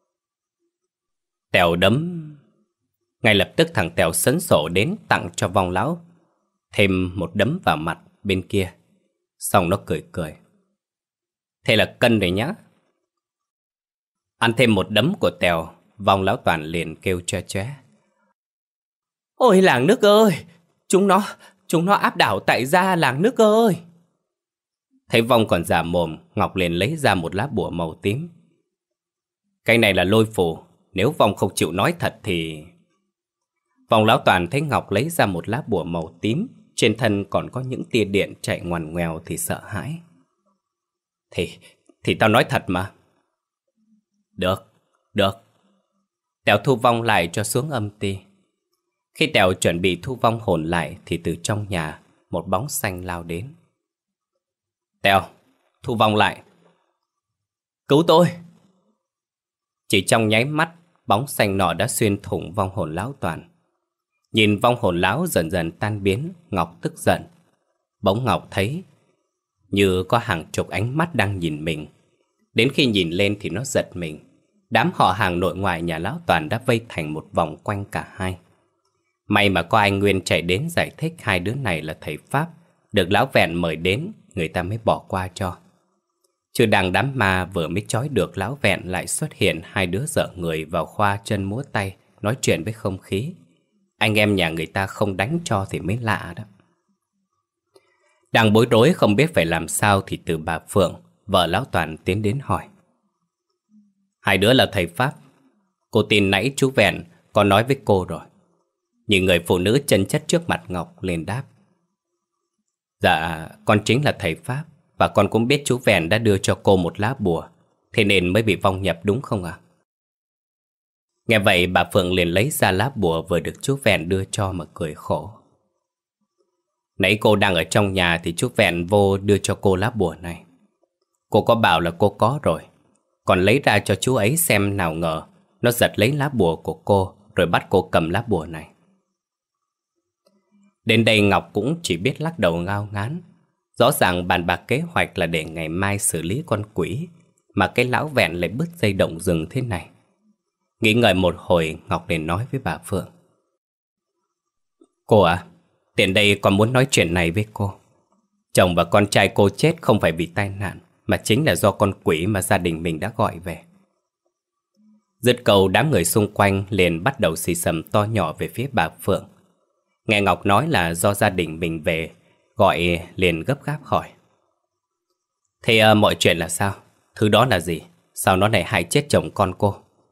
Tèo đấm. Ngay lập tức thằng Tèo sấn sổ đến tặng cho vong lão thêm một đấm vào mặt bên kia. Xong nó cười cười. Thế là cân rồi nhá. Ăn thêm một đấm của Tèo, vong lão Toàn liền kêu choe choe. Ôi làng nước ơi, chúng nó áp đảo tại gia làng nước ơi. Thấy vong còn giả mồm, Ngọc liền lấy ra một lá bùa màu tím. Cái này là lôi phù, nếu vong không chịu nói thật thì... Vong lão Toàn thấy Ngọc lấy ra một lá bùa màu tím, trên thân còn có những tia điện chạy ngoằn ngoèo thì sợ hãi. Thì tao nói thật mà. Được. Tèo thu vong lại cho xuống âm ti. Khi Tèo chuẩn bị thu vong hồn lại thì từ trong nhà một bóng xanh lao đến. Tèo, thu vong lại. Cứu tôi. Chỉ trong nháy mắt, bóng xanh nọ đã xuyên thủng vong hồn lão Toàn. Nhìn vong hồn lão dần dần tan biến, Ngọc tức giận. Bỗng Ngọc thấy như có hàng chục ánh mắt đang nhìn mình. Đến khi nhìn lên thì nó giật mình. đám họ hàng nội ngoại nhà lão Toàn đã vây thành một vòng quanh cả hai. May mà có anh Nguyên chạy đến giải thích hai đứa này là thầy Pháp, được lão Vẹn mời đến, người ta mới bỏ qua cho. Chứ đang đám ma vừa mới trói được lão Vẹn lại xuất hiện hai đứa dở người vào khoa chân múa tay, nói chuyện với không khí. Anh em nhà người ta không đánh cho thì mới lạ đó. Đang bối rối không biết phải làm sao thì từ bà Phượng, vợ lão Toàn tiến đến hỏi. Hai đứa là thầy Pháp. Cô tin nãy chú Vẹn có nói với cô rồi. Nhìn người phụ nữ chân chất trước mặt Ngọc liền đáp. Dạ, con chính là thầy Pháp. Và con cũng biết chú Vẹn đã đưa cho cô một lá bùa, thế nên mới bị vong nhập đúng không ạ? Nghe vậy bà Phượng liền lấy ra lá bùa vừa được chú Vẹn đưa cho mà cười khổ. Nãy cô đang ở trong nhà thì chú Vẹn vô đưa cho cô lá bùa này. Cô có bảo là cô có rồi, còn lấy ra cho chú ấy xem, nào ngờ nó giật lấy lá bùa của cô rồi bắt cô cầm lá bùa này. Đến đây Ngọc cũng chỉ biết lắc đầu ngao ngán. Rõ ràng bàn bạc kế hoạch là để ngày mai xử lý con quỷ, mà cái lão Vẹn lại bứt dây động rừng thế này. Nghĩ ngợi một hồi, Ngọc liền nói với bà Phượng. Cô à, tiện đây con muốn nói chuyện này với cô. Chồng và con trai cô chết không phải vì tai nạn, mà chính là do con quỷ mà gia đình mình đã gọi về. Dứt câu, đám người xung quanh liền bắt đầu xì xầm to nhỏ về phía bà Phượng. Nghe Ngọc nói là do gia đình mình về gọi, liền gấp gáp hỏi. Thế mọi chuyện là sao? Thứ đó là gì? Sao nó lại hại chết chồng con cô?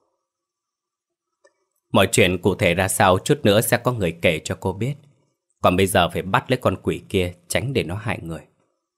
Mọi chuyện cụ thể ra sao chút nữa sẽ có người kể cho cô biết. Còn bây giờ phải bắt lấy con quỷ kia, tránh để nó hại người.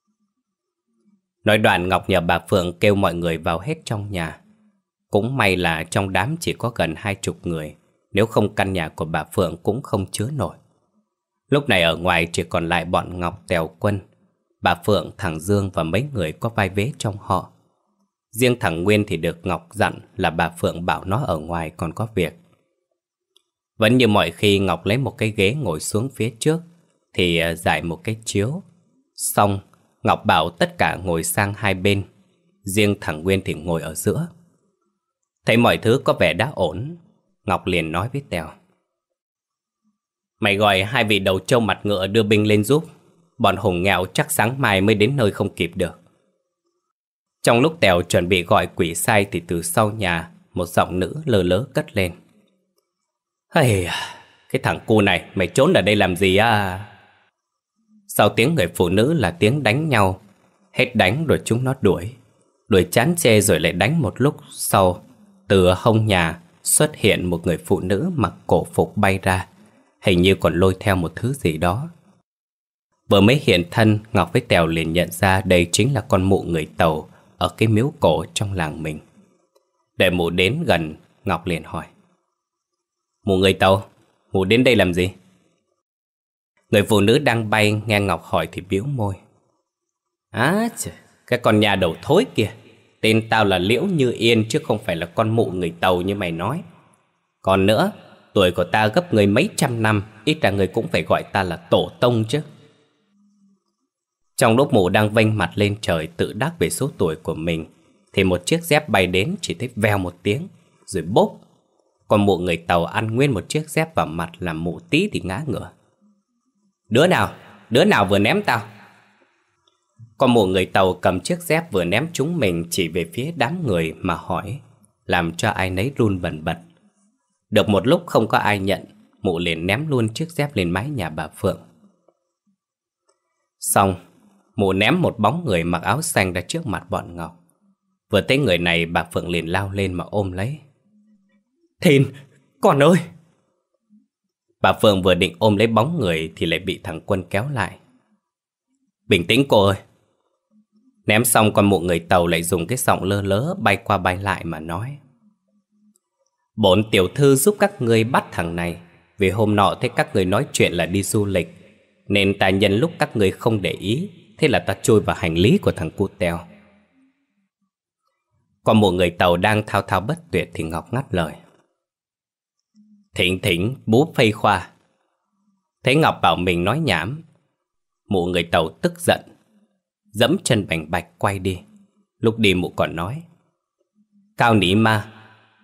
Nói đoạn, Ngọc nhờ bà Phượng kêu mọi người vào hết trong nhà. Cũng may là trong đám chỉ có gần 20 người, nếu không căn nhà của bà Phượng cũng không chứa nổi. Lúc này ở ngoài chỉ còn lại bọn Ngọc, Tèo, Quân, bà Phượng, thằng Dương và mấy người có vai vế trong họ. Riêng thằng Nguyên thì được Ngọc dặn là bà Phượng bảo nó ở ngoài còn có việc. Vẫn như mọi khi, Ngọc lấy một cái ghế ngồi xuống phía trước thì giải một cái chiếu. Xong, Ngọc bảo tất cả ngồi sang hai bên, riêng thằng Nguyên thì ngồi ở giữa. Thấy mọi thứ có vẻ đã ổn, Ngọc liền nói với Tèo. Mày gọi hai vị đầu trâu mặt ngựa đưa binh lên giúp. Bọn hùng nghèo chắc sáng mai mới đến nơi không kịp được. Trong lúc Tèo chuẩn bị gọi quỷ sai thì từ sau nhà một giọng nữ lơ lớ cất lên. Hey, cái thằng cu này, mày trốn ở đây làm gì à? Sau tiếng người phụ nữ là tiếng đánh nhau. Hết đánh rồi chúng nó đuổi chán chê rồi lại đánh một lúc sau. Từ hông nhà xuất hiện một người phụ nữ mặc cổ phục bay ra, hình như còn lôi theo một thứ gì đó. Vừa mới hiện thân, Ngọc với Tèo liền nhận ra đây chính là con mụ người Tàu ở cái miếu cổ trong làng mình. Để mụ đến gần, Ngọc liền hỏi. Mụ người Tàu, mụ đến đây làm gì? Người phụ nữ đang bay nghe Ngọc hỏi thì bĩu môi. Á trời, cái con nhà đầu thối kia. Tên tao là Liễu Như Yên chứ không phải là con mụ người Tàu như mày nói. Còn nữa, tuổi của ta gấp người mấy trăm năm, ít ra người cũng phải gọi ta là tổ tông chứ. Trong lúc mụ đang vênh mặt lên trời tự đắc về số tuổi của mình thì một chiếc dép bay đến, chỉ thấy vèo một tiếng rồi bốp. Còn mụ người Tàu ăn nguyên một chiếc dép vào mặt làm mụ tí thì ngã ngửa. Đứa nào vừa ném tao? Còn mụ người Tàu cầm chiếc dép vừa ném chúng mình chỉ về phía đám người mà hỏi, làm cho ai nấy run bần bật. Được một lúc không có ai nhận, mụ liền ném luôn chiếc dép lên mái nhà bà Phượng. Xong, mụ ném một bóng người mặc áo xanh ra trước mặt bọn Ngọc. Vừa thấy người này, bà Phượng liền lao lên mà ôm lấy. Thìn, con ơi! Bà Phượng vừa định ôm lấy bóng người thì lại bị thằng Quân kéo lại. Bình tĩnh cô ơi! Ném xong, con mụ người Tàu lại dùng cái giọng lơ lớ bay qua bay lại mà nói. Bổn tiểu thư giúp các ngươi bắt thằng này, vì hôm nọ thấy các ngươi nói chuyện là đi du lịch, nên ta nhân lúc các ngươi không để ý, thế là ta chui vào hành lý của thằng cu Tèo. Còn một người Tàu đang thao thao bất tuyệt thì Ngọc ngắt lời. Thỉnh bú phây khoa. Thấy Ngọc bảo mình nói nhảm, mụ người Tàu tức giận, dẫm chân bành bạch quay đi. Lúc đi mụ còn nói. Cao nỉ ma,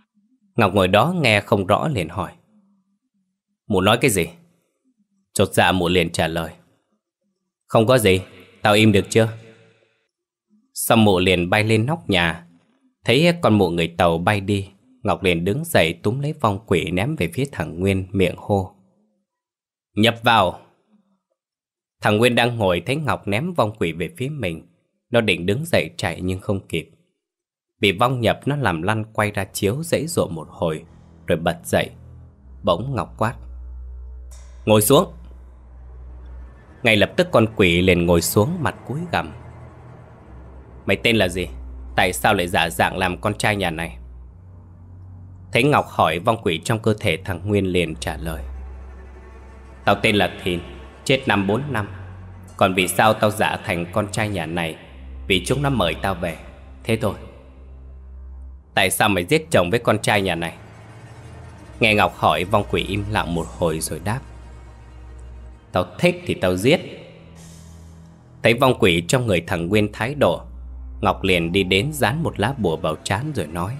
Ngọc ngồi đó nghe không rõ liền hỏi: Mụ nói cái gì? Chột dạ mụ liền trả lời: Không có gì, tao im được chưa? Xong mụ liền bay lên nóc nhà. Thấy con mụ người Tàu bay đi, Ngọc liền đứng dậy túm lấy vong quỷ ném về phía thằng Nguyên, miệng hô: Nhập vào! Thằng Nguyên đang ngồi thấy Ngọc ném vong quỷ về phía mình. Nó định đứng dậy chạy nhưng không kịp. Bị vong nhập nó làm lăn quay ra chiếu giãy giụa một hồi, rồi bật dậy. Bỗng Ngọc quát: Ngồi xuống! Ngay lập tức con quỷ liền ngồi xuống, mặt cúi gằm: Mày tên là gì? Tại sao lại giả dạng làm con trai nhà này? Thấy Ngọc hỏi, vong quỷ trong cơ thể thằng Nguyên liền trả lời: Tao tên là Thìn, chết năm 4 năm. Còn vì sao tao giả thành con trai nhà này? Vì chúng nó mời tao về, thế thôi. Tại sao mày giết chồng với con trai nhà này? Nghe Ngọc hỏi, vong quỷ im lặng một hồi rồi đáp: Tao thích thì tao giết. Thấy vong quỷ trong người thằng Nguyên thái độ, Ngọc liền đi đến dán một lá bùa vào trán rồi nói: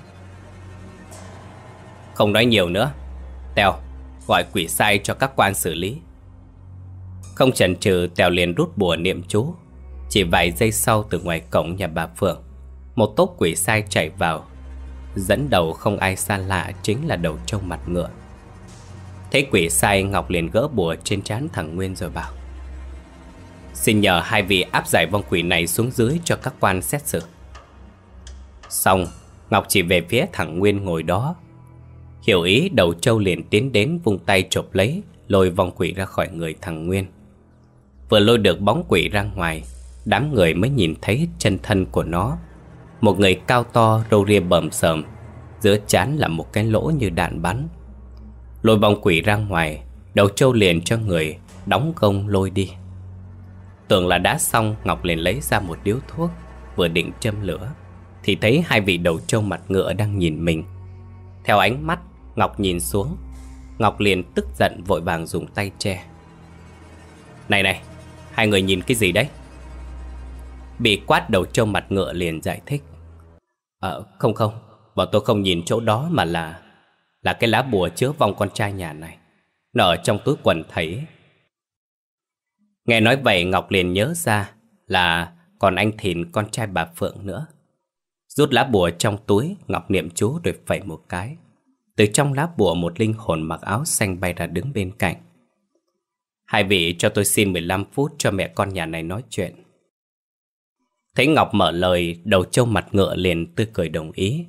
Không nói nhiều nữa, Tèo, gọi quỷ sai cho các quan xử lý. Không chần chừ, Tèo liền rút bùa niệm chú. Chỉ vài giây sau, từ ngoài cổng nhà bà Phượng, một tốp quỷ sai chạy vào. Dẫn đầu không ai xa lạ, chính là Đầu Trâu Mặt Ngựa. Thấy quỷ sai, Ngọc liền gỡ bùa trên trán thằng Nguyên rồi bảo: Xin nhờ hai vị áp giải vong quỷ này xuống dưới cho các quan xét xử. Xong, Ngọc chỉ về phía thằng Nguyên ngồi đó. Hiểu ý, Đầu Trâu liền tiến đến vung tay chộp lấy, lôi vong quỷ ra khỏi người thằng Nguyên. Vừa lôi được bóng quỷ ra ngoài, đám người mới nhìn thấy chân thân của nó. Một người cao to, râu ria bầm sờm, giữa trán là một cái lỗ như đạn bắn. Lôi vong quỷ ra ngoài, Đầu Trâu liền cho người đóng gông lôi đi. Tưởng là đã xong, Ngọc liền lấy ra một điếu thuốc, vừa định châm lửa thì thấy hai vị Đầu Trâu Mặt Ngựa đang nhìn mình. Theo ánh mắt Ngọc nhìn xuống, Ngọc liền tức giận vội vàng dùng tay che: Này này, hai người nhìn cái gì đấy? Bị quát, Đầu Trâu Mặt Ngựa liền giải thích: Không, bọn tôi không nhìn chỗ đó, mà là cái lá bùa chứa vong con trai nhà này. Nó ở trong túi quần thấy. Nghe nói vậy, Ngọc liền nhớ ra là còn anh Thìn, con trai bà Phượng nữa. Rút lá bùa trong túi, Ngọc niệm chú rồi phẩy một cái. Từ trong lá bùa, một linh hồn mặc áo xanh bay ra đứng bên cạnh. Hai vị cho tôi xin 15 phút cho mẹ con nhà này nói chuyện. Thấy Ngọc mở lời, Đầu Trâu Mặt Ngựa liền tươi cười đồng ý: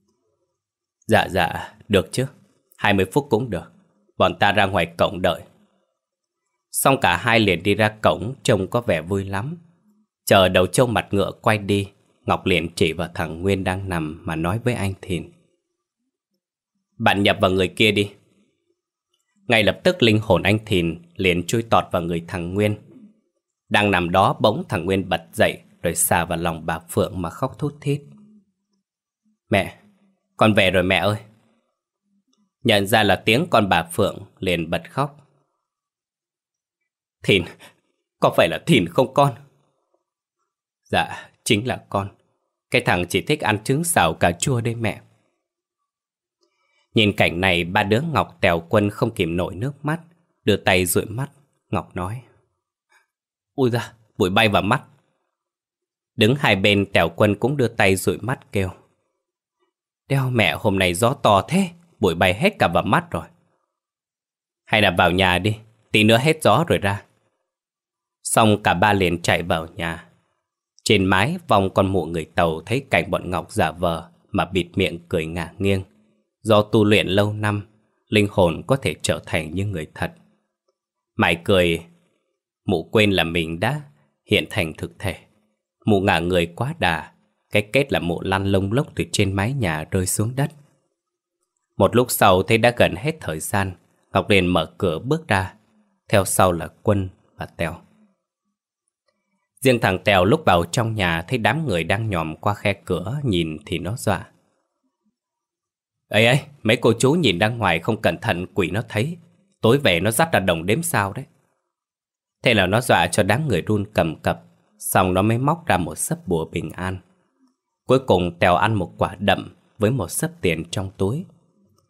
Dạ, được chứ, 20 phút cũng được. Bọn ta ra ngoài cổng đợi. Xong cả hai liền đi ra cổng, trông có vẻ vui lắm. Chờ Đầu Trâu Mặt Ngựa quay đi, Ngọc liền chỉ vào thằng Nguyên đang nằm mà nói với anh Thìn: Bạn nhập vào người kia đi. Ngay lập tức linh hồn anh Thìn liền chui tọt vào người thằng Nguyên. Đang nằm đó, bỗng thằng Nguyên bật dậy rồi xà vào lòng bà Phượng mà khóc thút thít: Mẹ, con về rồi mẹ ơi. Nhận ra là tiếng con bà Phượng, liền bật khóc: Thìn, có phải là Thìn không con? Dạ, chính là con. Cái thằng chỉ thích ăn trứng xào cà chua đây mẹ. Nhìn cảnh này, ba đứa Ngọc, Tèo, Quân không kìm nổi nước mắt, đưa tay dụi mắt. Ngọc nói: Ui da, bụi bay vào mắt. Đứng hai bên, Tèo, Quân cũng đưa tay dụi mắt kêu: Đeo mẹ, hôm nay gió to thế, bụi bay hết cả vào mắt rồi. Hay là vào nhà đi, tí nữa hết gió rồi ra. Xong cả ba liền chạy vào nhà. Trên mái, vong con mụ người Tàu thấy cảnh bọn Ngọc giả vờ mà bịt miệng cười ngả nghiêng. Do tu luyện lâu năm, linh hồn có thể trở thành như người thật. Mãi cười, mụ quên là mình đã hiện thành thực thể. Mụ ngả người quá đà, cái kết là mụ lăn lông lốc từ trên mái nhà rơi xuống đất. Một lúc sau thấy đã gần hết thời gian, Ngọc liền mở cửa bước ra. Theo sau là Quân và Tèo. Riêng thằng Tèo lúc vào trong nhà thấy đám người đang nhòm qua khe cửa nhìn thì nó dọa: Ê, mấy cô chú nhìn ra ngoài không cẩn thận, quỷ nó thấy. Tối về nó dắt ra đồng đếm sao đấy. Thế là nó dọa cho đám người run cầm cập. Xong nó mới móc ra một xấp bùa bình an. Cuối cùng Tèo ăn một quả đậm với một xấp tiền trong túi.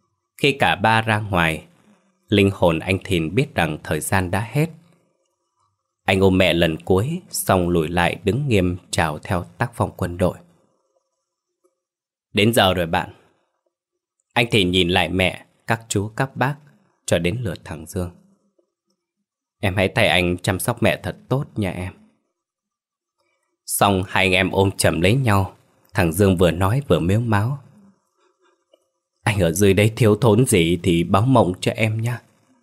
Khi cả ba ra ngoài, linh hồn anh Thìn biết rằng thời gian đã hết. Anh ôm mẹ lần cuối, xong lùi lại đứng nghiêm chào theo tác phong quân đội. Đến giờ rồi bạn. Anh Thìn nhìn lại mẹ, các chú các bác, cho đến lượt thằng Dương. Em hãy thay anh chăm sóc mẹ thật tốt nha em. Xong hai anh em ôm chầm lấy nhau. Thằng Dương vừa nói vừa mếu máo. Anh ở dưới đây thiếu thốn gì thì báo mộng cho em nha.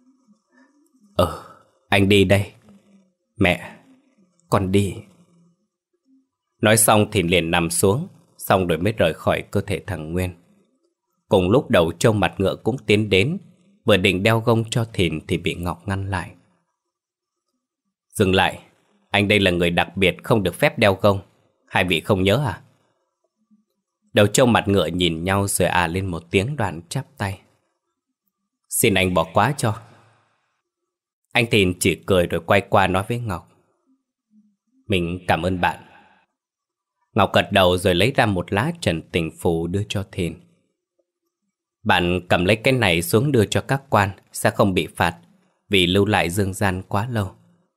Anh đi đây. Mẹ, con đi. Nói xong thì liền nằm xuống, xong rồi mới rời khỏi cơ thể thằng Nguyên. Cùng lúc đầu trâu mặt ngựa cũng tiến đến, vừa định đeo gông cho Thìn thì bị Ngọc ngăn lại. Dừng lại, anh đây là người đặc biệt không được phép đeo gông. Hai vị không nhớ à? Đầu trâu mặt ngựa nhìn nhau rồi lên một tiếng đoạn chắp tay. Xin anh bỏ qua cho. Anh Thìn chỉ cười rồi quay qua nói với Ngọc. Mình cảm ơn bạn. Ngọc gật đầu rồi lấy ra một lá trần tình phù đưa cho Thìn. Bạn cầm lấy cái này xuống đưa cho các quan, sẽ không bị phạt vì lưu lại dương gian quá lâu.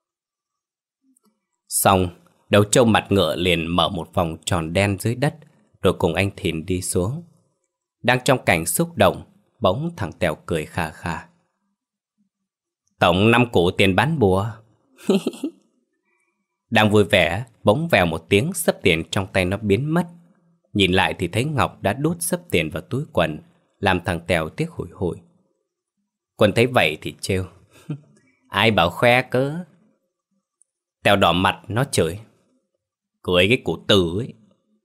Xong, đầu trâu mặt ngựa liền mở một vòng tròn đen dưới đất, rồi cùng anh Thìn đi xuống. Đang trong cảnh xúc động, bỗng thằng Tèo cười khà khà. Tổng 5 củ tiền bán bùa. Đang vui vẻ, bỗng vèo một tiếng, xấp tiền trong tay nó biến mất. Nhìn lại thì thấy Ngọc đã đút xấp tiền vào túi quần, làm thằng Tèo tiếc hủi hủi. Quân thấy vậy thì trêu. Ai bảo khoe cớ. Tèo đỏ mặt nó chửi. Cười cái củ tử ấy.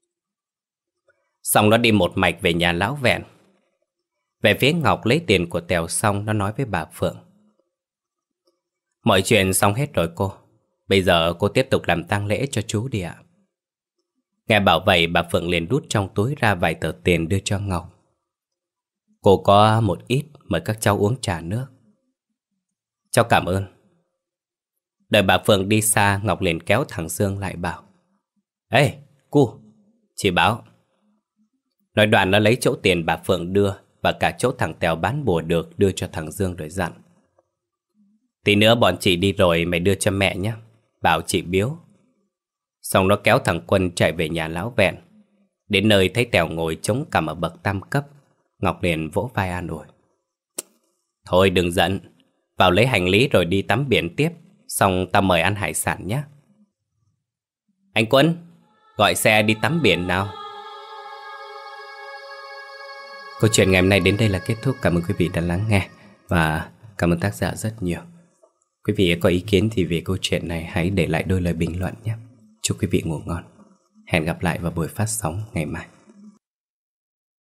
Xong nó đi một mạch về nhà lão Vẹn. Về phía Ngọc lấy tiền của Tèo xong, nó nói với bà Phượng. Mọi chuyện xong hết rồi cô. Bây giờ cô tiếp tục làm tang lễ cho chú đi ạ. Nghe bảo vậy, bà Phượng liền đút trong túi ra vài tờ tiền đưa cho Ngọc. Cô có một ít, mời các cháu uống trà nước. Cháu cảm ơn. Đợi bà Phượng đi xa, Ngọc liền kéo thằng Dương lại bảo. Ê, cu, chị báo. Nói đoạn nó lấy chỗ tiền bà Phượng đưa và cả chỗ thằng Tèo bán bùa được đưa cho thằng Dương rồi dặn. Tí nữa bọn chị đi rồi mày đưa cho mẹ nhé, bảo chị biếu. Xong nó kéo thằng Quân chạy về nhà lão Vẹn. Đến nơi thấy Tèo ngồi chống cằm ở bậc tam cấp, Ngọc liền vỗ vai an ủi. Thôi đừng giận, vào lấy hành lý rồi đi tắm biển tiếp. Xong tao mời ăn hải sản nhé. Anh Quân, gọi xe đi tắm biển nào. Câu chuyện ngày hôm nay đến đây là kết thúc. Cảm ơn quý vị đã lắng nghe và cảm ơn tác giả rất nhiều. Quý vị có ý kiến gì về câu chuyện này hãy để lại đôi lời bình luận nhé. Chúc quý vị ngủ ngon. Hẹn gặp lại vào buổi phát sóng ngày mai.